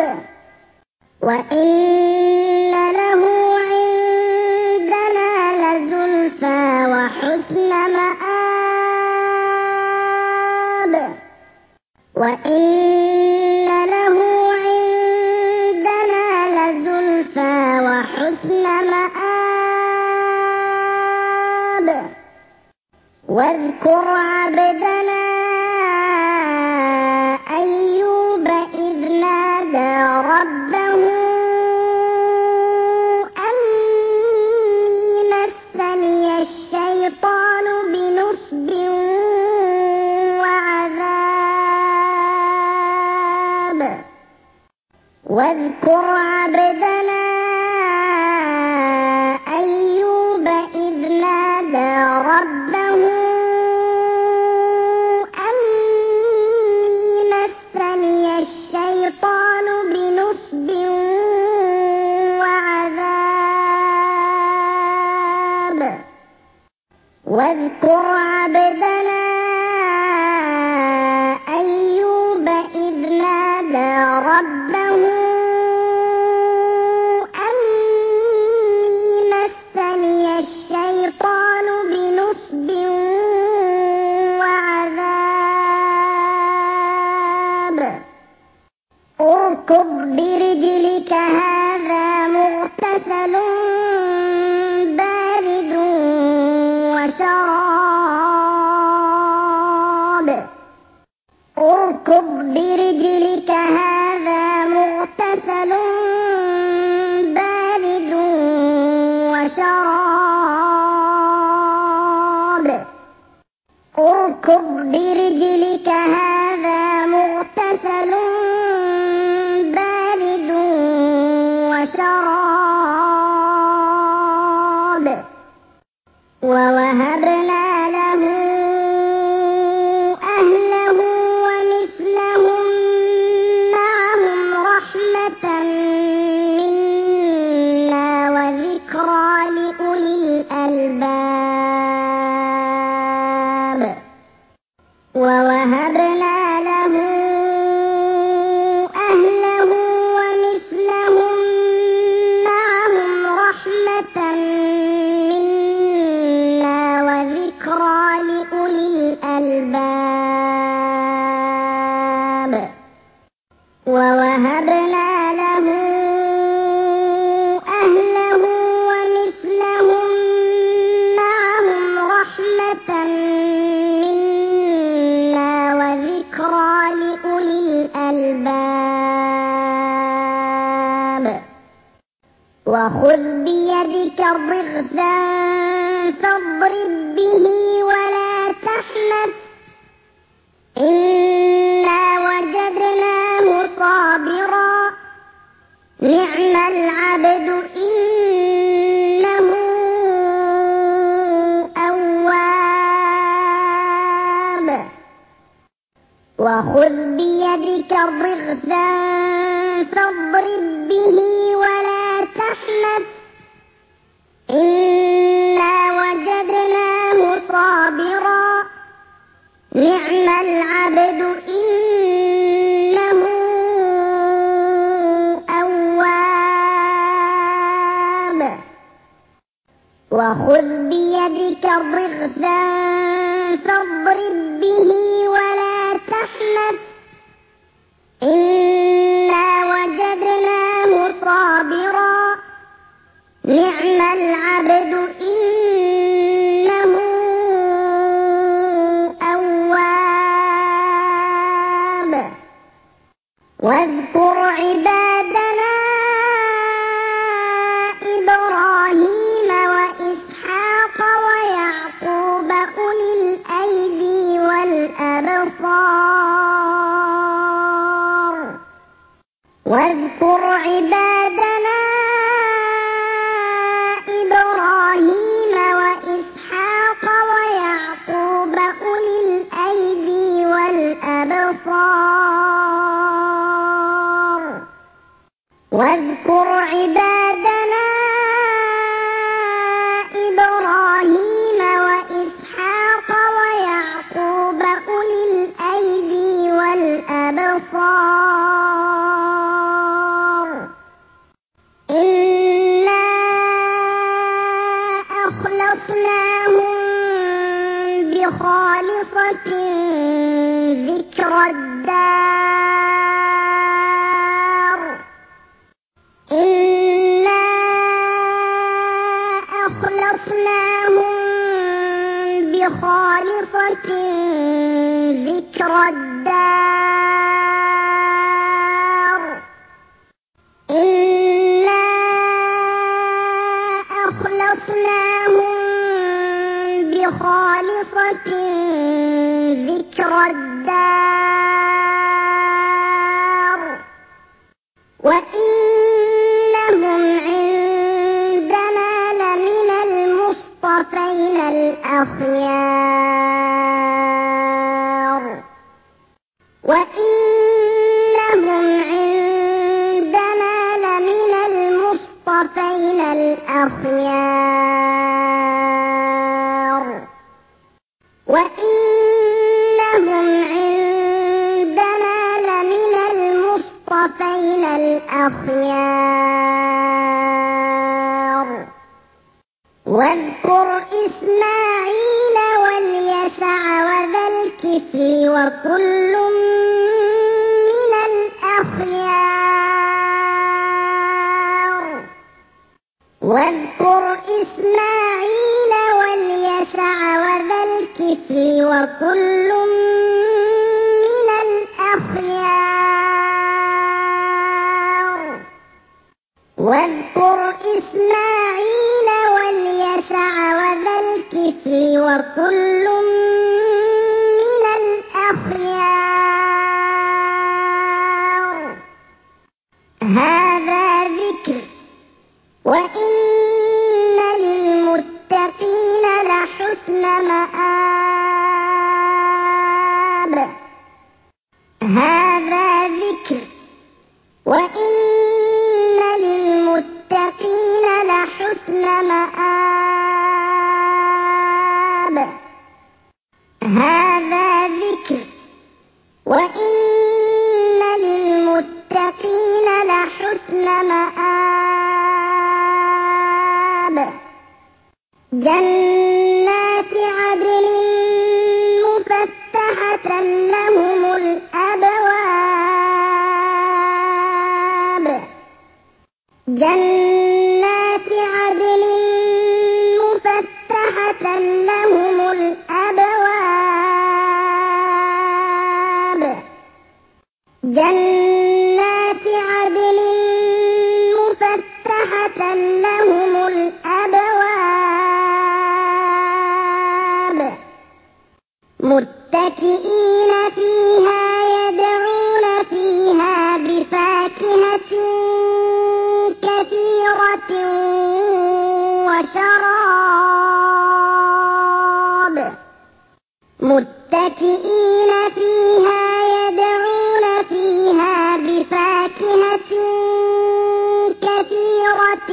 وإن له عندنا لزلفى وحسن مآب وإن واذكر عبدنا أيوب إذ نادى ربه أني مسني الشيطان بنصب وعذاب واذكر عبدنا أيوب إذ نادى ربه أني مسني الشيطان بنصب وعذاب واذكر عبدنا أيوب إذ نادى ربه أني مسني الشيطان بنصب وعذاب اركض برجلك هذا مغتسل بارد وشراب اركض برجلك هذا مغتسل بارد وشراب اركض برجلك هذا مغتسل بارد وشراب ووهبنا له أهله ومثلهم معهم رحمة منا وذكرى لأولي الألباب ووهبنا له أهله ومثلهم معهم رحمة منا وذكرى لأولي الألباب ووهبنا له أهله ومثلهم معهم رحمة منا وذكرى لأولي الألباب وخذ بيدك ضغثا فاضرب به ولا تحنث إنا وجدناه صابرا نعم العبد إنه أواب وخذ بيدك ضغثا فاضرب به ولا تحنث إنا وجدناه صابرا نعم العبد إنه أواب وخذ بيدك ضغثا فاضرب به ولا تحنث إنا وجدناه صابرا نعم العبد إنه أواب واذكر عبادنا إبراهيم وإسحاق ويعقوب أولي الأيدي والأبصار واذكر عبادنا إبراهيم وإسحاق ويعقوب أولي الأيدي والأبصار واذكر عبادنا إبراهيم وإسحاق ويعقوب أولي الأيدي والأبصار إنا أخلصناهم بخالصة ذكر الدار إنا أخلصناهم بخالصة ذكرى الدار إنا أخلصناهم بخالصة ذكرى الدار وإنهم عندنا لمن المصطفين الأخيار وإنهم عندنا لمن المصطفين الأخيار وإنهم عندنا لمن المصطفين الأخيار واذكر إسماعيل واليسع وذا الكفل وكل من الأخيار واذكر إسماعيل واليسع وذا الكفل وكل من الأخيار واذكر إسماعيل واليسع وذا الكفل وكل من الأخيار هذا ذكر وإن للمتقين لحسن مآب هذا ذكر وإن للمتقين لحسن مآب هذا ذكر وإن للمتقين لحسن مآب جنات عدن مفتحة لهم الأبواب جنات عدن مفتحة لهم الأبواب جنات عدن مفتحة لهم الأبواب متكئين فيها يدعون فيها بفاكهة كثيرة وشراب متكئين فيها يدعون فيها بفاكهة كثيرة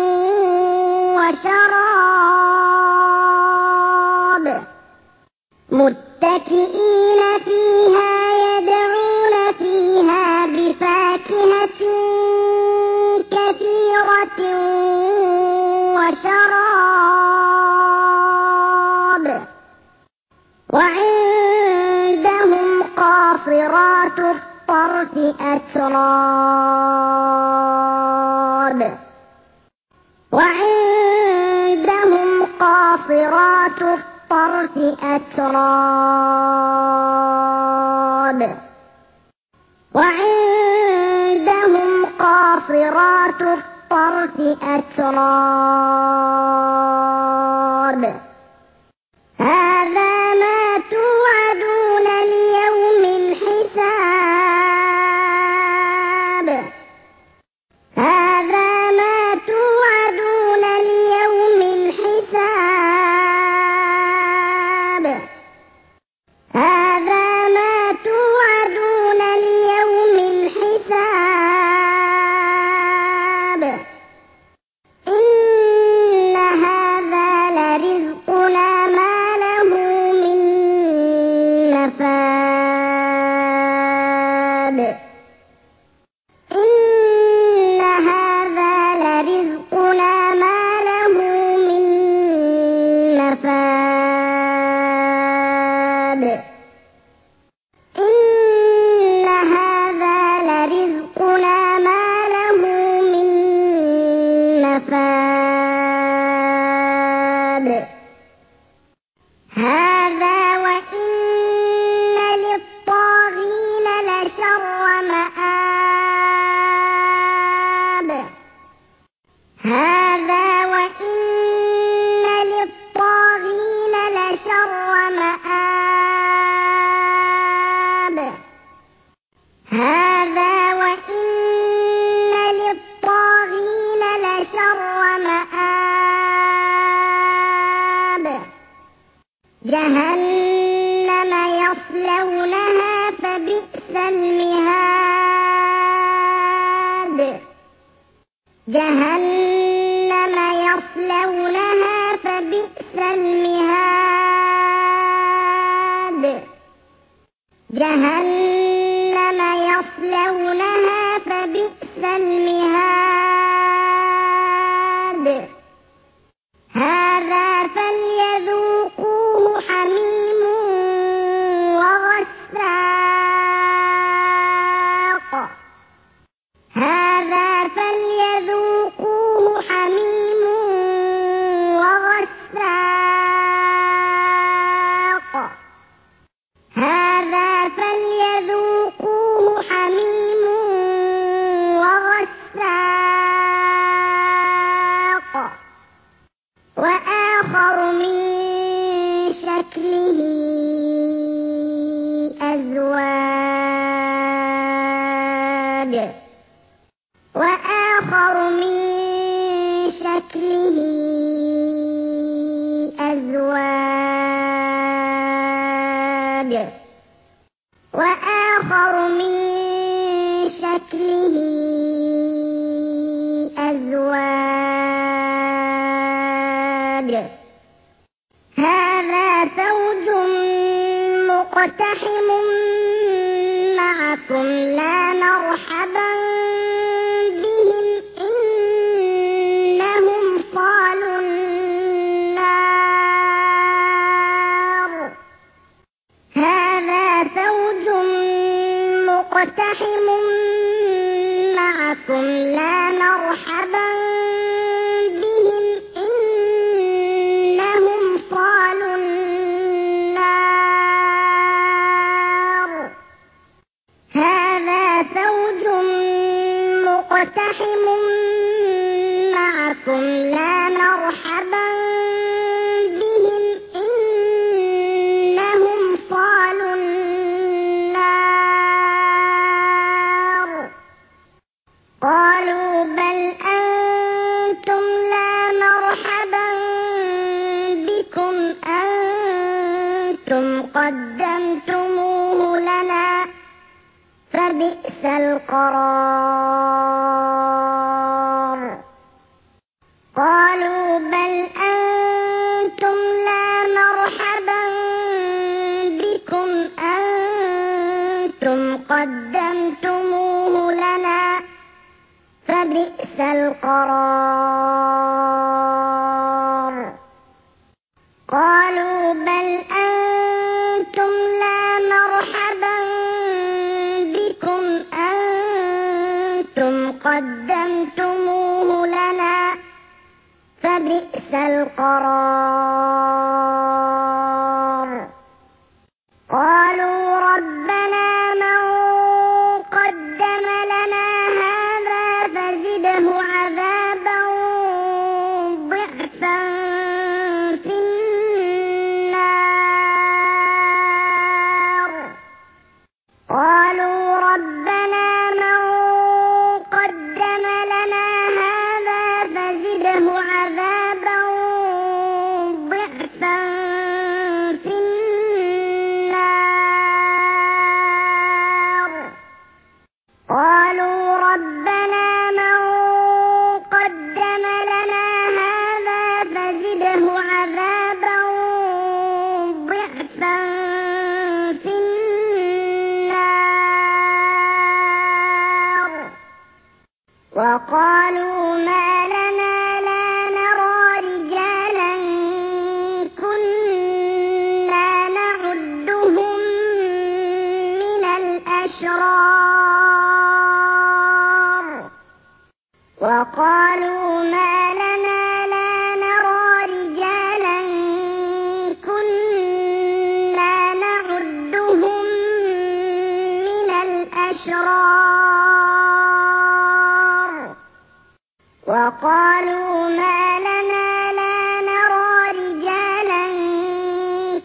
وشراب متكئين فيها يدعون فيها بفاكهة كثيرة وشراب وعندهم قاصرات الطرف أتراب وعندهم قاصرات الطرف أتراب وعندهم قاصرات الطرف أتراب هذا ما توعدون ليوم الحساب هذا ما توعدون ليوم الحساب هذا ما توعدون ليوم الحساب إن هذا لرزقنا هذا وإن للطاغين لشر مآب هذا وإن للطاغين لشر مآب هذا وإن للطاغين لشر مآب جهنم يصلونها فبئس المهاد جهنم يصلونها فبئس المهاد جهنم يصلونها فبئس المهاد هذا فليذوقوه حميم وغساق هذا فليذوقوه حميم وغساق هذا فليذوقوه حميم وغساق وآخر من شكله أزواج وآخر من شكله أزواج وآخر من شكله أزواج هذا فوج مقتحم معكم لا مرحبا بهم إنهم صالوا النار هذا فوج مقتحم معكم لا مرحبا بهم إنهم صالوا النار هذا فوج مقتحم معكم لا مرحبا بهم إنهم صالوا النار قالوا بل أنتم لا مرحبا بكم أنتم قدمتموه لنا فبئس القرار قالوا بل أنتم لا مرحبا بكم أنتم قدمتموه لنا فبئس القرار قالوا بل أنتم لا مرحبا بكم أنتم قدمتموه لنا فبئس القرار قالوا ربنا من قدم لنا هذا فزده عذابا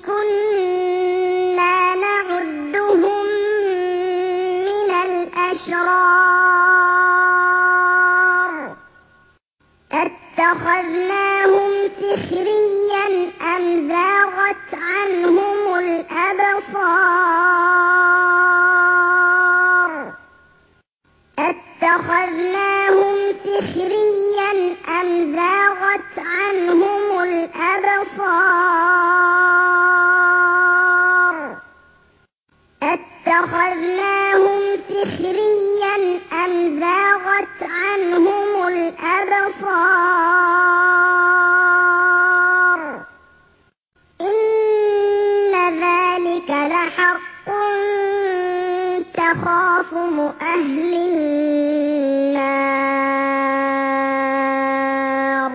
كنا نعدهم من الأشرار أتخذناهم سخريا أم زاغت عنهم الأبصار أتخذناهم سخريا أم زاغت عنهم الأبصار أتخذناهم سخريا أم زاغت عنهم الأبصار إن ذلك لحق تخاصم أهل النار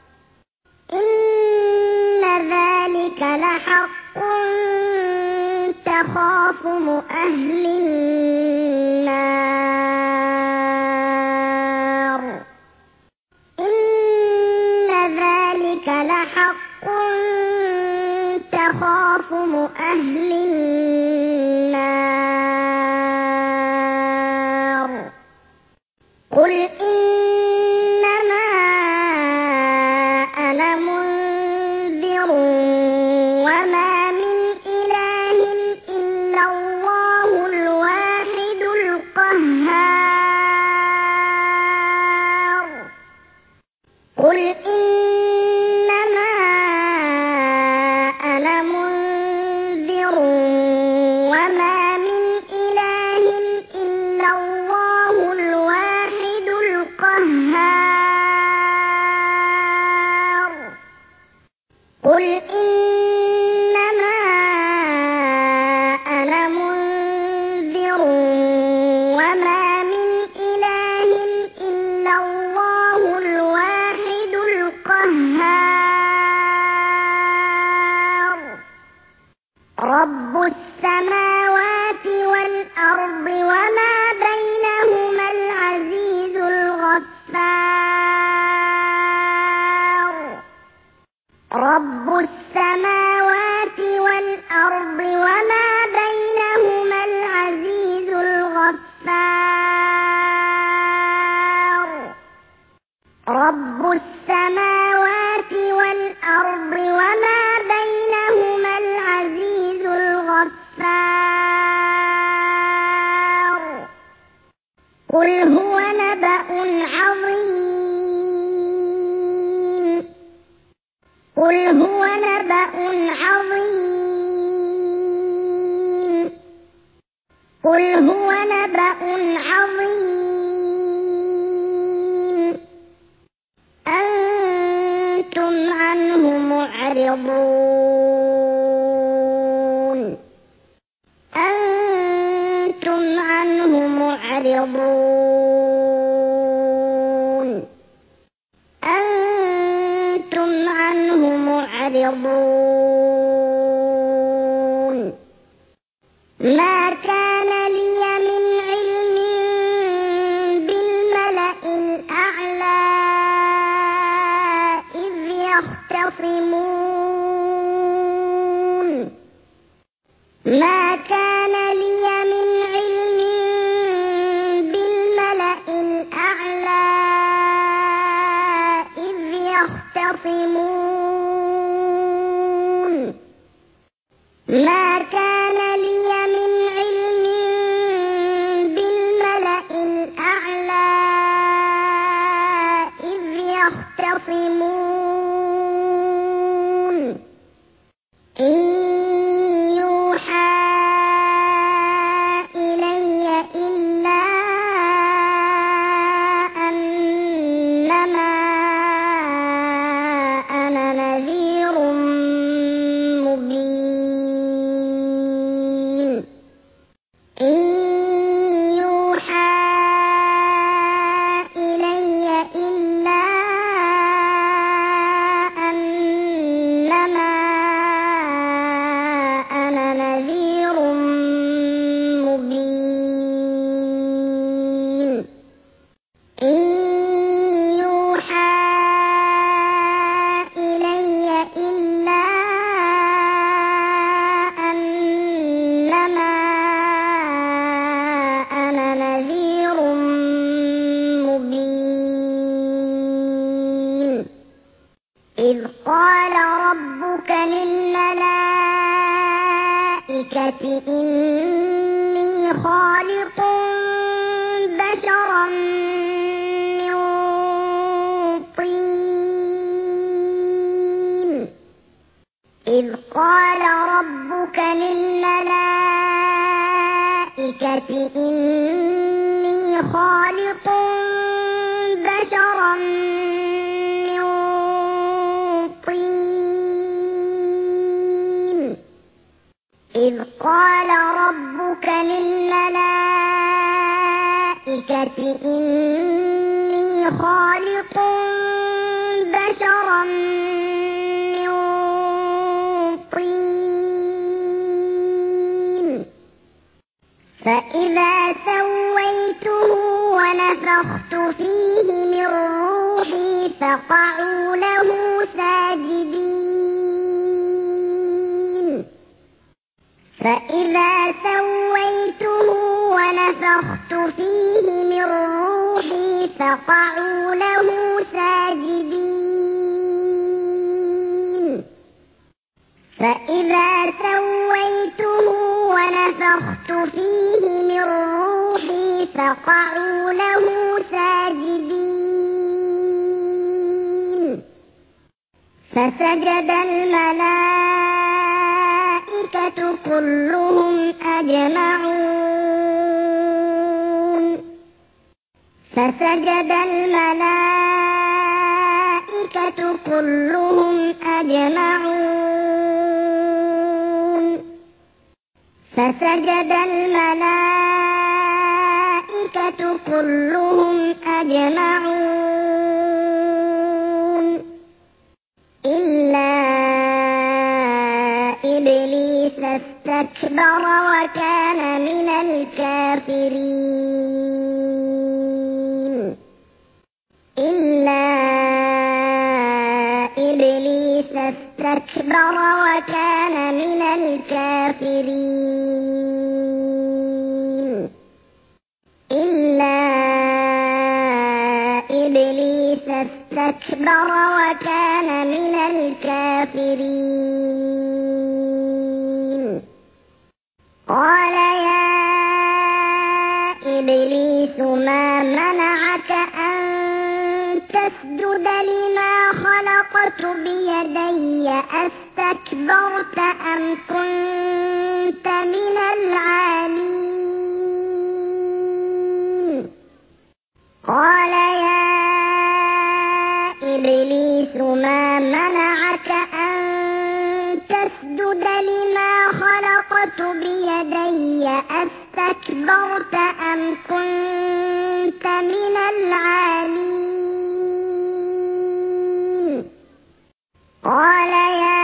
إن ذلك لحق تخاصم أهل النار إن ذلك لحق تخاصم أهل النار قل إنما أنا منذر وما من إله إلا الله الواحد القهار قل إنما أنا منذر وما من إله إلا الله الواحد القهار قل إنما أنا منذر وما من إله إلا الله الواحد القهار رب السماوات والأرض وما بينهما العزيز الغفار رب السماوات والأرض وما بينهما العزيز الغفار رب السماوات والأرض وما بينهما العزيز الغفار قل هو نبأ عظيم قل هو نبأ عظيم قل هو نبأ عظيم أنتم عنه معرضون أنتم عنه معرضون أنتم عنه معرضون ما كان لي من علم بالملأ الأعلى إذ يختصمون ما كان لي من علم بالملأ الأعلى إذ يختصمون ما كان لي من علم بالملأ الأعلى إذ يختصمون إن يوحى إلي إلا أنما أنا نذير مبين إن يوحى إلي إلا إني خالق بشرا من طين إذ قال ربك للملائكة إني خالق بشرا من طين إذ قال ربك للملائكة إني خالق بشرا من طين فإذا سويته ونفخت فيه من روحي فقعوا له ساجدين فإذا سويته ونفخت فيه من روحي فقعوا له ساجدين فإذا سويته ونفخت فيه من روحي فقعوا له ساجدين فسجد الملائكة كلهم أجمعون فسجد الملائكة كلهم أجمعون فسجد الملائكة كلهم أجمعون إلا إبليس استكبر وكان من الكافرين إلا إبليس استكبر وكان من الكافرين إلا إبليس استكبر وكان من الكافرين قال يا إبليس ما منعك أن تسجد لما خلقت بيدي أستكبرت أم كنت من العالين قال يا إبليس ما منعك أن تسجد لما خلقت بيدي أستكبرت أم كنت من العالين قال يا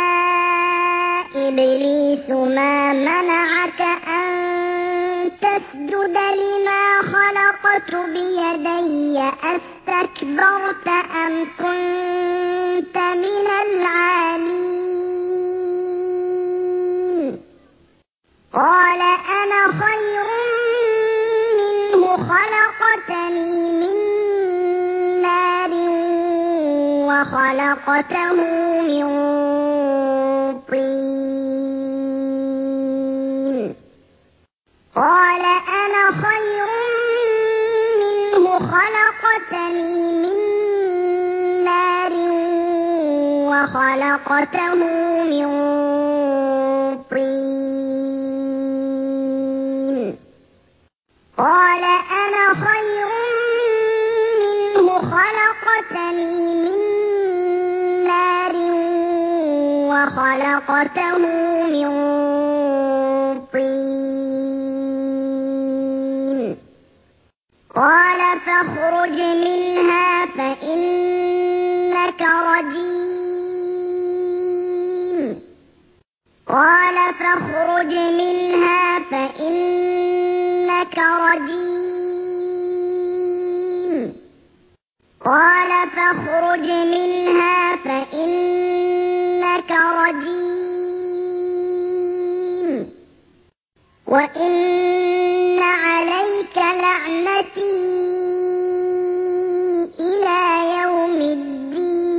إبليس ما منعك أن تسجد لما خلقت بيدي أستكبرت أم كنت من العالين قال أنا خير منه خلقتني من نار وخلقته من طين قال أنا خير منه خلقتني من نار وخلقته من طين قال أنا خير منه خلقتني من نار وخلقته من طين قال فاخرج منها فإنك رجيم قال فاخرج منها فإنك رجيم قال فاخرج منها فإنك رجيم وإن عليك لعنتي إلى يوم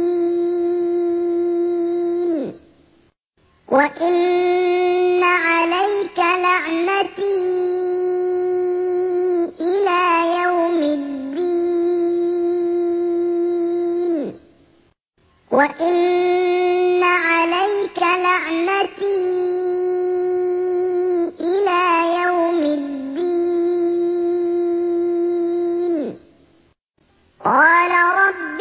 الدين وإن عليك لعنتي إلى يوم الدين وإن عليك لعنتي إلى يوم الدين قال رب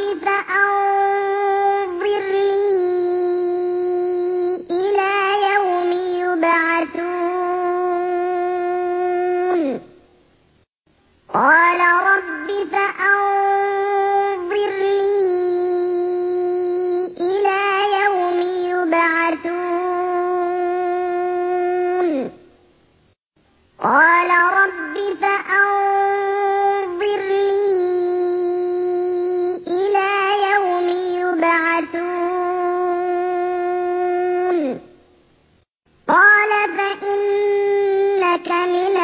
فأنظرني إلى يوم يبعثون قال رب فأنظرني إلى يوم يبعثون قال رب فأنظرني إلى يوم يبعثون قال فإنك من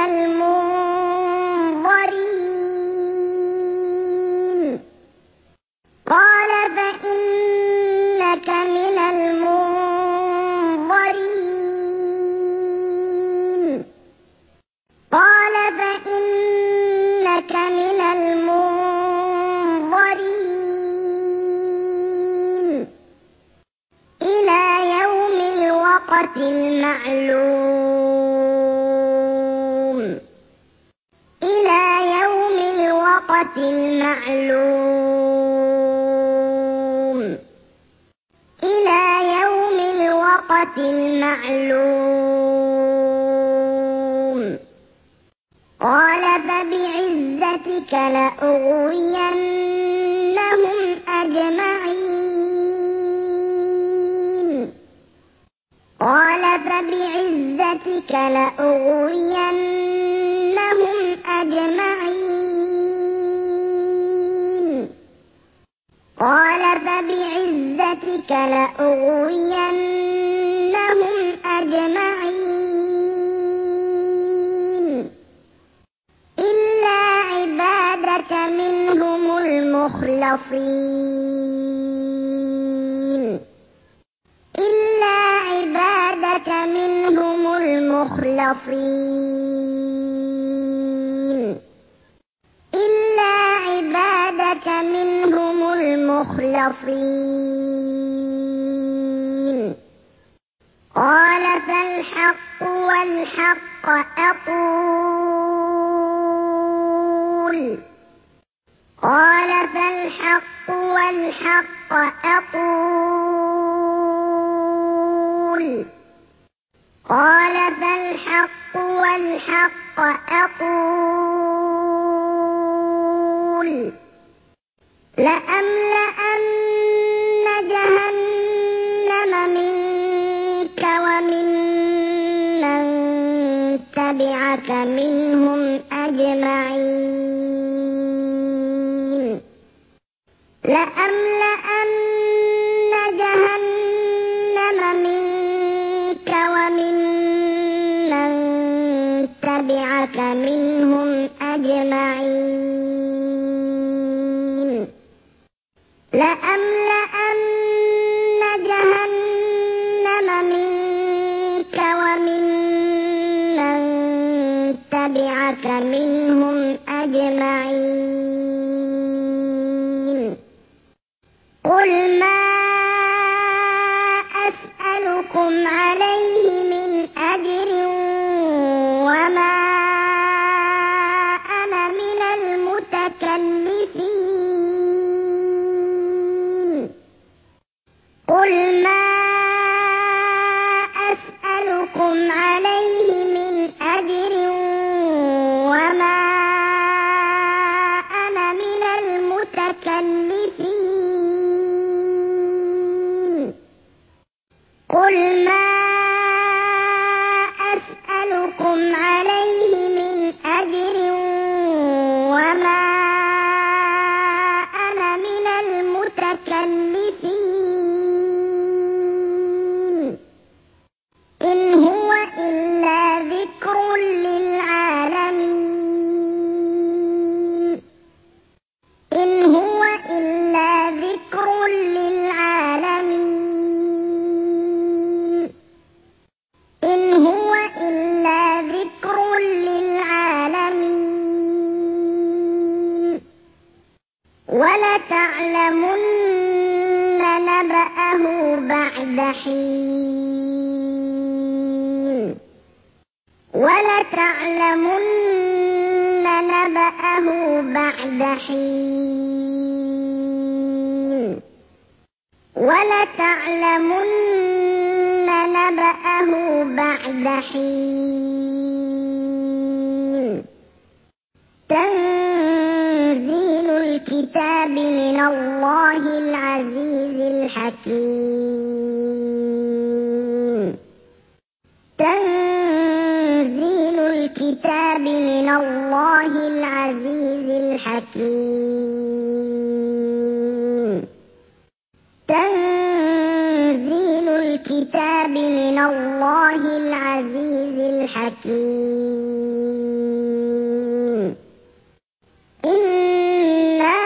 المنظرين قال فإنك من المنظرين قال فإنك من المنظرين إلى يوم الوقت المعلوم إلى يوم الوقت المعلوم إلى يوم الوقت المعلوم قال فبعزتك لأغوينهم أجمعين قال فبعزتك لأغوينهم أجمعين قال فبعزتك لأغوينهم أجمعين إلا عبادك منهم المخلصين إلا عبادك منهم المخلصين إلا عبادك منهم المخلصين قال فالحق والحق أقول قال فالحق والحق أقول قال فالحق والحق أقول لأملأن جهنم منك ومن من تبعك منهم أجمعين لأملأن جهنم منك ومن من تبعك منهم أجمعين لأملأن جهنم منك ومن من تبعك منهم أجمعين قل ما أسألكم عليه من أجر وما أنا من المتكلفين قل ما أسألكم عليه من أجر وما أنا من المتكلفين قل ما بعد حين ولتعلمن نبأه بعد حين ولتعلمن نبأه بعد حين تنزيل الكتاب من الله العزيز الحكيم تنزيل الكتاب من الله العزيز الحكيم تنزيل الكتاب من الله العزيز الحكيم إنا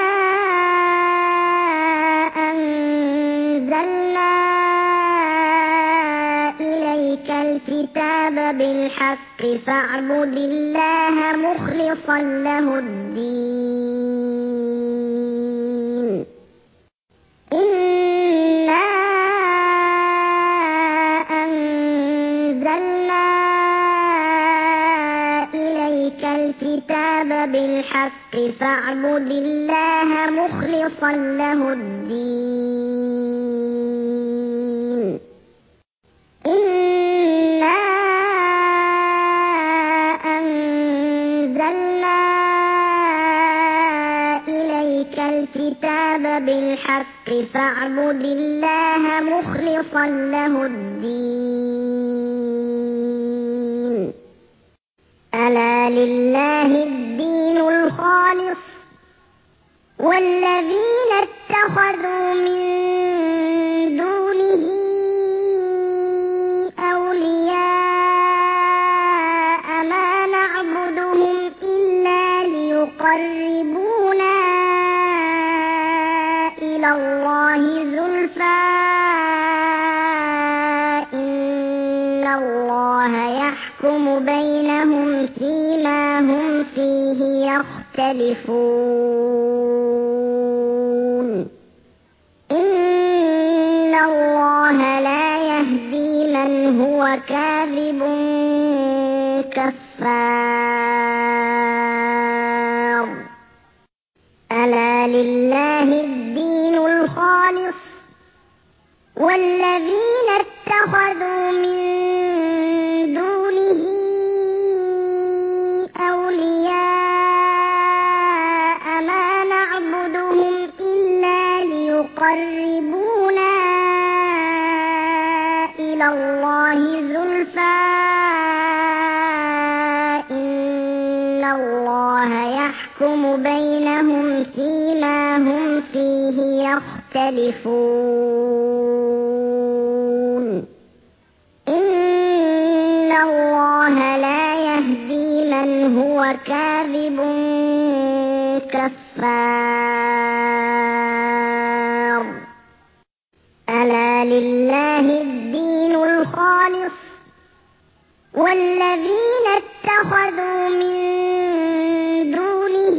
أنزلنا إليك الكتاب بالحق فاعبد الله مخلصا له الدين إنا أنزلنا إليك الكتاب بالحق فاعبد الله مخلصا له الدين إنا أنزلنا إليك الكتاب بالحق فاعبد الله مخلصا له الدين ألا لله الدين الخالص والذين اتخذوا من دونه أولياء ما نعبدهم إلا ليقربونا إلى الله زلفى إن الله يحكم بينهم فيما هم فيه يختلفون إن الله لا يهدي من هو كاذب كفار ألا لله الدين الخالص والذين اتخذوا من دونه أولياء ما نعبدهم إلا ليقربونا إلى الله زلفى إن الله يحكم بينهم فيما هم فيه يختلفون إن الله لا يهدي من هو كاذب كفار ألا لله الدين الخالص والذين اتخذوا من دونه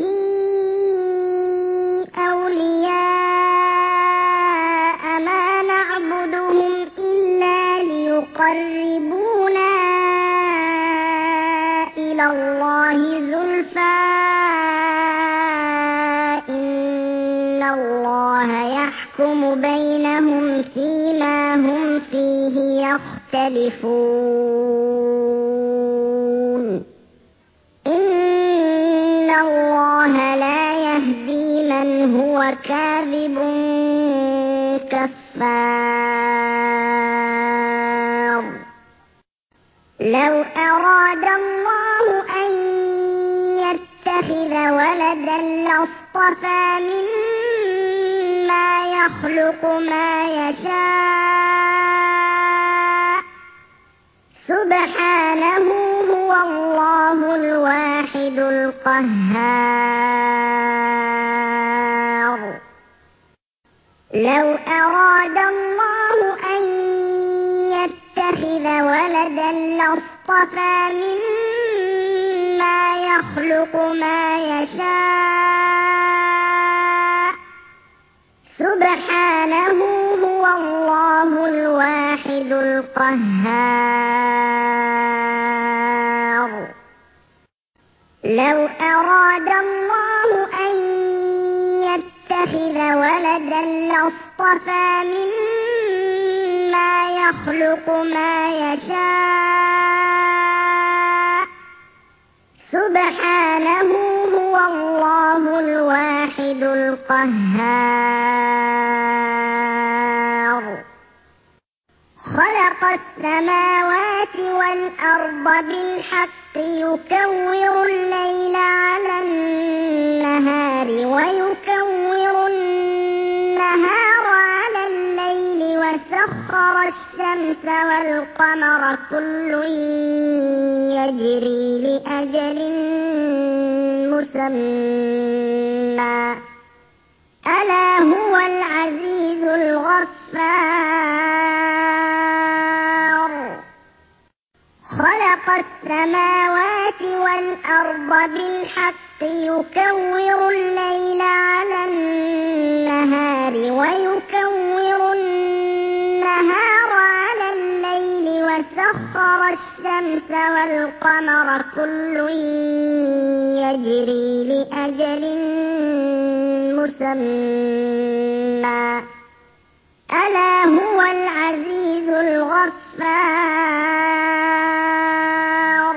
أولياء ما نعبدهم إلا ليقربونا إلى الله زلفى إن الله يحكم بينهم فيما هم فيه يختلفون إن الله لا يهدي من هو كاذب كفار لو أراد الله أن يتخذ ولدا لاصطفى مما يخلق ما يشاء سبحانه هو الله الواحد القهار لو أراد الله أن يتخذ ولدا لاصطفى مما يخلق ما يشاء سبحانه هو الله الواحد القهار. لو أراد الله أن يتخذ ولدا لاصطفى مما يخلق ما يشاء سبحانه هو الله الواحد القهار. خلق السماوات والأرض بالحق يكور الليل على النهار ويكور النهار على الليل وسخر الشمس والقمر كل يجري لأجل مسمى ألا هو العزيز الغفار. خلق السماوات والأرض بالحق يكور الليل على النهار ويكور النهار على الليل وسخر الشمس والقمر كل يجري لأجل مسمى ألا هو العزيز الغفار.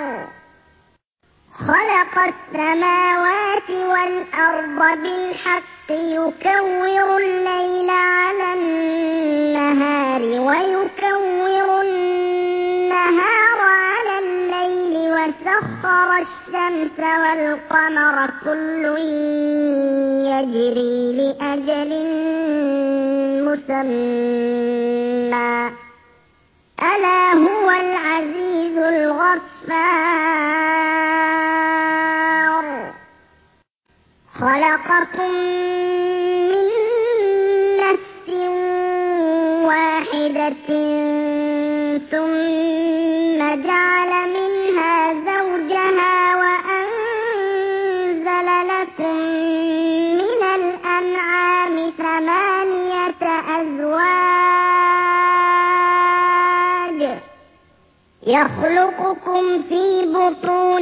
خلق السماوات والأرض بالحق يكور الليل على النهار ويكور النهار على الليل وسخر الشمس والقمر كل يجري لأجل مسمى ألا هو العزيز الغفار. خلقكم من نفس واحدة ثم جعل منها زوجها وأنزل لكم من الأنعام ثمانية أزواج يخلقكم في بطون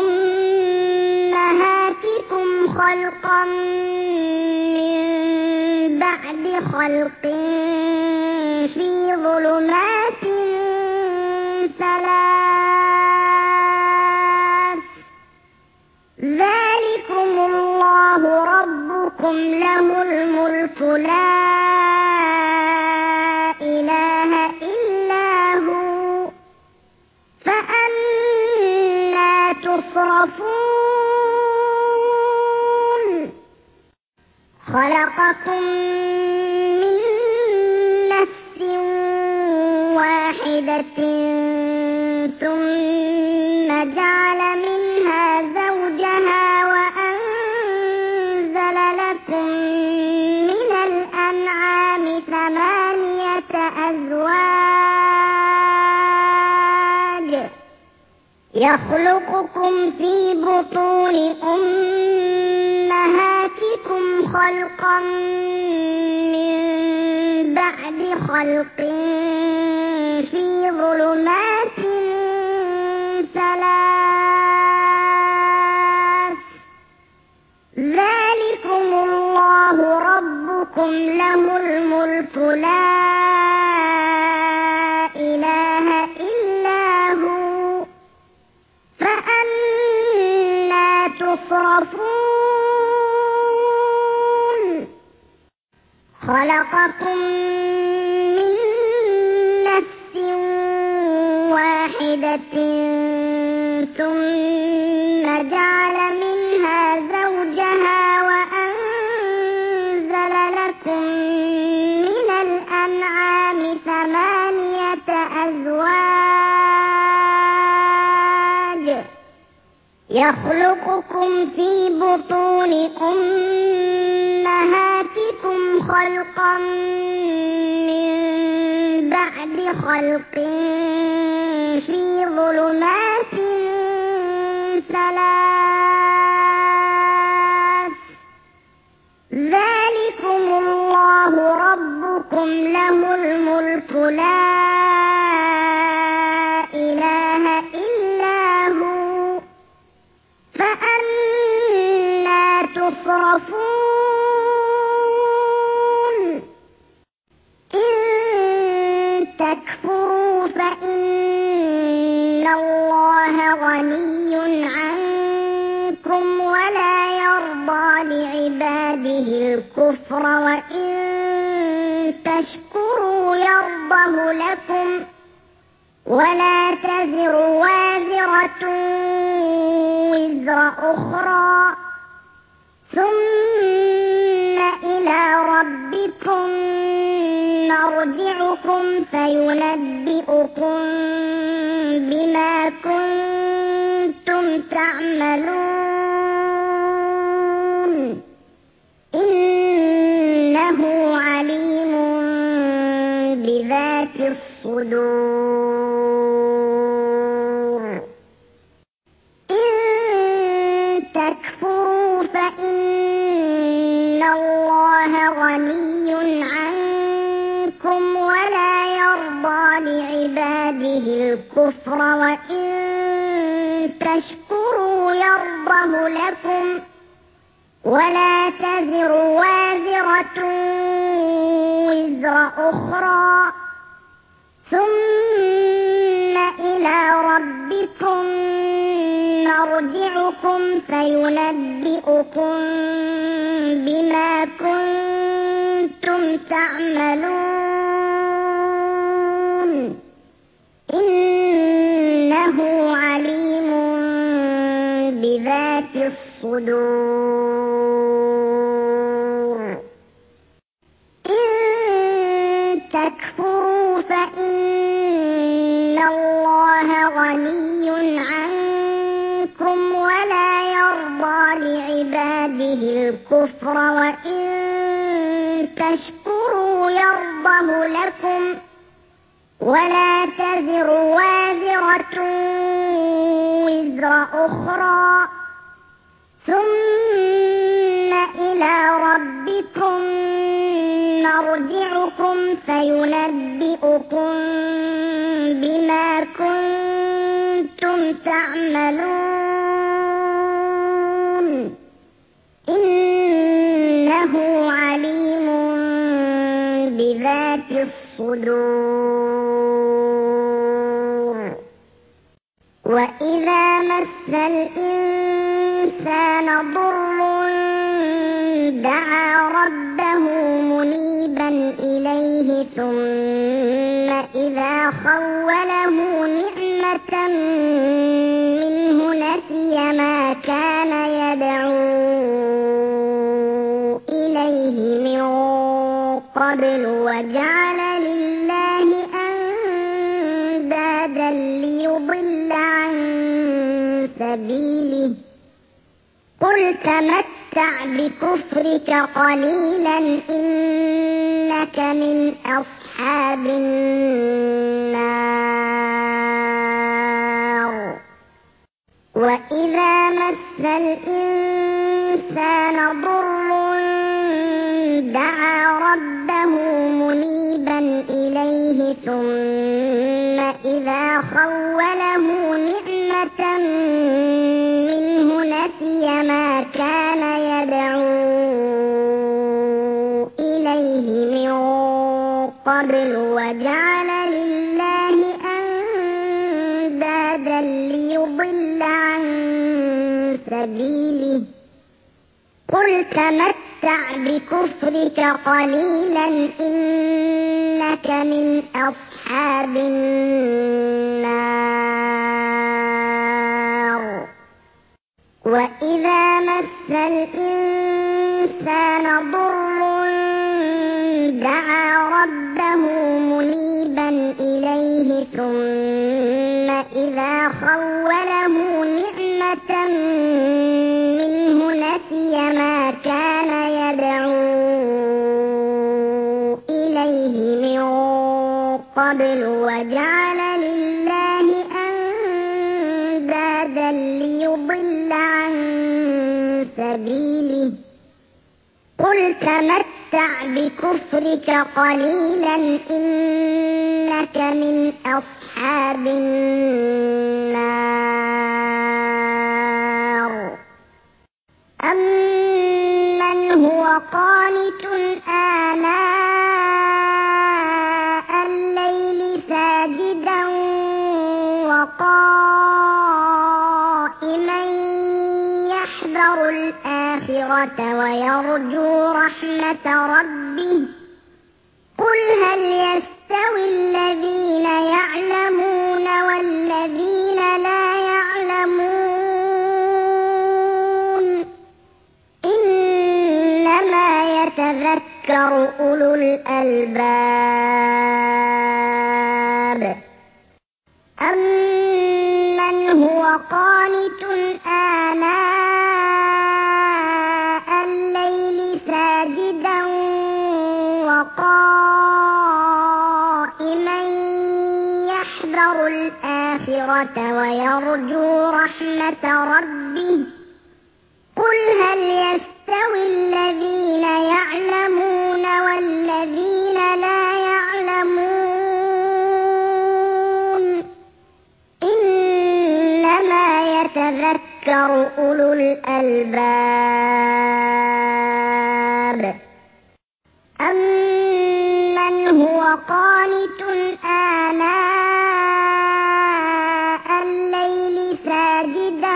أمهاتكم خلقا من بعد خلق في ظلمات ثلاث ذلكم الله ربكم له الملك لا إله إلا هو فأنى تصرفون. خلقكم من نفس واحدة ثم جعل منها زوجها وأنزل لكم من الأنعام ثمانية أزواج يخلقكم في بطون أمهاتكم خلقا من بعد خلق في ظلمات ثلاث ذلكم الله ربكم له الملك لا إله إلا هو فأنى تصرفون. خلقكم من نفس واحدة ثم جعل منها زوجها وأنزل لكم من الأنعام ثمانية أزواج يخلقكم في بطون أمهاتكم خلقا من بعد خلق في ظلمات ثلاث ذلكم الله ربكم له يخافون إن تكفروا فإن الله غني عنكم ولا يرضى لعباده الكفر وإن تشكروا يرضه لكم ولا تزر وازرة وزر أخرى ثم إلى ربكم مرجعكم فينبئكم بما كنتم تعملون إنه عليم بذات الصدور إن تكفروا فإن الله غني عنكم ولا يرضى لعباده الكفر وإن تشكروا يرضه لكم ولا تزر وازرة وزر أخرى ثم إلى ربكم مرجعكم فينبئكم بما كنتم تعملون إنه عليم بذات الصدور إن تكفروا فإن الله غني عنكم ولا يرضى لعباده الكفر وإن تشكروا يرضه لكم ولا تزر وازرة وزر أخرى ثم إلى ربكم مرجعكم فينبئكم بما كنتم تعملون إنه عليم بذات الصدور وإذا مس الإنسان ضر دعا ربه منيبا إليه ثم إذا خوله نعمة منه نسي ما كان يدعو إليه من قبل وجعل لله أندادا ليضل عن سبيله قل تمتع بكفرك قليلا إنك من أصحاب النار وإذا مس الإنسان ضر دعا ربه منيبا إليه ثم إذا خوله نعمة منه نسي ما كان يدعو إليه من قبل وجعل لله أندادا ليضل عن سبيله قل تمتع بكفرك قليلا إنك من أصحاب النار وإذا مس الإنسان ضر دعا ربه منيبا إليه ثم إذا خوله نعمة منه نسي ما كان يدعو إليه من قبل وجعل لله أندادا ليضل عن سبيله قل تمتع بكفرك قليلا إنك من أصحاب النار أمن قانت آناء الليل ساجدا وقائما يحذر الآخرة ويرجو رحمة ربه قل هل يستوي الذين يعلمون والذين لا يعلمون إنما يتذكر أولو الألباب أمن هو قانت آناء الليل ساجدا وقائما يحذر الآخرة ويرجو رحمة ربه قل هل يستوي الذين يعلمون والذين لا يعلمون إنما يتذكر أولو الألباب أمن هو قانت آناء الليل ساجدا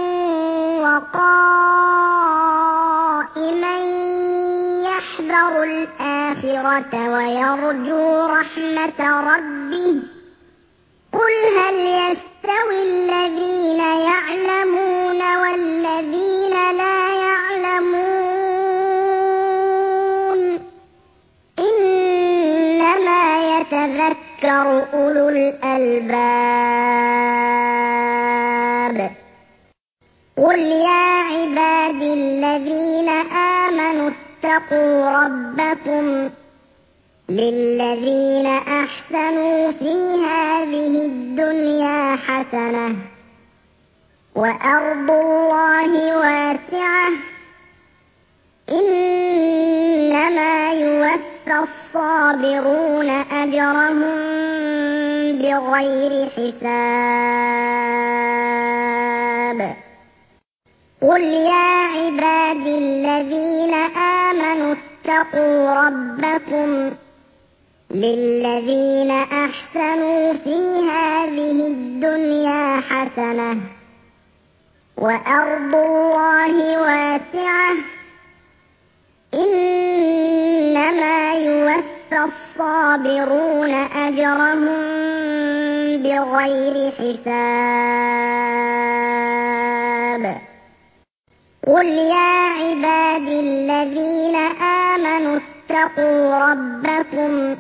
وقائما يحذر الآخرة ويرجو رحمة ربه قل هل يستوي الذين يعلمون والذين لا يعلمون إنما يتذكر أولو الألباب قل يا عبادي الذين آمنوا اتقوا ربكم للذين أحسنوا في هذه الدنيا حسنة وأرض الله واسعة إنما يوفى الصابرون أجرهم بغير حساب قل يا عبادي الذين آمنوا اتقوا ربكم للذين أحسنوا في هذه الدنيا حسنة وأرض الله واسعة إنما يوفى الصابرون أجرهم بغير حساب قل يا عبادي الذين آمنوا اتقوا ربكم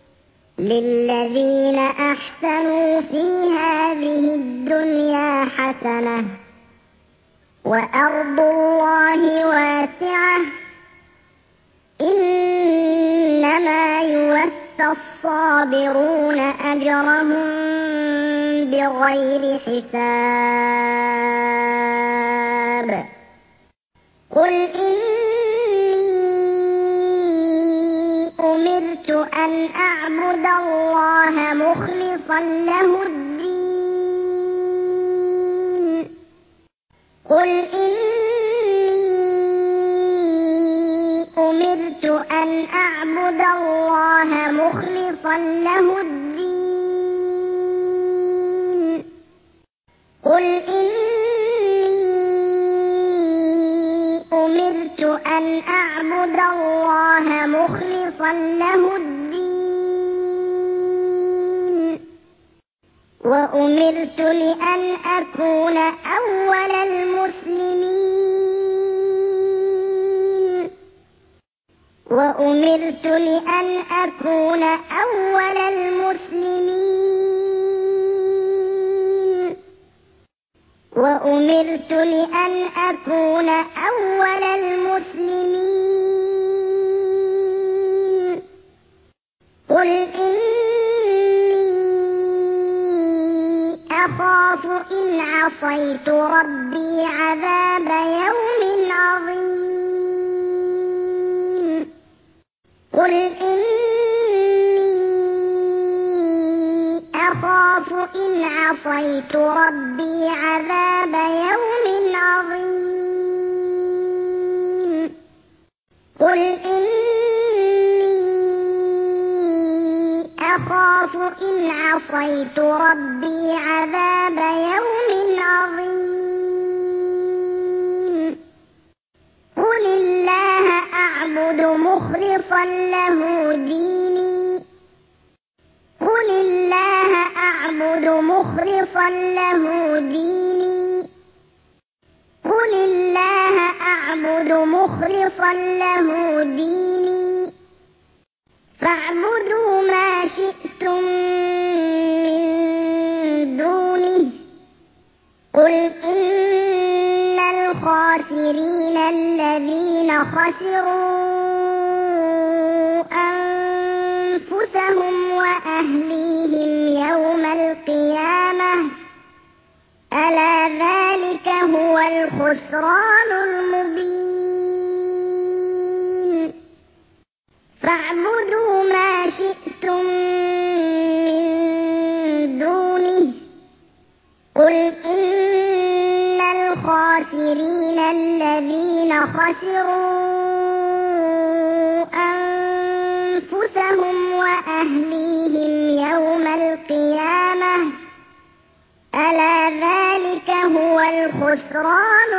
للذين أحسنوا في هذه الدنيا حسنة وأرض الله واسعة إنما يوفى الصابرون أجرهم بغير حساب قل إني أمرت أن أعبد الله مخلصا له الدين قل إني أمرت أن أعبد الله مخلصا له الدين قل إني أمرت أن أعبد الله مخلصا له الدين وأمرت لأن أكون أول المسلمين وأمرت لأن أكون أول المسلمين وأمرت لأن أكون أول المسلمين قل إني أخاف إن عصيت ربي عذاب يوم عظيم قل إني أخاف إن عصيت ربي عذاب يوم عظيم قل إني أخاف إن عصيت ربي عذاب يوم عظيم قل الله أعبد مخلصا له ديني قل الله أعبد مخلصا له ديني قل الله أعبد مخلصا له ديني فاعبدوا ما شئتم من دونه قل إن الخاسرين الذين خسروا أنفسهم وأهليهم يوم القيامة ألا ذلك هو الخسران المبين فاعبدوا ما شئتم من دونه قل إن الخاسرين الذين خسروا أنفسهم وأهليهم يوم القيامة ألا ذلك هو الخسران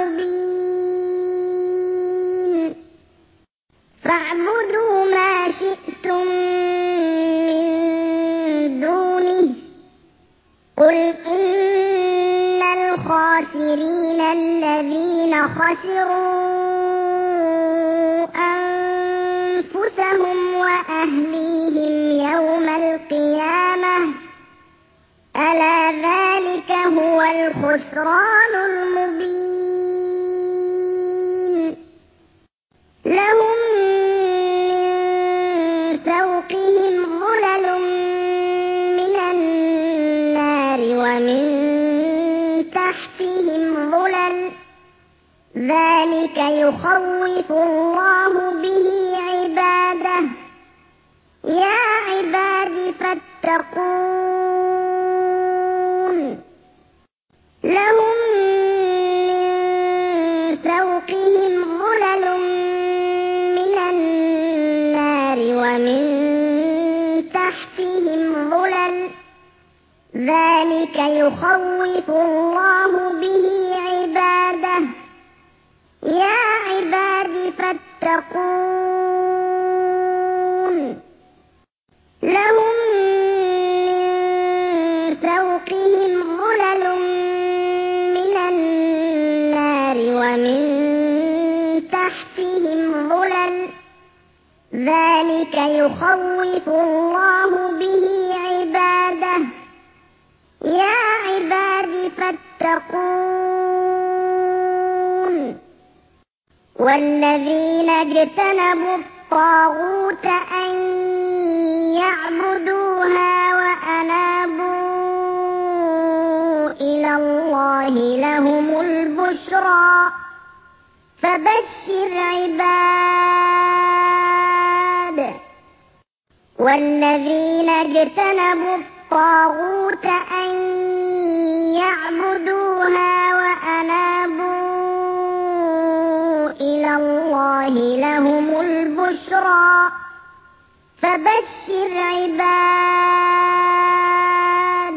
المبين فاعبدوا ما شئتم من دونه قل إن الخاسرين الذين خسروا أنفسهم وأهليهم يوم القيامة ألا ذلك هو الخسران المبين لهم من فوقهم ظلل من النار ومن تحتهم ظلل ذلك يخوف الله به عباده يا عباد فاتقون لهم من فوقهم ظلل من النار ومن تحتهم ظلل ذلك يخوف الله به عباده يا عباد فاتقون لهم من فوقهم ظلل من النار ومن تحتهم ظلل ذلك يخوف الله به عباده يا عباد فاتقون والذين اجتنبوا الطاغوت أن يعبدوها وأنابوا إلى الله لهم البشرى فبشر عباد والذين اجتنبوا الطاغوت أن يعبدوها وأنابوا إلى الله لهم البشرى فبشر عباد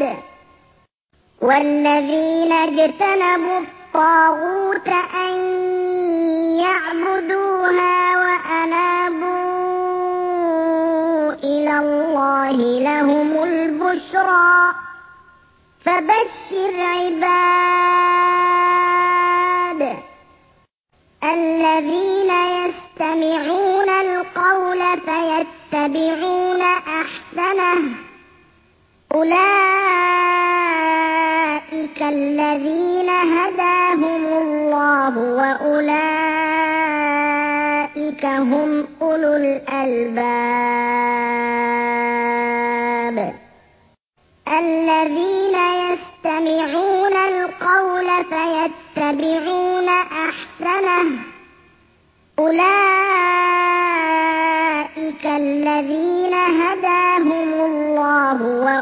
والذين اجتنبوا الطاغوت أن يعبدوها وأنابوا إلى الله لهم البشرى فبشر عباد الذين يستمعون القول فيتبعون أحسنه أولئك الذين هداهم الله وأولئك هم أولو الألباب الذين يستمعون القول فيتبعون أحسنه أولئك الذين هداهم الله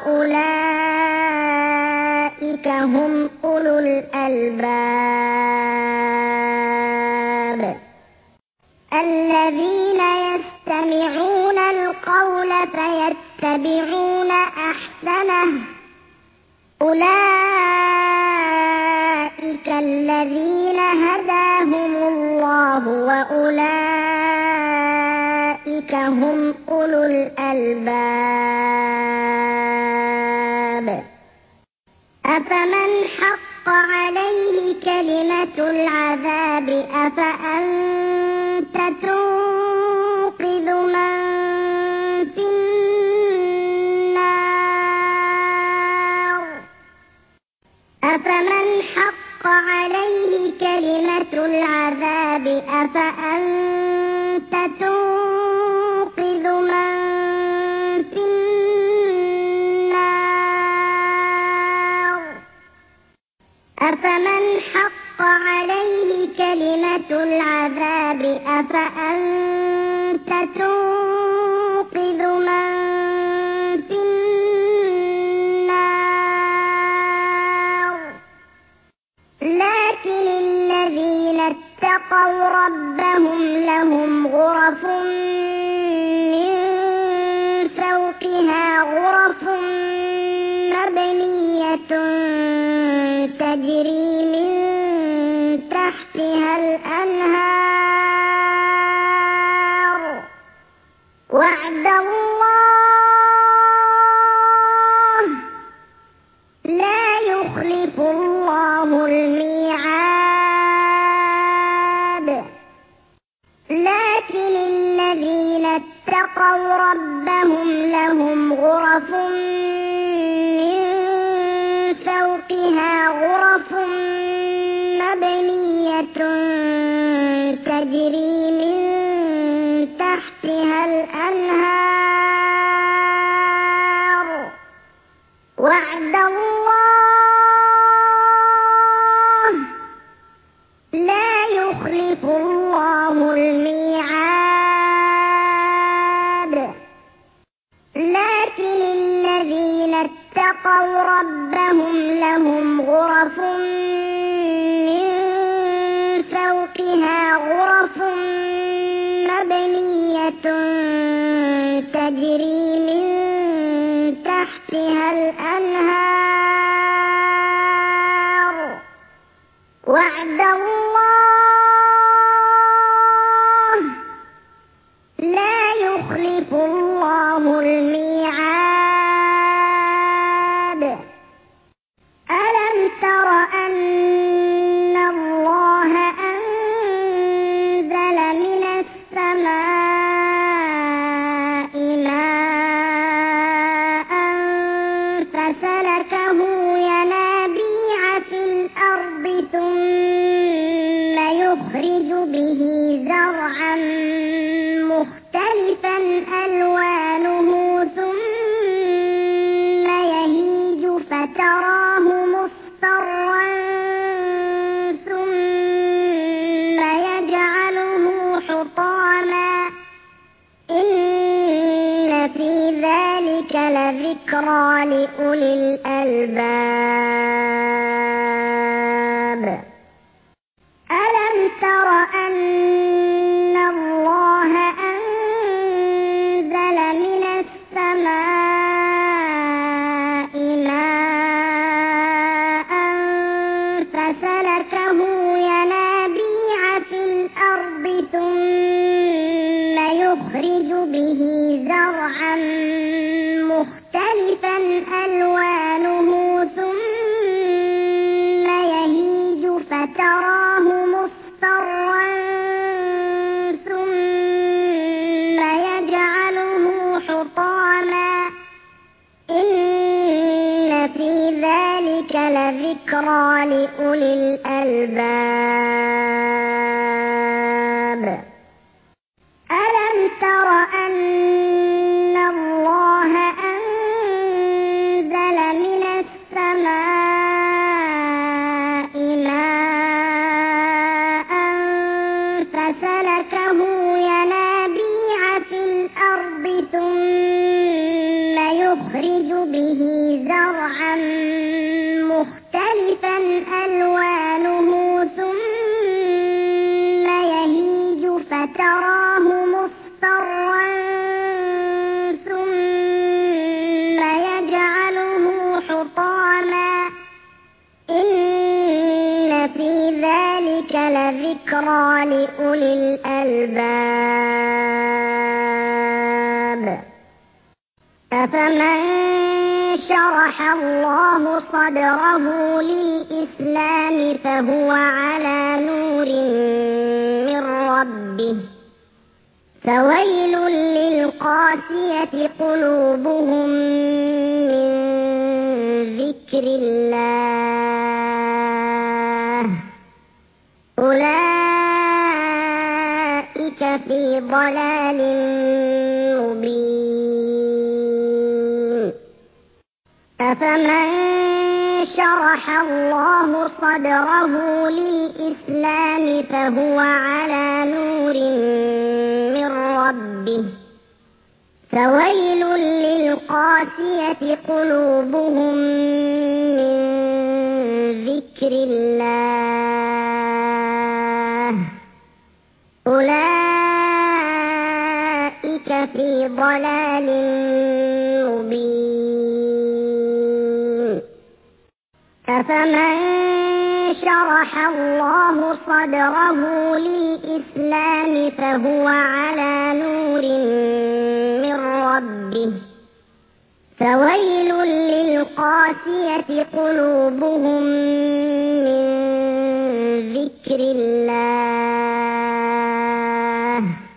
وأولئك هم أولو الألباب الذين يتبعون أحسنه أولئك الذين هداهم الله وأولئك هم أولو الألباب أفمن حق عليه كلمة العذاب أفأنت تنقذ من في النار أفمن حق عليه كلمة العذاب أفأنت تنقذ من في النار أفمن حق عليه كلمة العذاب أفأنت تنقذ من في النار لكن الذين اتقوا ربهم لهم غرف من فوقها غرف مبنية تجري من تحتها الأنهار وعد الله لا يخلف الله الميعاد لكن الذين اتقوا ربهم لهم غرف من فوقها غرف مبنية تجري من تحتها الأنهار وعد الله لا يخلف الله الميعاد لكن الذين اتقوا ربهم لهم غرف من فوقها غرف مبنية تجري من تحتها الأنهار وعد الله لا يخلف الله الميعاد ألم تر أن الله أنزل من السماء ماء فسلكه ينابيع في الأرض ثم يخرج به زرعا مختلفا ألوانه ثم يهيج فتراه مصفرا ثم يجعله حطاما إن في ذلك لذكرى لأولي الألباب ألم تر أن الله أنزل من السماء ماء فسلكه ينابيع في الأرض ثم يخرج به زرعا مختلفا ألوانه ثم يهيج فتراه مصفرا ثم يجعله حطاما إن في ذلك لذكرى لأولي الألباب ألم تر أن الله أنزل من السماء ماء فسلكه ينابيع في الأرض ثم يخرج به زرعا مختلفا ألوانه ثم في ذلك لذكرى لأولي الألباب. أفمن شرح الله صدره للإسلام فهو على نور من ربه فويل للقاسية قلوبهم من ذكر الله أولئك في ضلال مبين. أفمن شرح الله صدره للإسلام فهو على نور من ربه فويل للقاسية قلوبهم من ذكر الله أولئك في ضلال مبين. أفمن شرح الله صدره للإسلام فهو على نور من ربه فويل للقاسية قلوبهم من ذكر الله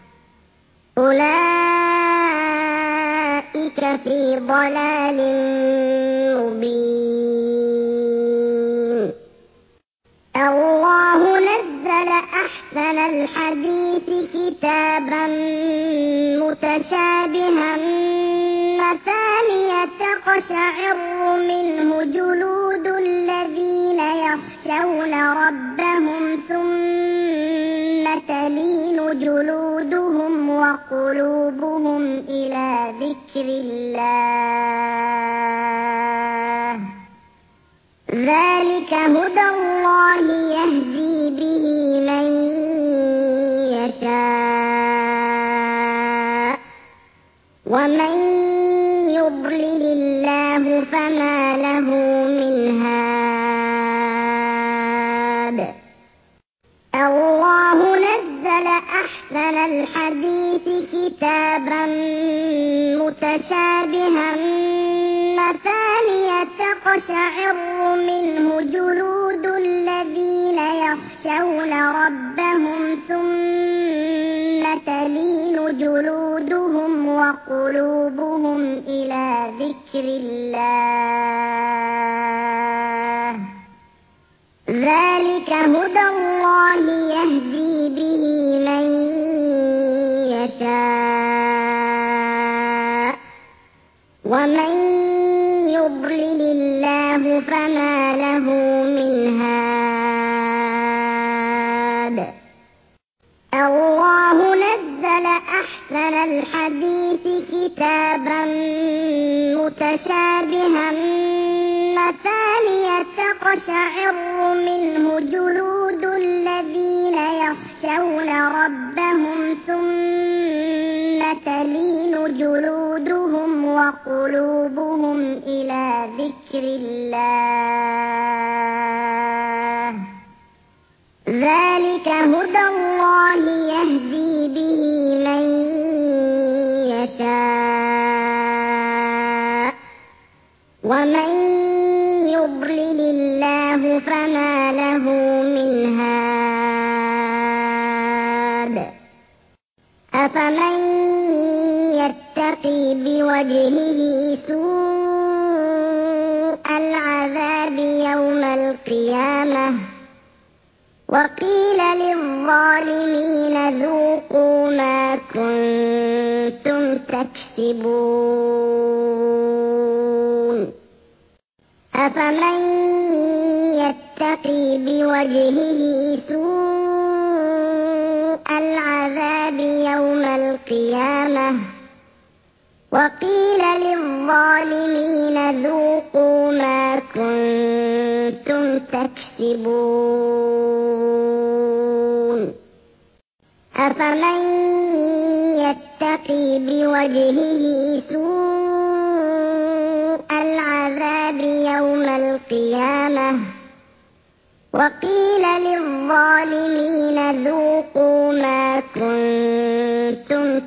أولئك في ضلال مبين. الله نزل أحسن الحديث كتابا متشابها مثانية تقشعر منه جلود الذين يخشون ربهم ثم تلين جلودهم وقلوبهم إلى ذكر الله ذلك هدى الله يهدي به من يشاء ومن يضلل الله فما له من هاد. الله نزل أحسن الحديث كتابا متشابها مثانية تقشعر منه جلود الذين يخشون ربهم ثم تلين جلودهم وقلوبهم إلى ذكر الله ذلك هدى الله يهدي به من يشاء ومن يضلل الله فما له من هاد. الله نزل أحسن الحديث كتابا متشابها مثانية تقشعر منه جلود الذين يخشون ربهم ثم تلين جلودهم وقلوبهم إلى ذكر الله ذلك هدى الله يهدي به من يشاء ومن يضلل الله فما له من هاد. أفمن يتقي بوجهه سوء العذاب يوم القيامة وقيل للظالمين ذوقوا ما كنتم تكسبون. أفمن يتقي بوجهه سوء العذاب يوم القيامة وقيل للظالمين ذوقوا ما كنتم تكسبون. أفمن يتقي بوجهه سوء العذاب يوم القيامة وقيل للظالمين ذوقوا ما كنتم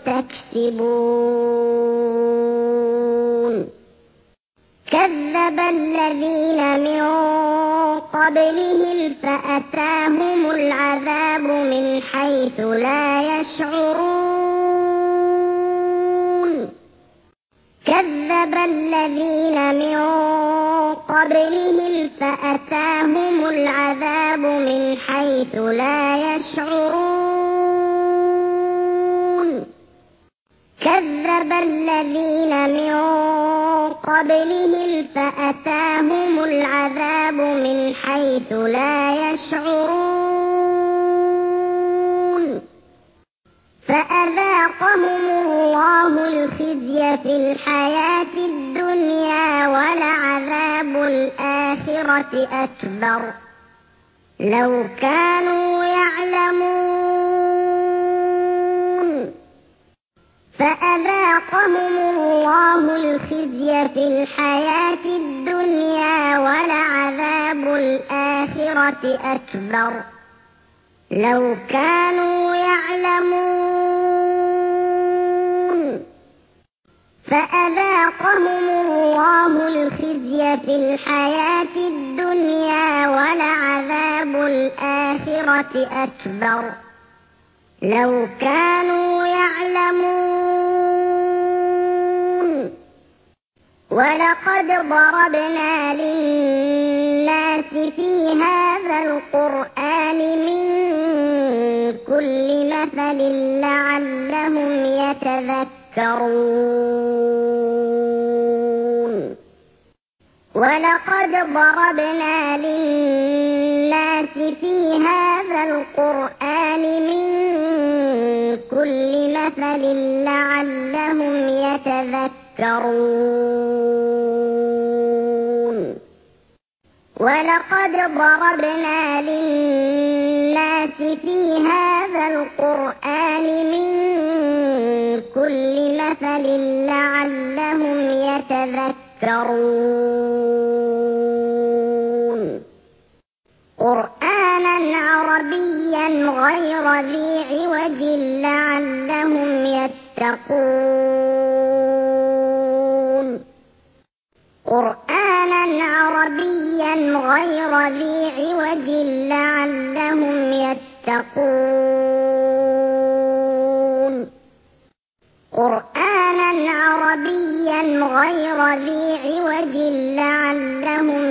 تكسبون كذب الذين من قبلهم فأتاهم العذاب من حيث لا يشعرون كذب الذين من قبلهم فأتاهم العذاب من حيث لا يشعرون كذب الذين من قبلهم فأتاهم العذاب من حيث لا يشعرون فأذاقهم الله الخزي في الحياة الدنيا ولعذاب الآخرة أكبر لو كانوا يعلمون فأذاقهم الله الخزي في الحياة الدنيا ولعذاب الآخرة أكبر لو كانوا يعلمون فأذاقهم الله الخزي في الحياة الدنيا ولعذاب الآخرة أكبر لو كانوا يعلمون ولقد ضربنا للناس في هذا القرآن من كل مثل لعلهم يتذكرون ولقد ضربنا للناس في هذا القرآن من كل مثل لعلهم يتذكرون ولقد ضربنا للناس في هذا القرآن من كل مثل لعلهم يتذكرون قرآنا عربيا غير ذي عوج لعلهم يتقون قرآنا عربيا غير ذي عوج لعلهم يتقون قرآنا عربيا غير ذي عوج لعلهم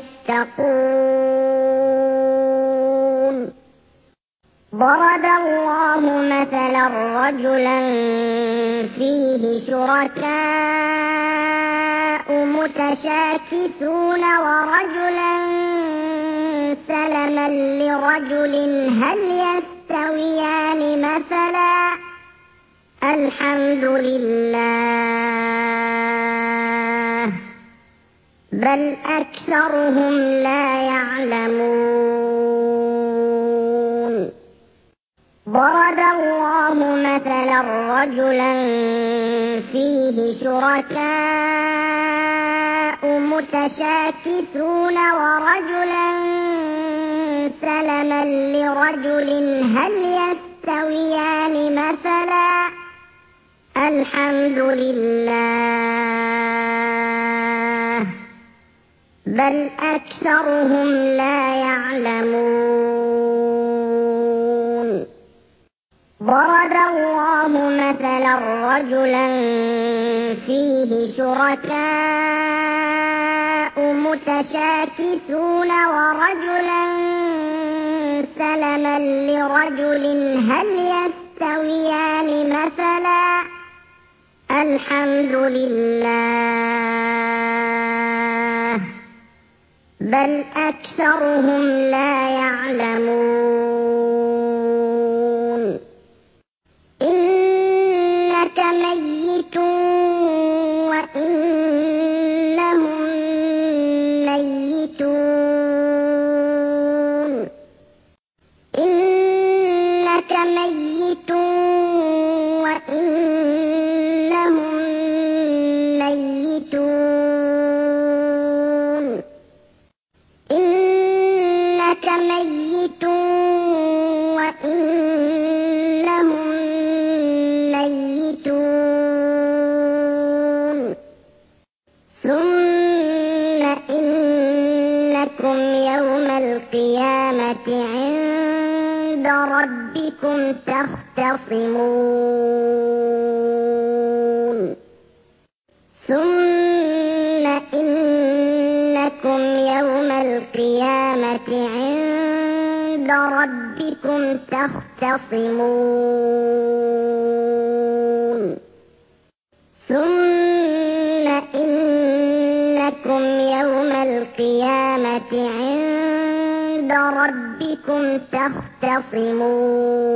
يتقون ضرب الله مثلا رجلا فيه شركاء متشاكسون ورجلا سلما لرجل هل يستويان مثلا الحمد لله بل أكثرهم لا يعلمون ضرب الله مثلا رجلا فيه شركاء متشاكسون ورجلا سلما لرجل هل يستويان مثلا الحمد لله بل أكثرهم لا يعلمون ضرب الله مثلا رجلا فيه شركاء متشاكسون ورجلا سلما لرجل هل يستويان مثلا الحمد لله بل أكثرهم لا يعلمون إنك ميت وإنهم ميتون إنك ميت وإنهم ميتون إنك ميت وإنهم ميتون ثم إنكم يوم القيامة عند ربكم تختصمون ثم إنكم يوم القيامة عند ربكم تختصمون ثم إنكم يوم القيامة عند ربكم تختصمون